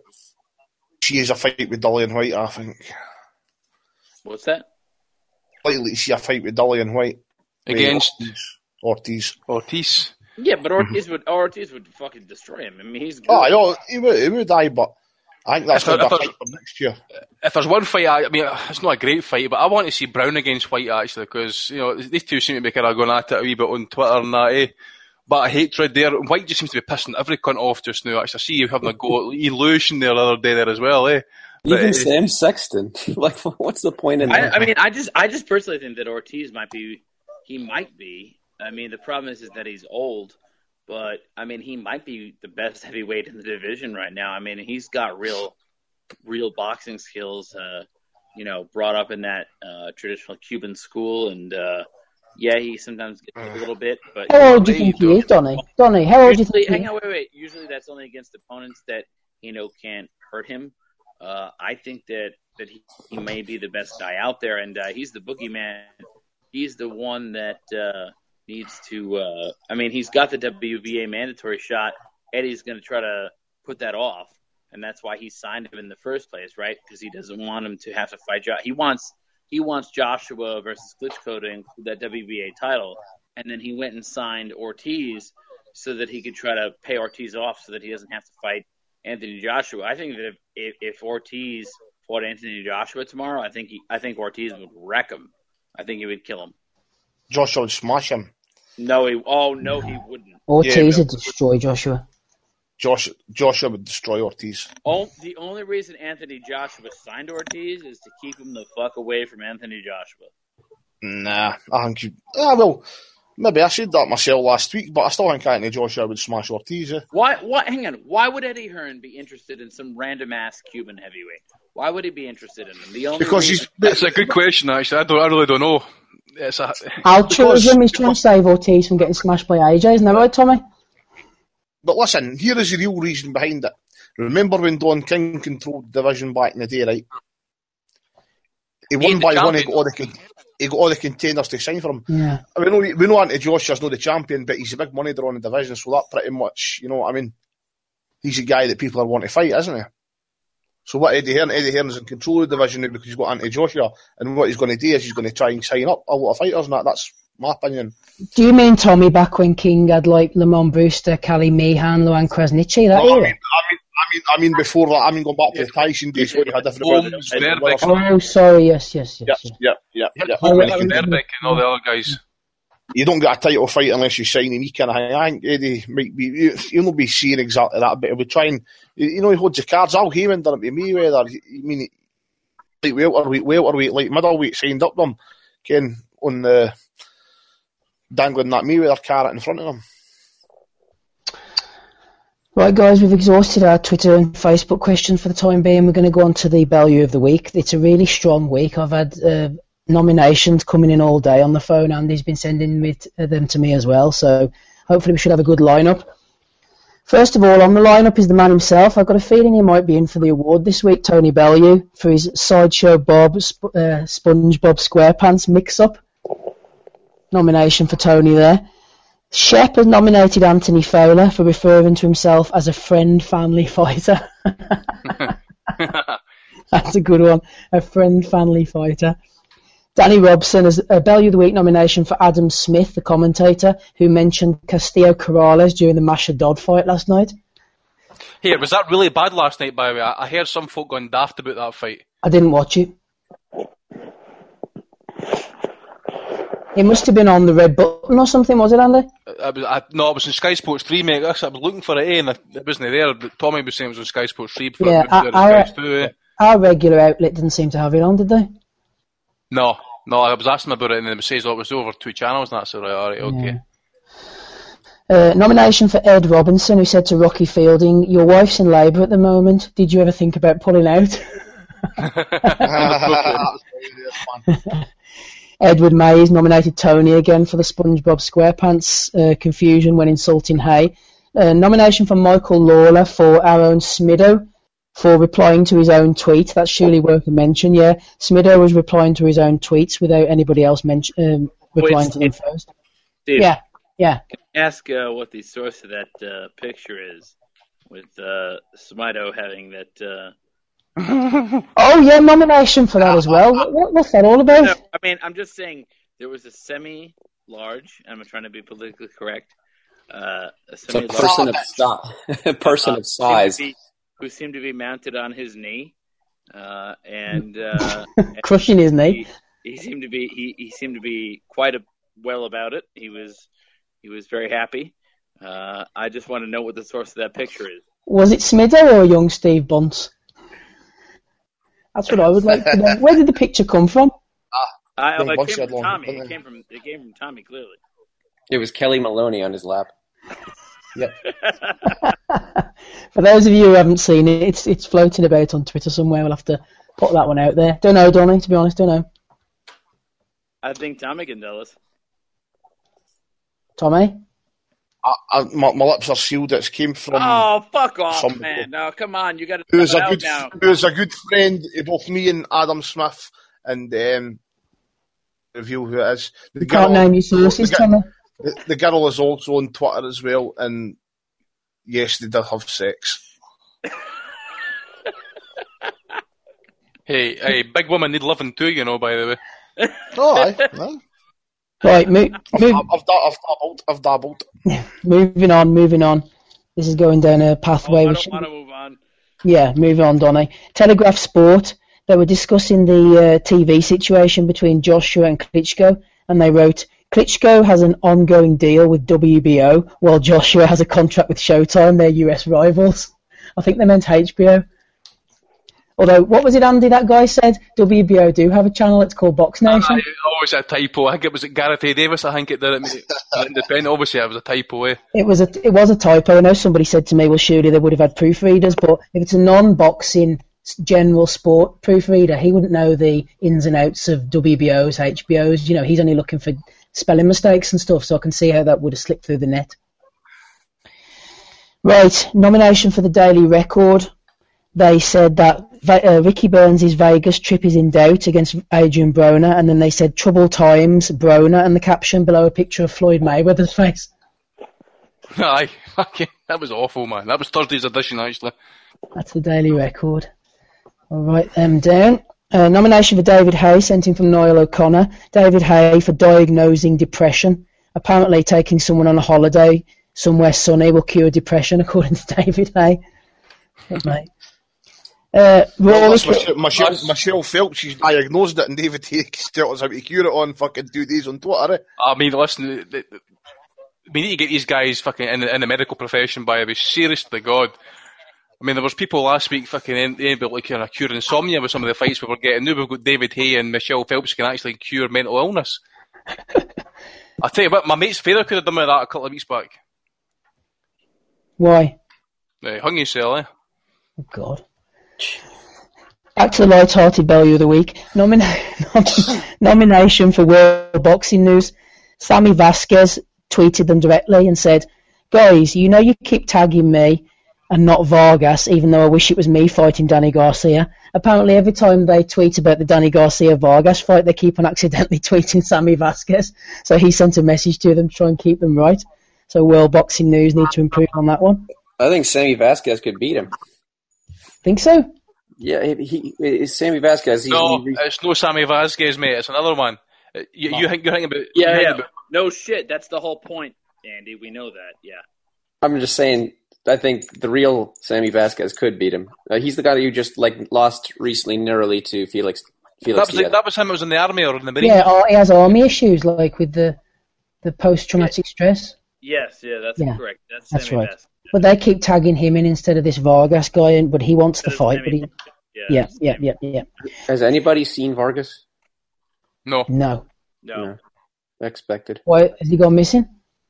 Speaker 5: she is a fight with Dillian White, I think.
Speaker 3: What's that?
Speaker 5: Likely to see a fight with Dillian White
Speaker 2: against
Speaker 5: Ortiz.
Speaker 2: Ortiz. Ortiz.
Speaker 3: Yeah, but Ortiz would Ortiz would fucking destroy him. I mean, he's good.
Speaker 5: Oh, I know, he would, he would die, but I think that's going to be a fight for next year.
Speaker 2: If there's one fight, I, I mean, it's not a great fight, but I want to see Brown against White, actually, because, you know, these two seem to be kind of going at it a wee bit on Twitter and that, eh? But a hatred there. White just seems to be pissing every cunt off just now, actually. I see you having a go at Illusion there the other day there as well, eh?
Speaker 4: But, even uh, Sam Sexton. Like, what's the point in that?
Speaker 3: I, I mean, I just, I just personally think that Ortiz might be, he might be. I mean, the problem is, is that he's old. but I mean, he might be the best heavyweight in the division right now. I mean, he's got real, real boxing skills. Uh, you know, brought up in that uh, traditional Cuban school, and uh, yeah, he sometimes gets a little bit. But
Speaker 1: how old do you think he is, Donny? Donny, how old do you think?
Speaker 3: Hang on, wait, wait. Usually, that's only against opponents that you know can't hurt him. Uh, I think that that he, he may be the best guy out there, and uh, he's the boogeyman. He's the one that uh, needs to. Uh, I mean, he's got the W B A mandatory shot. Eddie's going to try to put that off, and that's why he signed him in the first place, right? Because he doesn't want him to have to fight. Jo- he wants he wants Joshua versus Klitschko to include that W B A title, and then he went and signed Ortiz so that he could try to pay Ortiz off, so that he doesn't have to fight Anthony Joshua. I think that if, if, if Ortiz fought Anthony Joshua tomorrow, I think he, I think Ortiz would wreck him. I think he would kill him.
Speaker 5: Joshua would smash him.
Speaker 3: No, he. Oh no, he wouldn't.
Speaker 1: Ortiz
Speaker 5: Yeah,
Speaker 1: would destroy Joshua.
Speaker 5: Josh, Joshua would destroy Ortiz.
Speaker 3: Oh, the only reason Anthony Joshua signed Ortiz is to keep him the fuck away from Anthony Joshua.
Speaker 5: Nah, I think you. Ah, well, maybe I said that myself last week, but I still think Anthony Joshua would smash Ortiz. Eh?
Speaker 3: Why? What? Hang on. Why would Eddie Hearn be interested in some random ass Cuban heavyweight? Why would he be interested in him? The only
Speaker 5: Because
Speaker 3: reason-
Speaker 5: he's.
Speaker 2: It's a good question, actually. I don't. I really don't know. It's a,
Speaker 1: Altruism, he's trying to save Ortiz from getting smashed by A J, isn't that right, Tommy?
Speaker 5: But listen, here is the real reason behind it. Remember when Don King controlled the division back in the day, right? He won
Speaker 2: He's
Speaker 5: by
Speaker 2: the
Speaker 5: one. He
Speaker 2: champion.
Speaker 5: got all the con- he got all the contenders to sign for him.
Speaker 1: Yeah.
Speaker 5: I mean, we know, we know Anthony Joshua's not the champion, but he's a big money draw in the division, so that pretty much, you know what I mean? He's a guy that people are wanting to fight, isn't he? So what Eddie Hearn, Eddie Hearn's in control of the division now because he's got Anthony Joshua, and what he's going to do is he's going to try and sign up a lot of fighters, and that, that's my opinion.
Speaker 1: Do you mean, Tommy, back when King had like Lamont Brewster, Cali Meehan, Luan Krasniqi, that
Speaker 5: No, I
Speaker 1: era?
Speaker 5: mean, I mean, I mean, I mean, before that, I mean, going back to the Tyson days where you had different.
Speaker 2: Holmes, Verbeek.
Speaker 1: Oh, sorry, yes, yes, yes.
Speaker 5: Yeah,
Speaker 1: yes.
Speaker 5: yeah, yeah,
Speaker 2: Yep,
Speaker 5: yeah.
Speaker 2: Holmes,
Speaker 1: I mean,
Speaker 2: Verbeek and all the other guys.
Speaker 5: You don't get a title fight unless you sign any kind of thing. I think Eddie might be, he'll not be seeing exactly that, but he'll be trying, you know, he holds the cards. Al Heyman done it with Mayweather. I mean, like welterweight, welterweight, like middleweight signed up them, Ken, on the, dangling that Mayweather carrot in front of them.
Speaker 1: Right, guys, we've exhausted our Twitter and Facebook questions for the time being. We're going to go on to the Bellew of the week. It's a really strong week. I've had uh, nominations coming in all day on the phone. Andy's been sending me t- them to me as well, so hopefully we should have a good lineup. First of all, on the lineup is the man himself. I've got a feeling he might be in for the award this week, Tony Bellew, for his Sideshow Bob, Sp- uh, SpongeBob SquarePants mix-up. Nomination for Tony there. Shep has nominated Anthony Fowler for referring to himself as a friend family fighter. That's a good one. A friend family fighter. Danny Robson has a Bellew of the Week nomination for Adam Smith, the commentator, who mentioned Castillo Corrales during the Masha Dodd fight last night.
Speaker 2: Here, was that really bad last night, by the way? I I heard some folk going daft about that fight.
Speaker 1: I didn't watch it. It must have been on the red button or something, was it, Andy?
Speaker 2: I was, I, no, it was on Sky Sports three, mate. I was looking for it, eh, and it wasn't there. But Tommy was saying it was on Sky Sports three. Before
Speaker 1: Yeah,
Speaker 2: it moved to
Speaker 1: our,
Speaker 2: Sky two, eh?
Speaker 1: our regular outlet didn't seem to have it on, did they?
Speaker 2: No, no, I was asking about it, and then it says, oh, it was over two channels, and that's all right, all right, okay.
Speaker 1: Yeah. Uh, nomination for Ed Robinson, who said to Rocky Fielding, your wife's in labour at the moment. Did you ever think about pulling out? Edward Mays nominated Tony again for the SpongeBob SquarePants uh, confusion when insulting Hay. Uh, nomination for Michael Lawler for our own Smido for replying to his own tweet. That's surely worth a mention, yeah. Smido was replying to his own tweets without anybody else mention, um, replying
Speaker 3: Wait,
Speaker 1: to them
Speaker 3: Steve,
Speaker 1: first.
Speaker 3: Steve,
Speaker 1: Yeah, yeah.
Speaker 3: ask uh, what the source of that uh, picture is, with uh, Smido having that. Uh...
Speaker 1: Oh, yeah, nomination for that as well. What, what's that all about?
Speaker 3: No, I mean, I'm just saying there was a semi-large. I'm trying to be politically correct. Uh, a
Speaker 4: It's a
Speaker 3: semi-large
Speaker 4: person of size. person
Speaker 3: uh,
Speaker 4: of size.
Speaker 3: seemed to be- who seemed to be mounted on his knee, uh, and, uh, and
Speaker 1: Crushing his knee.
Speaker 3: He, he seemed to be he, he seemed to be quite a, well about it. He was he was very happy. Uh, I just want to know what the source of that picture is.
Speaker 1: Was it Smido or young Steve Bunce? That's what I would like to know. Where did the picture come from?
Speaker 3: I,
Speaker 5: Young
Speaker 3: it
Speaker 5: Bunce
Speaker 3: came
Speaker 5: had
Speaker 3: from
Speaker 5: long-
Speaker 3: Tommy.
Speaker 5: didn't
Speaker 3: It
Speaker 5: he?
Speaker 3: came from it came from Tommy clearly.
Speaker 4: It was Kelly Maloney on his lap.
Speaker 5: Yep.
Speaker 1: For those of you who haven't seen it, it's it's floating about on Twitter somewhere. We'll have to put that one out there. Don't know, Donnie, to be honest, don't know.
Speaker 3: I think Tommy can tell us.
Speaker 1: Tommy?
Speaker 5: I, I, my, my lips are sealed. It came from.
Speaker 3: Oh, fuck off,
Speaker 5: somebody.
Speaker 3: man! No, come on, you got to
Speaker 5: Who is
Speaker 3: it
Speaker 5: a
Speaker 3: out
Speaker 5: good,
Speaker 3: now.
Speaker 5: who is a good friend of both me and Adam Smith, and um, reveal who it is. The
Speaker 1: You can't name your sources,
Speaker 5: the,
Speaker 1: Tommy.
Speaker 5: the, the girl is also on Twitter as well, and yes, they did have sex.
Speaker 2: Hey, hey, big women need loving too, you know, by the way.
Speaker 5: Oh, aye, aye.
Speaker 1: Right, mo-
Speaker 5: I've,
Speaker 1: move,
Speaker 5: I've, I've, I've dabbled. I've dabbled.
Speaker 1: moving on, moving on. This is going down a
Speaker 3: Oh,
Speaker 1: pathway.
Speaker 3: I
Speaker 1: we
Speaker 3: don't
Speaker 1: should-
Speaker 3: want to move on.
Speaker 1: Yeah, moving on, Donny. Telegraph Sport, they were discussing the uh, T V situation between Joshua and Klitschko, and they wrote, Klitschko has an ongoing deal with W B O, while Joshua has a contract with Showtime, their U S rivals. I think they meant H B O. Although, what was it, Andy, that guy said? W B O do have a channel, it's called Box Nation.
Speaker 2: I, always a typo. I think it was Gareth A. Davis. I think it did it. mate. Independent. Obviously, it was a typo. Eh?
Speaker 1: It was a it was a typo. I know somebody said to me, well, surely they would have had proofreaders, but if it's a non-boxing general sport proofreader, he wouldn't know the ins and outs of W B Os, H B Os. You know, he's only looking for spelling mistakes and stuff, so I can see how that would have slipped through the net. Right, nomination for the Daily Record. They said that uh, Ricky Burns' Vegas trip is in doubt against Adrian Broner, and then they said trouble times, Broner, and the caption below a picture of Floyd Mayweather's face.
Speaker 2: Aye, fucking, that was awful, man. That was Thursday's edition, actually.
Speaker 1: That's the Daily Record. I'll write them down. Uh, nomination for David Hay, sent in from Niall O'Connor. David Hay for diagnosing depression. Apparently taking someone on a holiday somewhere sunny will cure depression, according to David Hay. Mate. Uh,
Speaker 5: Well,
Speaker 1: Rory,
Speaker 5: that's Michelle, Michelle, Michelle Phelps, she's diagnosed it, and David Tate taught us how to cure it on fucking two days on Twitter. Eh?
Speaker 2: I mean, listen, th- th- we need to get these guys fucking in the, in the medical profession by a serious to God. I mean, there was people last week fucking in, in about like uh, cure insomnia with some of the fights we were getting. Now we've got David Hay and Michelle Phelps can actually cure mental illness. I tell you what, my mate's father could have done with that a couple of weeks back.
Speaker 1: why?
Speaker 2: Uh, hung himself, eh?
Speaker 1: Oh, God. Back to the light-hearted value of the week. Nomina- nomination for World Boxing News. Sammy Vasquez tweeted them directly and said, guys, you know you keep tagging me and not Vargas, even though I wish it was me fighting Danny Garcia. Apparently every time they tweet about the Danny Garcia-Vargas fight, they keep on accidentally tweeting Sammy Vasquez. So he sent a message to them to try and keep them right. So World Boxing News need to improve on that one.
Speaker 4: I think Sammy Vasquez could beat him.
Speaker 1: Think so?
Speaker 4: Yeah, he, he is Sammy Vasquez. He's,
Speaker 2: No,
Speaker 4: he,
Speaker 2: it's no Sammy Vasquez, mate. It's another one. Uh, You, you think you're thinking about?
Speaker 3: Yeah,
Speaker 2: you're thinking
Speaker 3: yeah.
Speaker 2: about-
Speaker 3: No shit. That's the whole point, Andy. We know that. Yeah.
Speaker 4: I'm just saying. I think the real Sammy Vasquez could beat him. Uh, he's the guy that you just like lost recently narrowly to Felix. Felix
Speaker 2: that was like,
Speaker 4: Diaz.
Speaker 2: that was him. It was in the army or in the marine.
Speaker 1: Yeah, oh, he has army issues, like with the the post-traumatic stress.
Speaker 3: Yes, yeah, that's
Speaker 1: Yeah,
Speaker 3: correct. That's,
Speaker 1: that's
Speaker 3: Sammy
Speaker 1: right.
Speaker 3: Vasquez.
Speaker 1: But they keep tagging him in instead of this Vargas guy, and but he wants the
Speaker 3: Instead of
Speaker 1: fight. But
Speaker 3: Sammy-
Speaker 1: he,
Speaker 3: yeah,
Speaker 1: yeah, yeah, yeah, yeah.
Speaker 4: Has anybody seen Vargas?
Speaker 2: No.
Speaker 1: No.
Speaker 3: No.
Speaker 4: No. Expected.
Speaker 1: Why has he gone missing?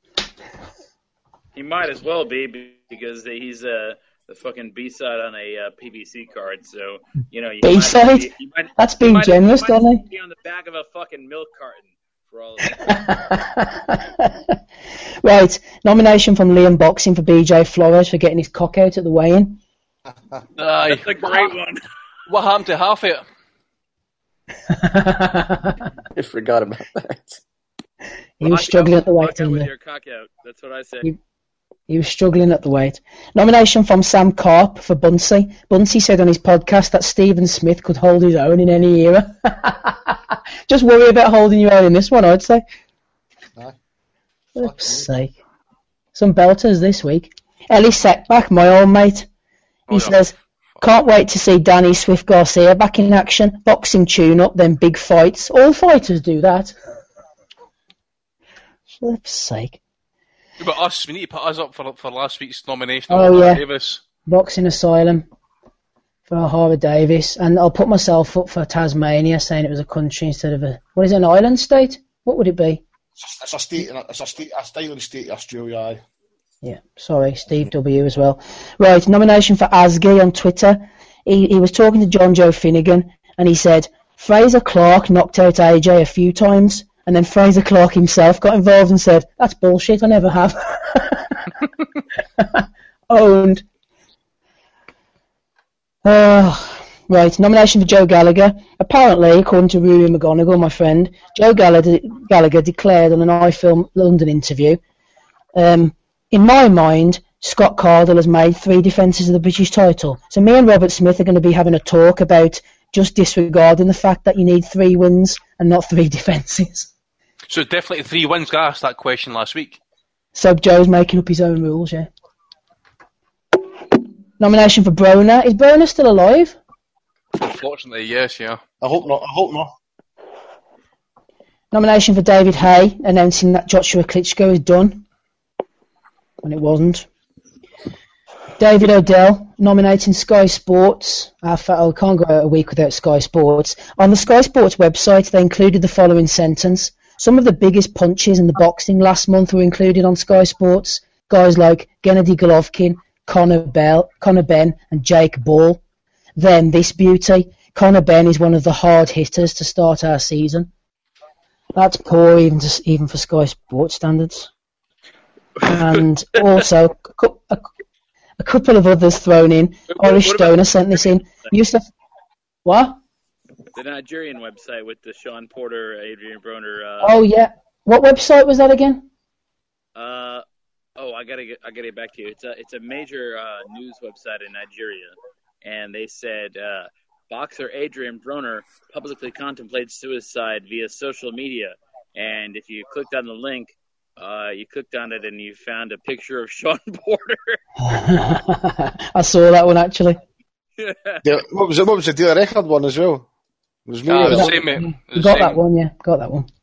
Speaker 3: He might as well be because he's uh, the fucking B-side on a uh, P V C card. So, you know, you might
Speaker 1: B-side?
Speaker 3: be- you might-
Speaker 1: That's
Speaker 3: you
Speaker 1: being
Speaker 3: might-
Speaker 1: generous,
Speaker 3: you might
Speaker 1: Donny.
Speaker 3: be on the back of a fucking milk carton for all of that.
Speaker 1: Right, nomination from Liam Boxing for B J Flores for getting his cock out at the weigh-in.
Speaker 2: Aye.
Speaker 3: That's a great one.
Speaker 2: What happened to half it?
Speaker 4: I forgot about that.
Speaker 1: He was struggling at the weight.
Speaker 3: Walk out
Speaker 1: in
Speaker 3: with
Speaker 1: there.
Speaker 3: your cock out. That's what I say.
Speaker 1: He- He was struggling at the weight. Nomination from Sam Karp for Bunsey. Bunsey said on his podcast that Stephen Smith could hold his own in any era. Just worry about holding your own in this one, I'd say.
Speaker 5: Aye.
Speaker 1: For fuck's sake. Some belters this week. Ellie Setback, my old mate. He
Speaker 2: Oh, yeah.
Speaker 1: says, can't wait to see Danny Swift Garcia back in action. Boxing tune-up, then big fights. All fighters do that. For flip's sake.
Speaker 2: But us, we need to put us up for for last week's nomination.
Speaker 1: Oh,
Speaker 2: of
Speaker 1: yeah.
Speaker 2: Davis.
Speaker 1: Boxing Asylum for O'Hara Davis, and I'll put myself up for Tasmania, saying it was a country instead of a what is it, an island state? What would it be?
Speaker 5: It's a state, it's a state, a styling state of Australia. Aye.
Speaker 1: Yeah, sorry, Steve W as well. Right, nomination for Asgi on Twitter. He, he was talking to John Joe Finnegan, and he said, Fraser Clark knocked out A J a few times, and then Fraser Clark himself got involved and said, that's bullshit, I never have. Owned. Uh, right, nomination for Joe Gallagher. Apparently, according to Rory McGonigal, my friend, Joe Gallagher, Gallagher declared on an iFilm London interview, um, in my mind, Scott Cardle has made three defences of the British title. So me and Robert Smith are going to be having a talk about just disregarding the fact that you need three wins and not three defences.
Speaker 2: So definitely three wins. I asked that question last week.
Speaker 1: So Joe's making up his own rules, yeah. Nomination for Broner. Is Broner still alive?
Speaker 2: Unfortunately, yes, yeah.
Speaker 5: I hope not. I hope not.
Speaker 1: Nomination for David Hay, announcing that Joshua Klitschko is done. And it wasn't. David Odell nominating Sky Sports. I can't go a week without Sky Sports. On the Sky Sports website, they included the following sentence. Some of the biggest punches in the boxing last month were included on Sky Sports. Guys like Gennady Golovkin, Conor Bell, Conor Benn, and Jake Ball. Then this beauty. Conor Benn is one of the hard hitters to start our season. That's poor, even to, even for Sky Sports standards. And also a, a couple of others thrown in. Irish Stoner sent this in. Yusuf, what?
Speaker 3: The Nigerian website with the Sean Porter, Adrian Broner. Uh,
Speaker 1: oh yeah, what website was that again?
Speaker 3: Uh, oh, I gotta get, I gotta get back to you. It's a, it's a major uh, news website in Nigeria, and they said uh, boxer Adrian Broner publicly contemplates suicide via social media. And if you clicked on the link. Uh, you clicked on it and you found a picture of Sean Porter.
Speaker 1: I saw that one actually.
Speaker 5: Yeah, what was it? What was the Daily Record one as well? It was me.
Speaker 2: Ah, the
Speaker 1: got,
Speaker 2: same, mate. The
Speaker 1: got
Speaker 2: same.
Speaker 1: that one, yeah. Got that one.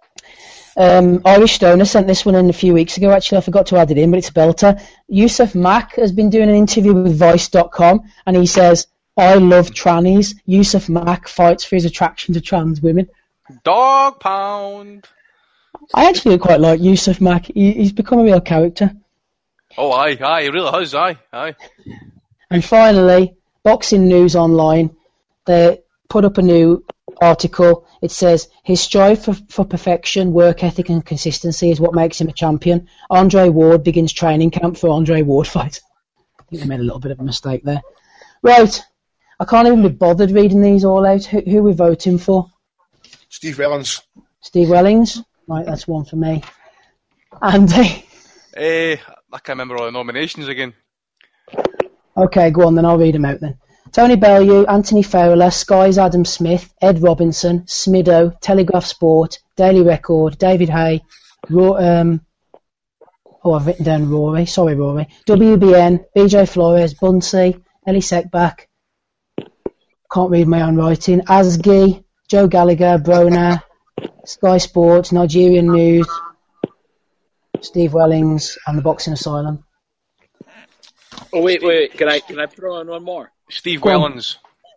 Speaker 1: Um, Irish Stoner sent this one in a few weeks ago. Actually, I forgot to add it in, but it's a belter. Yusuf Mack has been doing an interview with Vice dot com, and he says, "I love trannies." Yusuf Mack fights for his attraction to trans women.
Speaker 2: Dog pound.
Speaker 1: I actually quite like Yusuf Mack. He, he's become a real character.
Speaker 2: Oh, aye, aye, he really has, aye, aye.
Speaker 1: And finally, Boxing News Online, they put up a new article. It says, his strive for, for perfection, work ethic and consistency is what makes him a champion. Andre Ward begins training camp for Andre Ward fight. I think they made a little bit of a mistake there. Right, I can't even be bothered reading these all out. Who, who are we voting for?
Speaker 5: Steve Wellings.
Speaker 1: Steve Wellings? Right, that's one for me. Andy?
Speaker 2: Eh, I can't remember all the nominations again.
Speaker 1: Okay, go on then, I'll read them out then. Tony Bellew, Anthony Fowler, Sky's Adam Smith, Ed Robinson, Smido, Telegraph Sport, Daily Record, David Hay, Ro- um, oh, I've written down Rory, sorry Rory, W B N, B J Flores, Bunsey, Ellie Seckbach, can't read my own writing, Asgi, Joe Gallagher, Broner, Sky Sports, Nigerian News, Steve Wellings, and the Boxing Asylum.
Speaker 3: Oh wait, wait, can I can I throw in one more?
Speaker 2: Steve
Speaker 1: Go on.
Speaker 2: Wellings.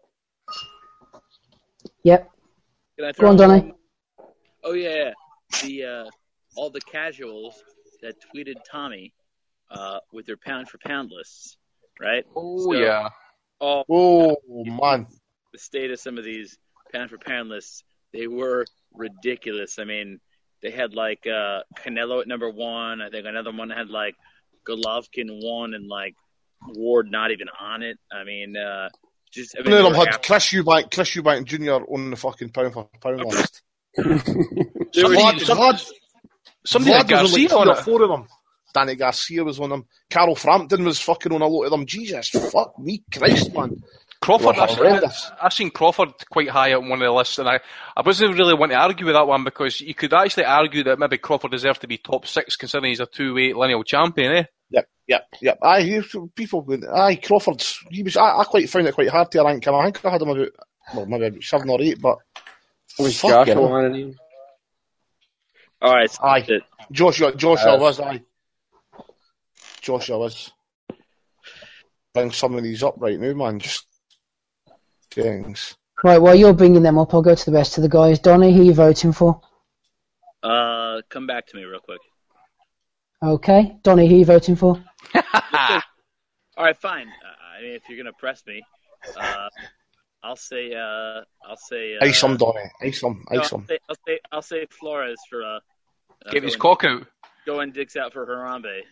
Speaker 1: Yep.
Speaker 3: Can I
Speaker 1: Go on,
Speaker 3: in
Speaker 1: Donny.
Speaker 3: one more? Oh yeah, the uh, all the casuals that tweeted Tommy uh, with their pound for pound lists, right?
Speaker 2: Oh,
Speaker 3: So,
Speaker 2: yeah.
Speaker 3: All
Speaker 5: Oh, man.
Speaker 3: the state of some of these pound for pound lists, they were ridiculous. I mean, they had like uh, Canelo at number one. I think another one had like Golovkin one and like Ward not even on it. I mean, uh, just I mean,
Speaker 5: One of them
Speaker 3: they were
Speaker 5: had
Speaker 3: after-
Speaker 5: Chris Eubank, Chris Eubank Junior on the fucking pound for pound list.
Speaker 3: There was-
Speaker 5: Vlad,
Speaker 2: some-
Speaker 5: Vlad,
Speaker 2: Somebody had
Speaker 5: Vlad was on
Speaker 2: Garcia
Speaker 5: like three
Speaker 2: on
Speaker 5: or
Speaker 2: it.
Speaker 5: four of them. Danny Garcia was on them. Carol Frampton was fucking on a lot of them. Jesus, fuck me, Christ, man.
Speaker 2: Crawford,
Speaker 5: They were
Speaker 2: I,
Speaker 5: horrendous.
Speaker 2: I seen Crawford quite high up on one of the lists, and I, I wasn't really wanting to argue with that one because you could actually argue that maybe Crawford deserved to be top six considering he's a two-weight lineal champion, eh?
Speaker 5: Yep, yep, yep. Aye, he, people, aye, Crawford's, he was, I, I quite found it quite hard to rank him. I think I had him about, well, maybe about seven or eight, but.
Speaker 4: Was
Speaker 5: fuck
Speaker 4: Joshua
Speaker 5: him.
Speaker 4: on it?
Speaker 3: all right, so
Speaker 5: Aye.
Speaker 3: that's it.
Speaker 5: Joshua, Joshua
Speaker 4: Uh,
Speaker 5: was, aye. Joshua was. Bring some of these up right now, man. Just things.
Speaker 1: Right, while you're bringing them up, I'll go to the rest of the guys. Donny, who are you voting for?
Speaker 3: Uh, come back to me real quick.
Speaker 1: Okay. Donnie, who are you voting for?
Speaker 3: All right, fine. Uh, I mean, if you're gonna press me, uh, I'll say, uh, I'll say. Uh,
Speaker 5: Ice him, Donny. Ice him.
Speaker 3: no,
Speaker 5: Ice
Speaker 3: I'll
Speaker 5: him.
Speaker 3: say, I'll say, I'll say Flores for uh, uh
Speaker 2: Get his
Speaker 3: going,
Speaker 2: cock out.
Speaker 3: going dicks out for Harambe.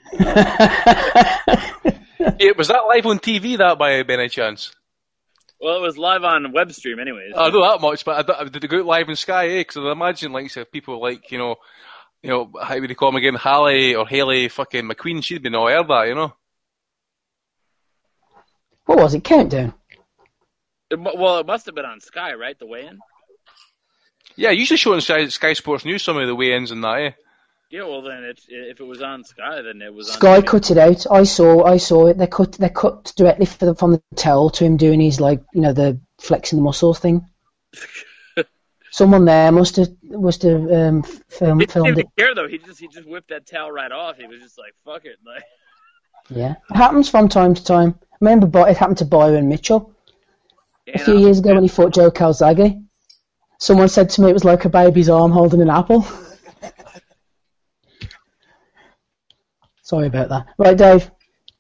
Speaker 2: Yeah, was that live on T V, that, by any chance?
Speaker 3: Well, it was live on web stream, anyways.
Speaker 2: I know that much, but I, did it go out live on Sky, eh? Because I imagine, like, so people like, you know, you know, how would they call him again? Halle or Haley fucking McQueen, she'd been all aired that, you know?
Speaker 1: What was it? Countdown?
Speaker 3: It, mu- well, it must have been on Sky, right? The weigh-in.
Speaker 2: Yeah, usually show on Sky, Sky Sports News some of the weigh-ins and that, eh?
Speaker 3: Yeah, well then, it, if it was on Sky, then it was on
Speaker 1: Sky
Speaker 3: T V.
Speaker 1: cut it out. I saw, I saw it. They cut, they cut directly for the, from the towel to him doing his, like, you know, the flexing the muscles thing. Someone there must have must have um, film,
Speaker 3: He didn't
Speaker 1: filmed
Speaker 3: even
Speaker 1: it.
Speaker 3: care though. He just he just whipped that towel right off. He was just like, "Fuck it." Like,
Speaker 1: Yeah, it happens from time to time. I remember By- it happened to Byron Mitchell a
Speaker 3: you
Speaker 1: few
Speaker 3: know,
Speaker 1: years ago when he fought Joe Calzaghe. Someone said to me it was like a baby's arm holding an apple. Sorry about that. Right, Dave.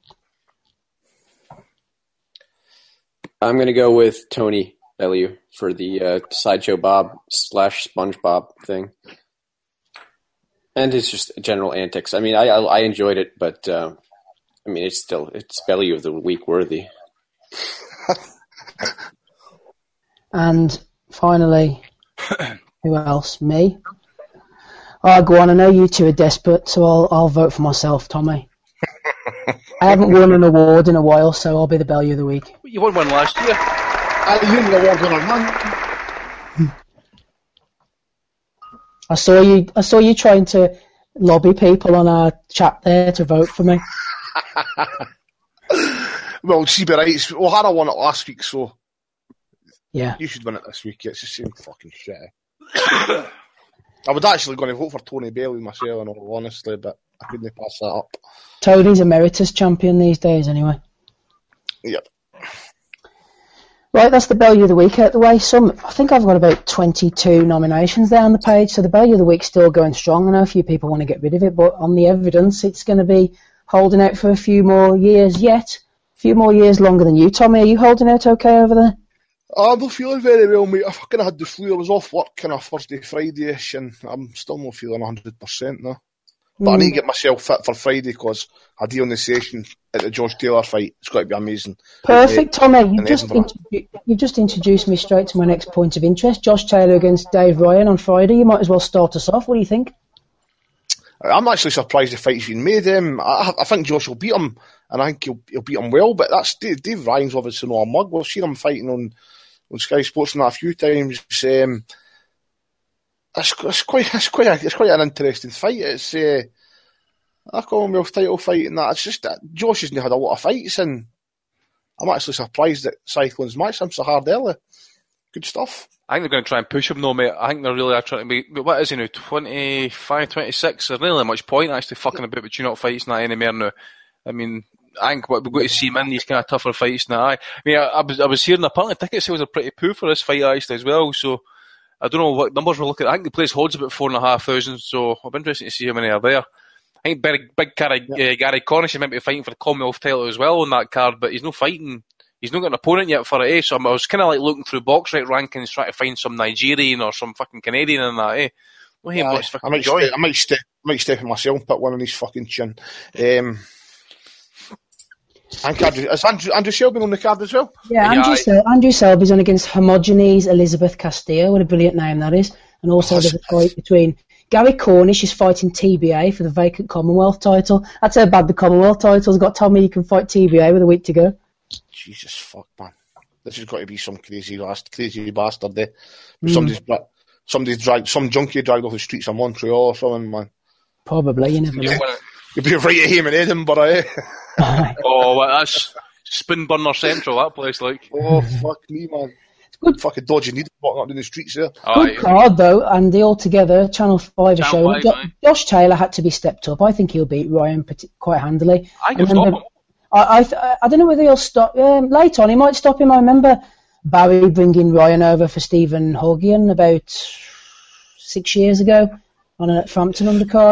Speaker 4: I'm going to go with Tony Bellew for the uh, Sideshow Bob slash SpongeBob thing. And his just general antics. I mean, I I, I enjoyed it, but uh, I mean, it's still, it's Bellew of the Week worthy.
Speaker 1: And finally, who else? Me? Oh, go on. I know you two are desperate, so I'll I'll vote for myself, Tommy. I haven't won an award in a while, so I'll be the Bellew of the Week.
Speaker 2: You won one last year.
Speaker 5: Uh, you know what going on,
Speaker 1: I saw you. I saw you trying to lobby people on our chat there to vote for me.
Speaker 5: Well, see, but right, O'Hara won it last week, so
Speaker 1: Yeah.
Speaker 5: you should win it this week. It's the same fucking shit. I was actually going to vote for Tony Bailey myself, in all honesty, but I couldn't pass that up.
Speaker 1: Tony's emeritus champion these days, anyway.
Speaker 5: Yep.
Speaker 1: Right, that's the Bellew of the Week out the way. Some, I think I've got about twenty-two nominations there on the page, so the Bellew of the Week's still going strong. I know a few people want to get rid of it, but on the evidence, it's going to be holding out for a few more years yet. A few more years longer than you, Tommy. Are you holding out okay over there?
Speaker 5: I'm not feeling very well, mate. I kind of had the flu. I was off work kind of Thursday, Friday-ish, and I'm still not feeling one hundred percent now. But mm. I need to get myself fit for Friday because I deal in the session at the Josh Taylor fight. It's got to be amazing.
Speaker 1: Perfect, Tommy. You've just, introdu- you've just introduced me straight to my next point of interest. Josh Taylor against Dave Ryan on Friday. You might as well start us off. What do you think?
Speaker 5: I'm actually surprised the fight's been made. Um, I, I think Josh will beat him, and I think he'll, he'll beat him well. But that's Dave, Dave Ryan's obviously not a mug. We've seen him fighting on, on Sky Sports and that a few times. Um, it's, it's quite it's quite a, it's quite an interesting fight. It's uh, a Commonwealth title fight, and that. It's just that Josh hasn't had a lot of fights, and I'm actually surprised that Cyclone's matched him so hard early. Good stuff.
Speaker 2: I think they're going to try and push him, though, mate. I think they really are trying to be. What is he now? twenty-five, twenty-six? There's not really much point actually fucking about with two-not fights not anymore now. I mean, I think what we've got to see him in these kind of tougher fights now. I mean, I, I was I was hearing apparently ticket sales are pretty poor for this fight actually as well. So I don't know what numbers we're looking at. I think the place holds about four and a half thousand. So I'll be interested to see how many are there. I think big, big Gary, yeah. uh, Gary Cornish is meant to be fighting for the Commonwealth title as well on that card, but he's not fighting. He's not got an opponent yet for it, eh? So I was kind of like looking through box rate rankings, trying to find some Nigerian or some fucking Canadian in that, eh? Well, hey,
Speaker 5: uh, I might step, I might step, I might step in myself and put one on his fucking chin. Um, and Andrew, is Andrew, Andrew Shelby on the card as well?
Speaker 1: Yeah, Andrew, yeah, Sel- Andrew Selby's on against Homogenes Elizabeth Castillo. What a brilliant name that is. And also oh, there's a fight between Gary Cornish is fighting T B A for the vacant Commonwealth title. That's how bad the Commonwealth title's got. Tommy, you can fight T B A with a week to go.
Speaker 5: Jesus fuck, man. This has got to be some crazy last crazy bastard there.
Speaker 1: Mm.
Speaker 5: Somebody's somebody's dragged some junkie dragged off the streets of Montreal or something, man.
Speaker 1: Probably, you never know.
Speaker 5: You'd be right at him in Edinburgh, eh?
Speaker 2: Oh, well, that's Spin Burner Central, that place, like.
Speaker 5: Oh, fuck me, man. It's
Speaker 1: good.
Speaker 5: Fucking dodgy needle walking up in the streets there.
Speaker 2: Oh,
Speaker 1: good card, though, and the altogether, Channel five
Speaker 2: Channel
Speaker 1: show.
Speaker 2: five,
Speaker 1: Jo- Josh Taylor had to be stepped up. I think he'll beat Ryan quite handily.
Speaker 2: I can stop him.
Speaker 1: I, I I don't know whether he'll stop um, late on. He might stop him. I remember Barry bringing Ryan over for Stephen Hogian about six years ago on a Frampton undercard,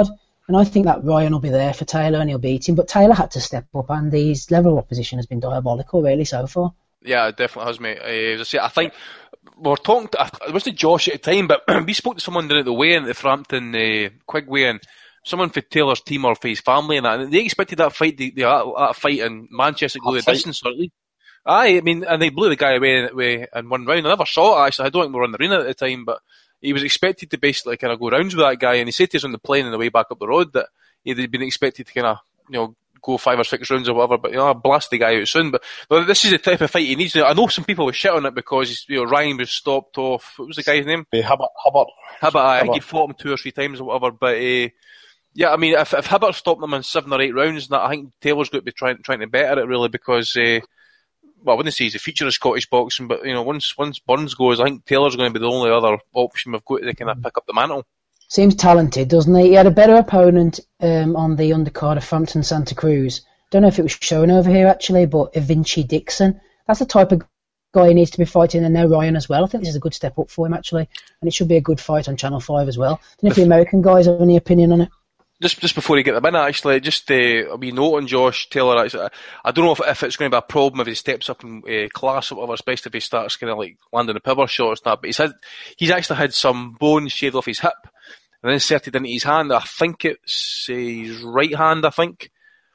Speaker 1: And I think that Ryan will be there for Taylor and he'll beat him. But Taylor had to step up, and his level of opposition has been diabolical, really, so far.
Speaker 2: Yeah, it definitely has, mate. Uh, as I say, I think we were talking to, it wasn't Josh at the time, but we spoke to someone down at the weigh-in at the Frampton uh, Quig weigh-in, someone for Taylor's team or for his family and that, and they expected that fight, the, the, that fight in Manchester to go the distance, certainly. Aye, I mean, and they blew the guy away in, in one round. I never saw it, actually. I don't think we were in the arena at the time, but he was expected to basically kind of go rounds with that guy, and he said to us on the plane on the way back up the road that he'd been expected to kind of, you know, go five or six rounds or whatever, but, you know, blast the guy out soon. But well, this is the type of fight he needs. I know some people were shit on it because, you know, Ryan was stopped off. What was the guy's name?
Speaker 5: Hey, Hibbert. Hibbert.
Speaker 2: Hibbert, I think he fought him two or three times or whatever, but, uh, yeah, I mean, if, if Hibbert stopped him in seven or eight rounds, that, I think Taylor's got to be trying, trying to better it, really, because, uh, well, I wouldn't say he's a feature of Scottish boxing, but, you know, once once Burns goes, I think Taylor's going to be the only other option we've got to kind of pick up the mantle.
Speaker 1: Seems talented, doesn't he? He had a better opponent um, on the undercard of Frampton Santa Cruz. Don't know if it was shown over here, actually, but Vinci Dixon. That's the type of guy he needs to be fighting, and now Ryan as well. I think this is a good step up for him, actually, and it should be a good fight on Channel five as well. I don't know if the American guys have any opinion on it.
Speaker 2: Just just before you get the minute, actually, just uh, a wee note on Josh Taylor. Actually, I don't know if, if it's going to be a problem if he steps up in uh, class or whatever, especially if he starts kind of like landing the power shots and that. But he's had, he's actually had some bone shaved off his hip and inserted into his hand. I think it's uh, his right hand, I think.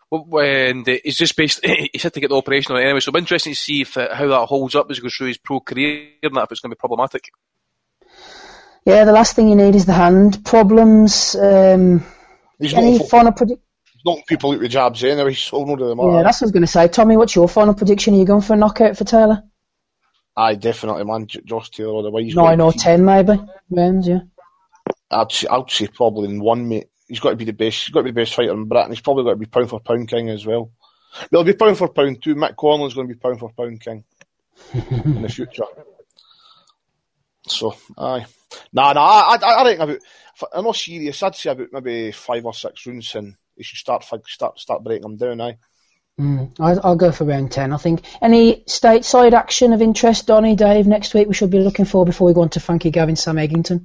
Speaker 2: And uh, he's just basically, he's had to get the operation on it anyway. So it'll be interesting to see if, uh, how that holds up as he goes through his pro career and that, if it's going to be problematic.
Speaker 1: Yeah, the last thing you need is the hand problems. Um,
Speaker 5: He's
Speaker 1: any
Speaker 5: not
Speaker 1: final prediction?
Speaker 5: knocking people out with jabs anyway, so no to the matter.
Speaker 1: Yeah, that's what I was going to say. Tommy, what's your final prediction? Are you going for a knockout for Taylor?
Speaker 5: Aye, definitely, man. J- Josh Taylor, otherwise.
Speaker 1: Nine or ten, maybe rounds. Yeah.
Speaker 5: I'd say, I'd say probably in one, mate. He's got to be the best. He's got to be the best fighter in Britain. He's probably got to be pound for pound king as well. He'll be pound for pound too. Mick Conlon's going to be pound for pound king in the future. So, aye. Nah, nah, I, I, I reckon about, I'm not serious, I'd say about maybe five or six rounds and he should start start start breaking them down, aye.
Speaker 1: Mm, I'll, I'll go for round ten, I think. Any stateside action of interest, Donny, Dave, next week we should be looking for before we go on to Frankie Gavin, Sam Eggington?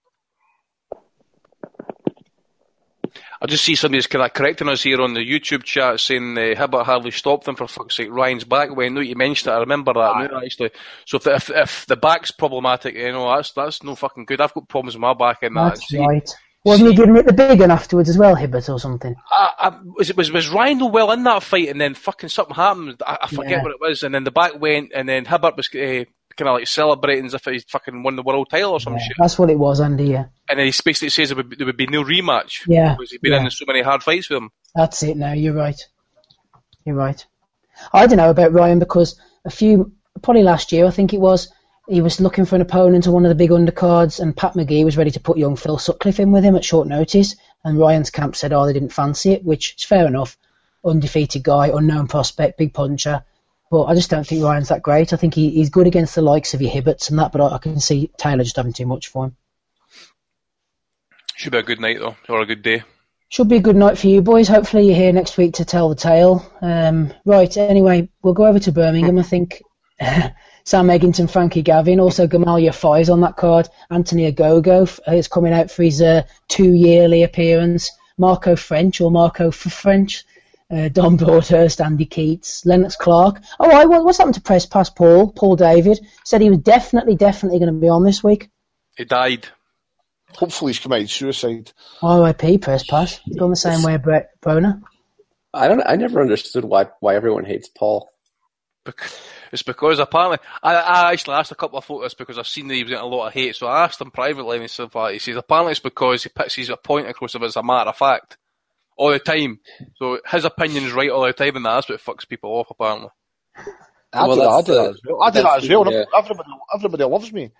Speaker 2: I just see somebody's kind of correcting us here on the YouTube chat saying uh, Hibbert hardly stopped them for fuck's sake. Ryan's back way. No, you mentioned it. I remember that
Speaker 5: Aye.
Speaker 2: now, actually. So if the, if, if the back's problematic, you know, that's that's no fucking good. I've got problems with my back and that.
Speaker 1: That's
Speaker 2: See,
Speaker 1: right. Wasn't
Speaker 2: see,
Speaker 1: he giving it the big one afterwards as well, Hibbert, or something?
Speaker 2: I, I, was, it, was, was Ryan though well in that fight and then fucking something happened? I, I forget
Speaker 1: Yeah.
Speaker 2: what it was. And then the back went and then Hibbert was uh, kind of like celebrating as if he fucking won the world title or some
Speaker 1: Yeah,
Speaker 2: shit.
Speaker 1: that's what it was, Andy, yeah.
Speaker 2: And then he basically says there would, be, there would be no rematch.
Speaker 1: Yeah,
Speaker 2: Because he'd been
Speaker 1: yeah.
Speaker 2: in so many hard fights with him.
Speaker 1: That's it now, you're right. You're right. I don't know about Ryan because a few, probably last year I think it was, he was looking for an opponent on one of the big undercards and Pat McGee was ready to put young Phil Sutcliffe in with him at short notice and Ryan's camp said, oh, they didn't fancy it, which is fair enough. Undefeated guy, unknown prospect, big puncher. But I just don't think Ryan's that great. I think he, he's good against the likes of your Hibberts and that, but I, I can see Taylor just having too much for him.
Speaker 2: Should be a good night though, or a good day.
Speaker 1: Should be a good night for you boys. Hopefully you're here next week to tell the tale. Um, right, anyway, we'll go over to Birmingham, I think. Sam Eggington, Frankie Gavin, also Gamal Yafai's on that card. Anthony Agogo is coming out for his uh, two-yearly appearance. Marco French, or Marco for French. Uh, Don Broadhurst, Andy Keats, Lennox Clark. Oh, I, what's happened to Press Pass Paul? Paul David said he was definitely, definitely going to be on this week.
Speaker 2: He died.
Speaker 5: Hopefully he's committed suicide.
Speaker 1: R I P Press Pass. Gone the same way, Brett Broner.
Speaker 4: I don't. I never understood why why everyone hates Paul.
Speaker 2: It's because apparently I, I actually asked a couple of photos because I've seen that he was getting a lot of hate. So I asked him privately, and he said, he says apparently it's because he puts his point across of it as a matter of fact all the time. So his opinion's right all the time, and that's what fucks people off. Apparently,
Speaker 5: I
Speaker 4: Well,
Speaker 5: do that, I
Speaker 4: that's
Speaker 5: do
Speaker 4: the-
Speaker 5: that as well. I do that
Speaker 4: that's
Speaker 5: as well.
Speaker 4: the,
Speaker 5: and Everybody, everybody loves me.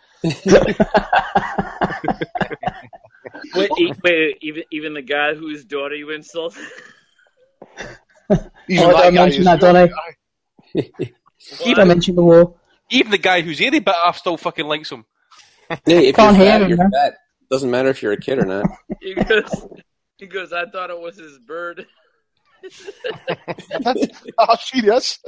Speaker 3: Wait, e- wait, even even the guy whose daughter you insult.
Speaker 5: He's
Speaker 1: Oh,
Speaker 5: that
Speaker 1: don't
Speaker 5: guy
Speaker 1: mention
Speaker 5: as
Speaker 1: that,
Speaker 5: well.
Speaker 1: Donny. Don't mention the war.
Speaker 2: even the guy who's any bit off still fucking likes him.
Speaker 4: Hey, if
Speaker 1: Can't
Speaker 4: you're
Speaker 1: hear
Speaker 4: fat,
Speaker 1: him,
Speaker 4: you're
Speaker 1: man.
Speaker 4: fat. Doesn't matter if you're a kid or not.
Speaker 3: He goes, he goes. I thought it was his bird.
Speaker 5: Ah, serious?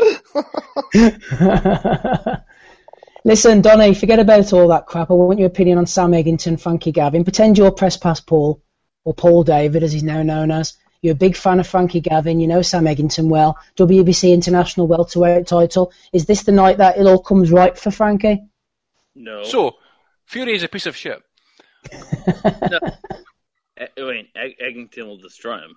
Speaker 1: Listen, Donny, forget about all that crap. I want your opinion on Sam Eggington, Frankie Gavin. Pretend you're Press Pass Paul. or Paul David, as he's now known as. You're a big fan of Frankie Gavin. You know Sam Eggington well. W B C International Welterweight title. Is this the night that it all comes right for Frankie?
Speaker 3: No.
Speaker 2: So, Fury is a piece of shit.
Speaker 3: no. I mean, Egg- Eggington will destroy him.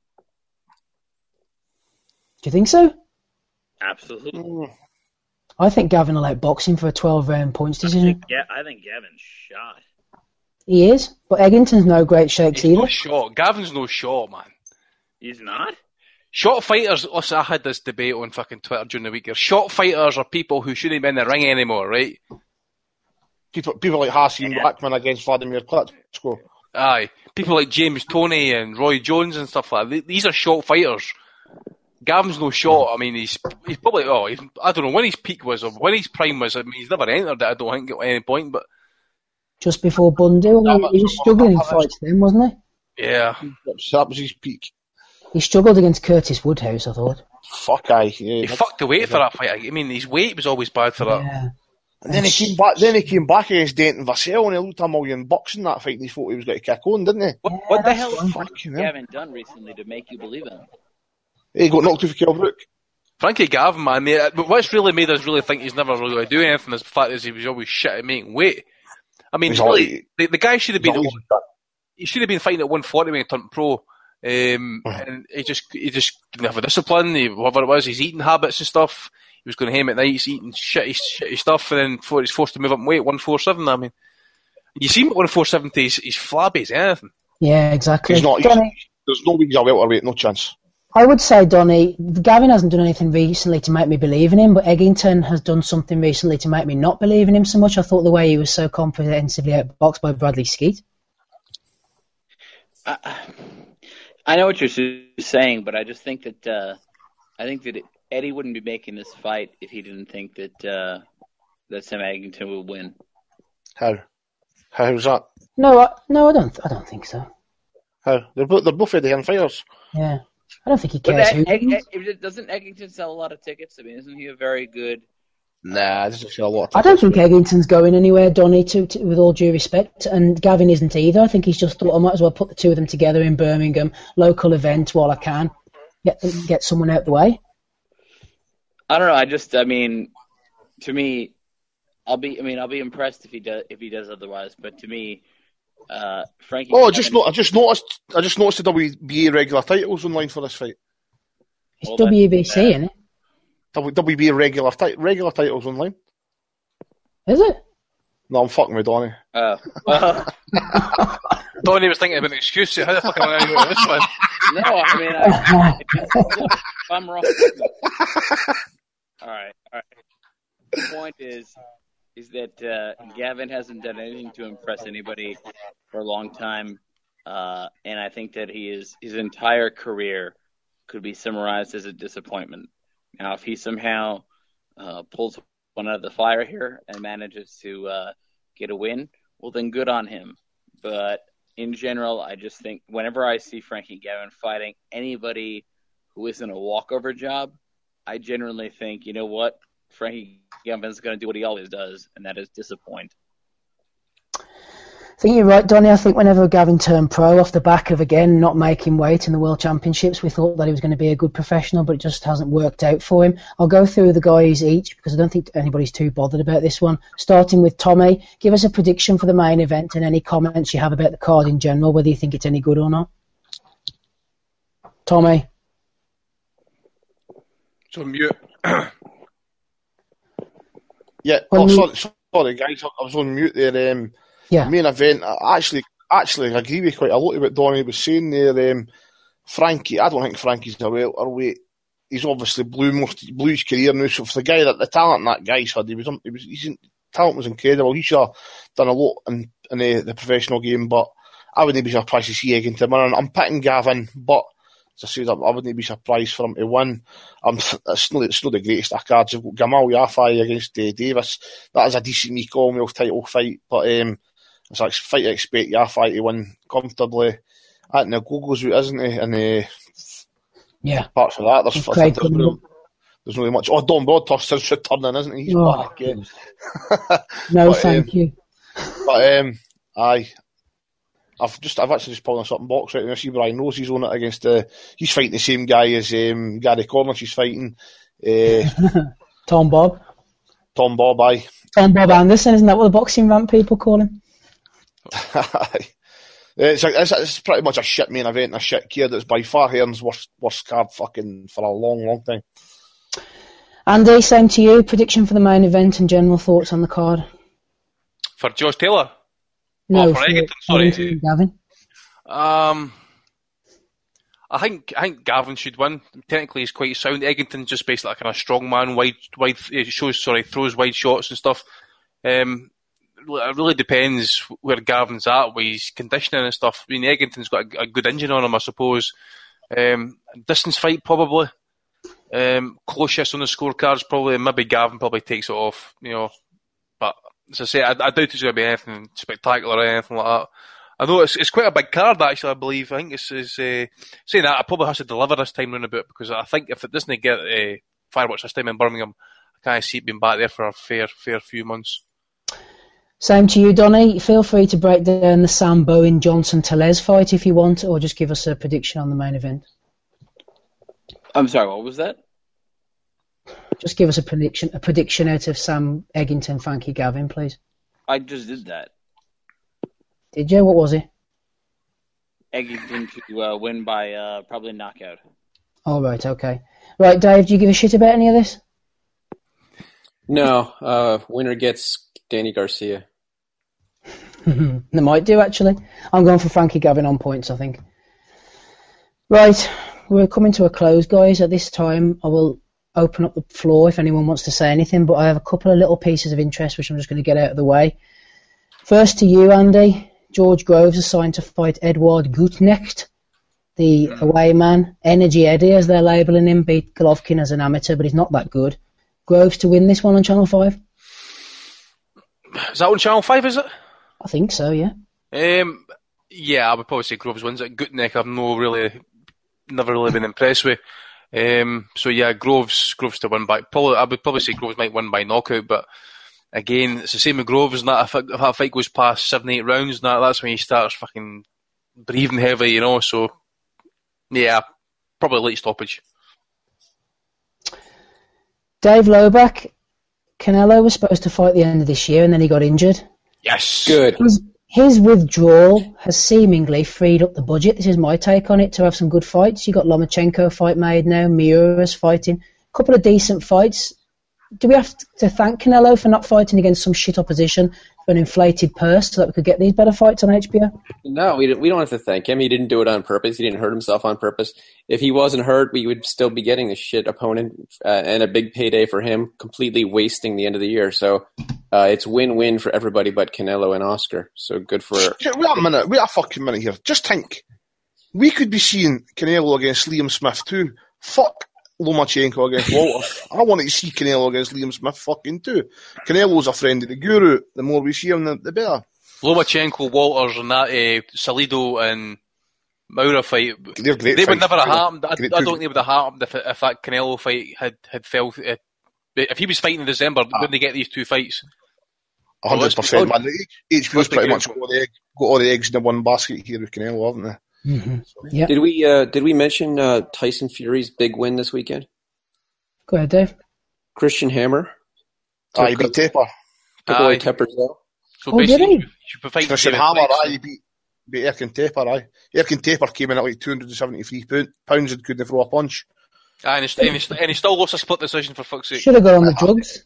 Speaker 1: Do you think so?
Speaker 3: Absolutely.
Speaker 5: Mm.
Speaker 1: I think Gavin will outbox him for a twelve-round points decision.
Speaker 3: Yeah, I think Gavin's shot.
Speaker 1: He is, but Eggington's no great shakes
Speaker 2: He's
Speaker 1: either.
Speaker 2: no shot. Gavin's no shot, man.
Speaker 3: He's not?
Speaker 2: Shot fighters, listen, I had this debate on fucking Twitter during the week here. Shot fighters are people who shouldn't be in the ring anymore, right?
Speaker 5: People, people like Hasim
Speaker 3: Yeah.
Speaker 5: Blackman against Vladimir Klitschko.
Speaker 2: Aye. People like James Toney and Roy Jones and stuff like that. These are shot fighters. Gavin's no shot. I mean, he's he's probably, oh, he's, I don't know when his peak was or when his prime was. I mean, he's never entered it, I don't think, at any point, but.
Speaker 1: Just before Bundy, I mean, he was struggling in fights then, wasn't he?
Speaker 2: Yeah.
Speaker 5: That was his peak.
Speaker 1: He struggled against Curtis Woodhouse, I thought.
Speaker 5: Fuck aye. Yeah,
Speaker 2: He fucked the weight for that fight. I mean, his weight was always bad for that.
Speaker 1: Yeah.
Speaker 5: And then he came back. Then he came back against Denton Vassell, and he looked a million bucks in that fight. And he thought he was going to kick on, didn't he?
Speaker 3: What, what the
Speaker 1: that's
Speaker 3: hell
Speaker 1: fine.
Speaker 3: has
Speaker 5: Fucking hell.
Speaker 3: Gavin done recently to make you believe in him?
Speaker 5: He got knocked off Kell Brook.
Speaker 2: Frankie Gavin, man, mate, but what's really made us really think he's never really going to do anything is the fact is he was always shit at making weight. I mean,
Speaker 5: He's
Speaker 2: really,
Speaker 5: always-
Speaker 2: the, the guy should have been
Speaker 5: He's always-
Speaker 2: he should have been fighting at one forty when he turned pro. Um, and he just he just didn't have a discipline. He, whatever it was, his eating habits and stuff. He was going home at night, eating shitty, shitty stuff, and then before he's forced to move up in weight, one forty-seven. I mean, you see him at one forty-seven, he's, he's flabby as anything.
Speaker 1: Yeah, exactly.
Speaker 5: He's not. He's,
Speaker 1: Donny,
Speaker 5: there's no way he's a welterweight. No chance.
Speaker 1: I would say, Donny, Gavin hasn't done anything recently to make me believe in him, but Eggington has done something recently to make me not believe in him so much. I thought the way he was so comprehensively outboxed by Bradley Skeet.
Speaker 3: I, I know what you're saying, but I just think that uh, I think that Eddie wouldn't be making this fight if he didn't think that uh, that Sam Eggington would win.
Speaker 5: How? How's that?
Speaker 1: No, I, no, I don't. I don't think so.
Speaker 5: How? They're both. They're both Eddie fighters.
Speaker 1: Yeah, I don't think he
Speaker 3: But
Speaker 1: cares
Speaker 3: Egg,
Speaker 1: who.
Speaker 3: Egg,
Speaker 1: wins.
Speaker 3: Egg, doesn't Eggington sell a lot of tickets? I mean, isn't he a very good?
Speaker 5: Nah, this is a lot. Of
Speaker 1: I don't think Eggington's going anywhere, Donny, to, to, with all due respect, and Gavin isn't either. I think he's just thought I might as well put the two of them together in Birmingham, local event while I can, get get someone out the way.
Speaker 3: I don't know. I just, I mean, to me, I'll be. I mean, I'll be impressed if he does. If he does otherwise, but to me, uh, Frankie.
Speaker 5: Oh, I just
Speaker 3: Gavin-
Speaker 5: no, I just noticed. I just noticed the W B A regular titles online for this fight.
Speaker 1: It's
Speaker 3: Well, that's
Speaker 1: W B C,
Speaker 3: bad.
Speaker 1: isn't it?
Speaker 5: W B A regular ti- regular titles online.
Speaker 1: Is it?
Speaker 5: No, I'm fucking with Donny.
Speaker 3: Oh, well,
Speaker 2: Donnie was thinking about an excuse. How the fuck am I going to go to this one?
Speaker 3: no. I mean, I, if I'm wrong. All right, all right. The point is, is that uh, Gavin hasn't done anything to impress anybody for a long time, uh, and I think that he is his entire career could be summarized as a disappointment. Now, if he somehow uh, pulls one out of the fire here and manages to uh, get a win, well, then good on him. But in general, I just think whenever I see Frankie Gavin fighting anybody who isn't a walkover job, I generally think, you know what, Frankie Gavin's going to do what he always does, and that is disappoint.
Speaker 1: I think you're right, Donny. I think whenever Gavin turned pro off the back of, again, not making weight in the World Championships, we thought that he was going to be a good professional, but it just hasn't worked out for him. I'll go through the guys each because I don't think anybody's too bothered about this one. Starting with Tommy, give us a prediction for the main event and any comments you have about the card in general, whether you think it's any good or not. Tommy.
Speaker 2: So mute.
Speaker 5: Yeah.
Speaker 1: Well,
Speaker 5: oh,
Speaker 1: you-
Speaker 5: sorry, sorry, guys. I was on mute there. Um,
Speaker 1: Yeah.
Speaker 5: main event. I actually, actually, I agree with quite a lot of what Donny was saying there. Um, Frankie, I don't think Frankie's a welterweight. He's obviously blew most blew his career now. So for the guy that the talent that guy's had, he was, he was, his talent was incredible. He should have done a lot in, in the, the professional game, but I wouldn't be surprised to see Eggington win. I'm picking Gavin, but as I said, I wouldn't be surprised for him to win. Um, it's, not, it's not the greatest of cards. You've got Gamal Yafai against uh, Davis. That is a decent wee Commonwealth title fight, but um, it's a fight I expect Yafai to win comfortably. I think the Gogo's route, isn't he? And uh,
Speaker 1: Yeah.
Speaker 5: apart from that, there's,
Speaker 1: Craig
Speaker 5: there's, no, there's not really much. Oh, Don Broadhurst's returning, isn't he? He's
Speaker 1: Oh.
Speaker 5: back again.
Speaker 1: No,
Speaker 5: But,
Speaker 1: thank
Speaker 5: um,
Speaker 1: you.
Speaker 5: But um, aye, I've just I've actually just pulled this up in box right now. See Brian Rose, he's on it against uh, he's fighting the same guy as um, Gary Cornish. He's fighting uh,
Speaker 1: Tom Bob.
Speaker 5: Tom Bob, aye.
Speaker 1: Tom Bob Anderson, isn't that what the boxing ramp people call him?
Speaker 5: it's, a, it's, a, it's pretty much a shit main event, a shit kid. That's by far Hearn's worst worst card fucking for a long, long time.
Speaker 1: Andy, same to you. Prediction for the main event and general thoughts on the card.
Speaker 2: For Josh Taylor?
Speaker 1: No,
Speaker 2: oh, for, for Eggington, sorry.
Speaker 1: Eggington, Gavin.
Speaker 2: Um, I think I think Gavin should win. Technically, he's quite sound. Eggington just basically like a kind of strong man, wide, wide shows. Sorry, throws wide shots and stuff. Um, it really depends where Gavin's at with his conditioning and stuff. I mean, Eggington's got a, a good engine on him, I suppose. Um, distance fight probably. Um, closest on the scorecards probably. Maybe Gavin probably takes it off. You know, but as I say, I, I doubt it's going to be anything spectacular or anything like that. I know it's it's quite a big card actually. I believe. I think it's, it's uh, saying that I probably has to deliver this time round about because I think if it doesn't get uh, fireworks this time in Birmingham, I can't see it being back there for a fair fair few months.
Speaker 1: Same to you, Donny. Feel free to break down the Sam Bowen Johnson Tellez fight if you want, or just give us a prediction on the main event.
Speaker 3: I'm sorry, what was that?
Speaker 1: Just give us a prediction a prediction out of Sam Eggington, Frankie Gavin, please.
Speaker 3: I just did that.
Speaker 1: Did you? What was it?
Speaker 3: Eggington to uh, win by uh, probably knockout.
Speaker 1: All right, okay. Right, Dave, do you give a shit about any of this?
Speaker 4: No. Uh, winner gets Danny Garcia.
Speaker 1: They might do, actually. I'm going for Frankie Gavin on points, I think. Right, we're coming to a close, guys. At this time, I will open up the floor if anyone wants to say anything, but I have a couple of little pieces of interest which I'm just going to get out of the way. First to you, Andy. George Groves assigned to fight Edward Gutknecht, the mm. away man. Energy Eddie, as they're labelling him, beat Golovkin as an amateur, but he's not that good. Groves to win this one on Channel five?
Speaker 2: Is that on Channel five, is it?
Speaker 1: I think so, yeah.
Speaker 2: Um, yeah, I would probably say Groves wins it. Gutknecht, I've no really, never really been impressed with. Um, so yeah, Groves, Groves to win by. Probably, I would probably say Groves might win by knockout, but again, it's the same with Groves. And that if, if that fight goes past seven, eight rounds, that that's when he starts fucking breathing heavy, you know. So yeah, probably late stoppage.
Speaker 1: Dave Loback, Canelo was supposed to fight at the end of this year, and then he got injured.
Speaker 2: Yes,
Speaker 4: good.
Speaker 1: His, his withdrawal has seemingly freed up the budget. This is my take on it, to have some good fights. You got Lomachenko fight made now, Miura's fighting, a couple of decent fights. Do we have to thank Canelo for not fighting against some shit opposition for an inflated purse so that we could get these better fights on H B O?
Speaker 4: No, we don't, we don't have to thank him. He didn't do it on purpose. He didn't hurt himself on purpose. If he wasn't hurt, we would still be getting a shit opponent uh, and a big payday for him, completely wasting the end of the year. So uh, it's win-win for everybody but Canelo and Oscar. So good for...
Speaker 5: Wait a minute. Wait a fucking minute here. Just think. We could be seeing Canelo against Liam Smith too. Fuck Lomachenko against Walter. I wanted to see Canelo against Liam Smith fucking too. Canelo's a friend of the guru. The more we see him, the, the better.
Speaker 2: Lomachenko, Walters, and that uh, Salido and Maura fight.
Speaker 5: They're great.
Speaker 2: They
Speaker 5: fights.
Speaker 2: would never have happened. I, I
Speaker 5: Great
Speaker 2: don't
Speaker 5: too.
Speaker 2: think it would have happened if, if that Canelo fight had had fell. Uh, if he was fighting in December,
Speaker 5: Ah.
Speaker 2: wouldn't they get these two fights?
Speaker 5: A hundred percent, man. H P O's
Speaker 2: let's be
Speaker 5: pretty much
Speaker 2: careful.
Speaker 5: got all, the egg, got all the eggs in the one basket here with Canelo, haven't they?
Speaker 1: Mm-hmm. Yeah.
Speaker 4: Did we uh, did we mention uh, Tyson Fury's big win this weekend?
Speaker 1: Go ahead, Dave.
Speaker 4: Christian Hammer
Speaker 5: Aye, he beat Taper.
Speaker 4: took away
Speaker 2: Aye.
Speaker 4: Tepper's.
Speaker 2: So
Speaker 1: Oh, did
Speaker 2: basically,
Speaker 1: he?
Speaker 2: you should be fighting
Speaker 5: Christian
Speaker 2: David
Speaker 5: Hammer,
Speaker 2: Price.
Speaker 5: aye, he beat, beat Erkin Taper, aye. Erkin Taper came in at like two hundred seventy-three pounds and couldn't throw a punch.
Speaker 2: Aye, and, he, and, he, and he still lost a split decision for fuck's sake.
Speaker 1: Should have got on the drugs.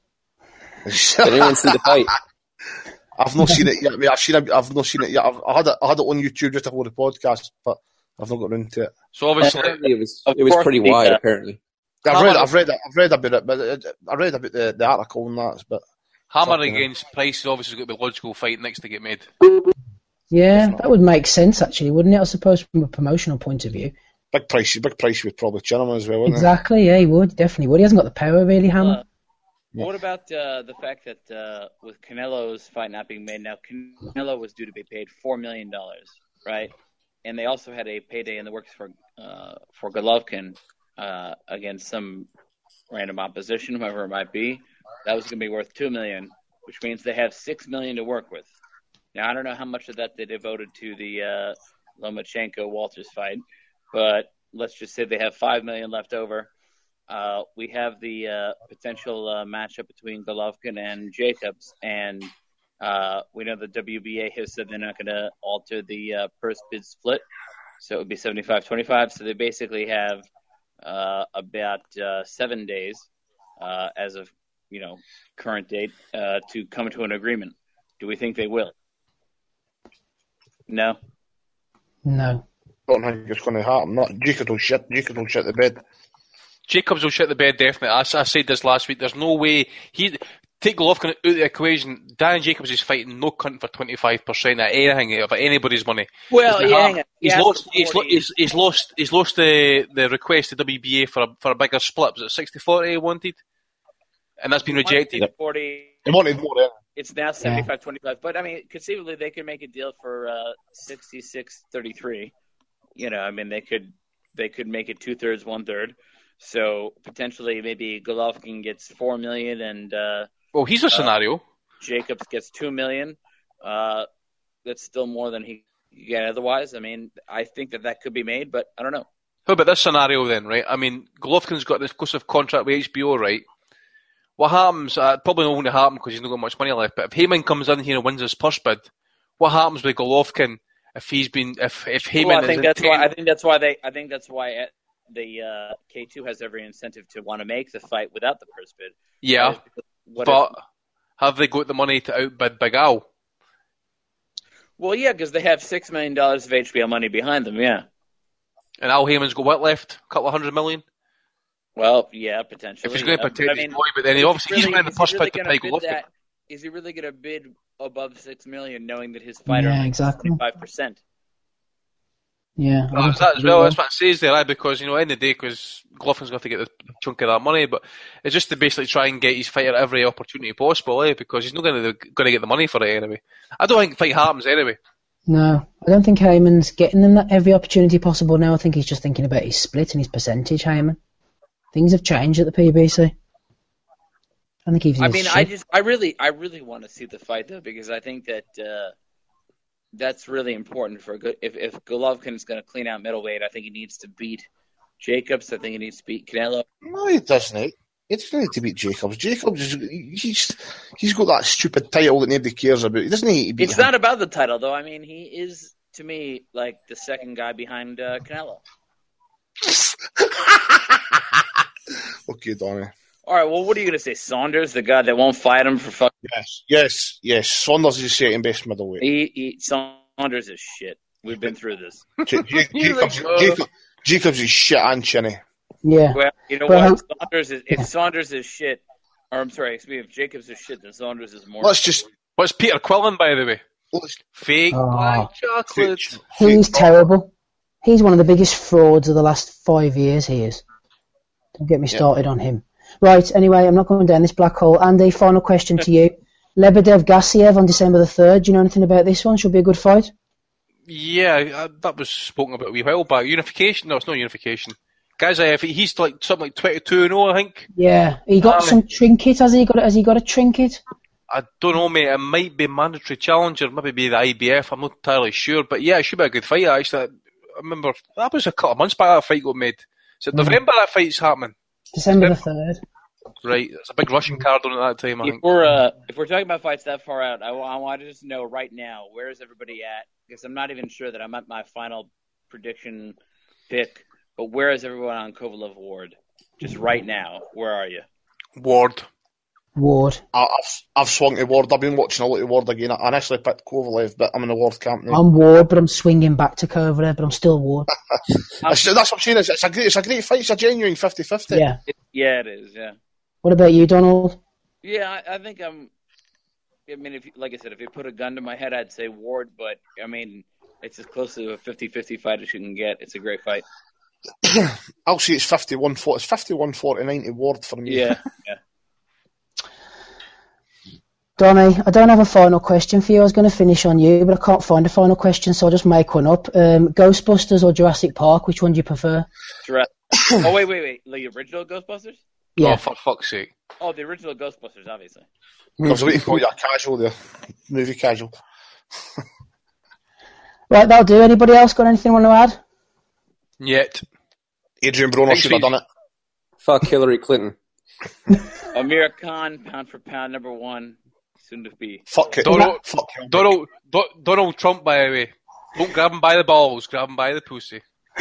Speaker 4: Did anyone see the fight?
Speaker 5: I've not seen it yet. Mate. I've seen it. I've not seen it yet. I've, I had it. I had it on YouTube just before the podcast, but I've not got into it.
Speaker 2: So obviously,
Speaker 4: Apparently it was
Speaker 3: Of
Speaker 4: it was
Speaker 3: course
Speaker 4: pretty
Speaker 3: he
Speaker 4: wide.
Speaker 3: did.
Speaker 4: Apparently,
Speaker 5: I've
Speaker 2: Hammer-
Speaker 5: read. I've read. I've read about it, but it, I read about the, the article and that. But
Speaker 2: Hammer
Speaker 5: Fucking
Speaker 2: against Price is obviously going to be a logical fight next to get made.
Speaker 1: Yeah, that would make sense, actually, wouldn't it? I suppose from a promotional point of view.
Speaker 5: big price. Big price would probably chin him as well, wouldn't
Speaker 1: Exactly, yeah, he would, definitely would. He hasn't got the power, really, Hammer.
Speaker 3: Uh, What about uh, the fact that uh, with Canelo's fight not being made now, Canelo was due to be paid four million dollars, right? And they also had a payday in the works for uh, for Golovkin uh, against some random opposition, whoever it might be. That was going to be worth two million dollars, which means they have six million dollars to work with. Now, I don't know how much of that they devoted to the uh, Lomachenko-Walters fight, but let's just say they have five million dollars left over. Uh, we have the uh, potential uh, matchup between Golovkin and Jacobs, and uh, we know the W B A has said they're not going to alter the uh, purse bid split, so it would be seventy-five twenty-five. So they basically have uh, about uh, seven days uh, as of you know current date uh, to come to an agreement. Do we think they will? No.
Speaker 1: No.
Speaker 5: I don't think it's going to happen. Not Jacobs will shit. Jacobs will shit the bed.
Speaker 2: Jacobs will shit the bed, definitely. I, I said this last week. There's no way he take Golovkin out of the equation. Dan Jacobs is fighting no cunt for twenty-five percent of anything of anybody's money.
Speaker 3: Well,
Speaker 2: he's,
Speaker 3: yeah,
Speaker 2: he's, he lost, he's, he's, he's lost. He's lost the the request to W B A for a for a bigger split. Was it sixty forty he wanted? And that's been rejected.
Speaker 3: forty
Speaker 5: He wanted more. Yeah.
Speaker 3: It's now seventy-five twenty-five. But I mean, conceivably, they could make a deal for uh, sixty-six thirty-three. You know, I mean, they could they could make it two thirds, one third. So potentially, maybe Golovkin gets four million, and uh,
Speaker 2: well, he's a uh, scenario.
Speaker 3: Jacobs gets two million. Uh, that's still more than he could get otherwise. I mean, I think that that could be made, but I don't know.
Speaker 2: How about this scenario then? Right? I mean, Golovkin's got an exclusive contract with H B O, right? What happens? Uh, probably not going to happen because he's not got much money left. But if Heyman comes in here and wins his purse bid, what happens with Golovkin if he's been if if Heyman?
Speaker 3: Well, I think
Speaker 2: is
Speaker 3: that's
Speaker 2: ten...
Speaker 3: why. I think that's why they. I think that's why. At, The uh, K two has every incentive to want to make the fight without the purse bid.
Speaker 2: Yeah, but if, have they got the money to outbid Big Al?
Speaker 3: Well, yeah, because they have six million dollars of H B O money behind them. Yeah,
Speaker 2: and Al Heyman's got what left? A couple of hundred million.
Speaker 3: Well, yeah, potentially.
Speaker 2: If he's going to
Speaker 3: yeah.
Speaker 2: protect
Speaker 3: I
Speaker 2: his
Speaker 3: mean,
Speaker 2: boy, but then he obviously
Speaker 3: really,
Speaker 2: he's winning the purse
Speaker 3: really
Speaker 2: bid to pay Golovkin.
Speaker 3: Is he really going to bid above six million, knowing that his fighter
Speaker 1: yeah,
Speaker 3: makes
Speaker 1: exactly.
Speaker 3: twenty-five percent?
Speaker 1: Yeah,
Speaker 2: well, that's that as well. That's what it says there, right? Because you know, in the day, because Golovkin's got to get the chunk of that money, but it's just to basically try and get his fighter every opportunity possible, eh? Because he's not going to going to get the money for it anyway. I don't think the fight happens anyway.
Speaker 1: No, I don't think Heyman's getting him that every opportunity possible now. I think he's just thinking about his split and his percentage. Heyman, things have changed at the P B C. I think he's.
Speaker 3: I mean, I just, I really, I really want to see the fight though, because I think that. Uh, That's really important for a good. If if Golovkin is going to clean out middleweight, I think he needs to beat Jacobs. I think he needs to beat Canelo.
Speaker 5: No, he doesn't. He doesn't need to beat Jacobs. Jacobs is he's he's got that stupid title that nobody cares about. He doesn't need to beat.
Speaker 3: It's
Speaker 5: him.
Speaker 3: not about the title though. I mean, he is to me like the second guy behind uh, Canelo.
Speaker 5: Okay, Donnie.
Speaker 3: All right. Well, what are you going to say? Saunders, the guy that won't fight him for fuck.
Speaker 5: Yes, yes, yes. Saunders is second best middleweight.
Speaker 3: He, he, Saunders is shit. We've been through this.
Speaker 5: J- J- Jacobs, Jacobs, Jacobs is shit and chinny.
Speaker 1: Yeah.
Speaker 3: Well, you know
Speaker 1: well,
Speaker 3: what? Saunders is, if Saunders is shit, or I'm sorry, excuse me, if Jacobs is shit, then Saunders is more.
Speaker 5: Let's just.
Speaker 2: What's Peter Quillen, by the way?
Speaker 5: Let's,
Speaker 2: Fake
Speaker 1: oh,
Speaker 2: black chocolate.
Speaker 5: fake,
Speaker 1: He's
Speaker 5: fake.
Speaker 1: terrible. He's one of the biggest frauds of the last five years. He is. Don't get me started yeah. on him. Right, anyway, I'm not going down this black hole. Andy, final question to you. Lebedev-Gassiev on December the third. Do you know anything about this one? Should be a good fight?
Speaker 2: Yeah, that was spoken about a wee while back. Unification? No, it's not unification. Gassiev, he's like something like twenty-two and oh, I think.
Speaker 1: Yeah, he got um, some trinket. Has he got, has he got a trinket?
Speaker 2: I don't know, mate. It might be mandatory challenger, maybe be the I B F. I'm not entirely sure. But yeah, it should be a good fight, actually. I remember, that was a couple of months back that fight got made. Is it mm. November that fight's happening?
Speaker 1: December the third.
Speaker 2: Right, there's a big Russian card on at that time, I
Speaker 3: if
Speaker 2: think.
Speaker 3: We're, uh, if we're talking about fights that far out, I, I want to just know right now, where is everybody at? Because I'm not even sure that I'm at my final prediction pick, but where is everyone on Kovalev Ward? Just right now, where are you?
Speaker 2: Ward.
Speaker 1: Ward.
Speaker 5: I, I've, I've swung to Ward. I've been watching a lot of Ward again. I initially picked Kovalev, but I'm in the Ward camp now.
Speaker 1: I'm Ward, but I'm swinging back to Kovalev, but I'm still Ward.
Speaker 5: That's what I'm saying. It's, it's, a great, it's a great fight. It's a genuine fifty-fifty.
Speaker 1: Yeah.
Speaker 3: It, yeah, it is, yeah.
Speaker 1: What about you, Donald?
Speaker 3: Yeah, I, I think I'm. I mean, if you, like I said, if you put a gun to my head, I'd say Ward. But I mean, it's as close to a fifty-fifty fight as you can get. It's a great fight.
Speaker 5: I'll say it's fifty-one forty. It's fifty-one forty-nine to Ward for me.
Speaker 3: Yeah, yeah.
Speaker 1: Donnie, I don't have a final question for you. I was going to finish on you, but I can't find a final question, so I'll just make one up. Um, Ghostbusters or Jurassic Park? Which one do you prefer?
Speaker 3: Jurassic. Oh wait, wait, wait! The original Ghostbusters?
Speaker 1: Yeah.
Speaker 2: Oh, for fuck's sake!
Speaker 3: Oh, the original Ghostbusters, obviously.
Speaker 5: I was waiting for you, casual there, movie casual.
Speaker 1: Right, that'll do. Anybody else got anything want to add?
Speaker 2: Yet.
Speaker 5: Adrian Broner
Speaker 2: Thanks,
Speaker 5: should have
Speaker 2: Steve.
Speaker 5: done it.
Speaker 4: Fuck Hillary Clinton.
Speaker 3: Amir Khan, pound for pound, number one, soon to be.
Speaker 5: Fuck it.
Speaker 2: Donald,
Speaker 5: Fuck it.
Speaker 2: Donald, Do, Donald Trump, by the way. Don't grab him by the balls, grab him by the pussy.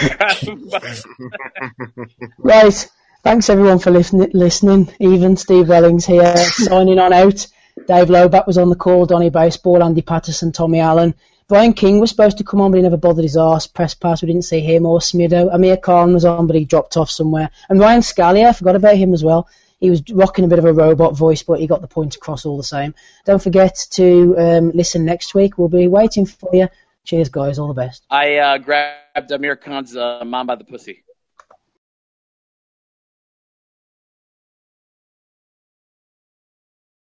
Speaker 1: Right. Thanks everyone for listen- listening. Even Steve Wellings here, signing on out. Dave Loback was on the call, Donny Baseball, Andy Patterson, Tommy Allen. Brian King was supposed to come on, but he never bothered his arse. Press pass, we didn't see him or Smido. Amir Khan was on, but he dropped off somewhere. And Ryan Scalia, I forgot about him as well. He was rocking a bit of a robot voice, but he got the point across all the same. Don't forget to um, listen next week. We'll be waiting for you. Cheers, guys. All the best.
Speaker 3: I uh, grabbed Amir Khan's uh, mom by the pussy.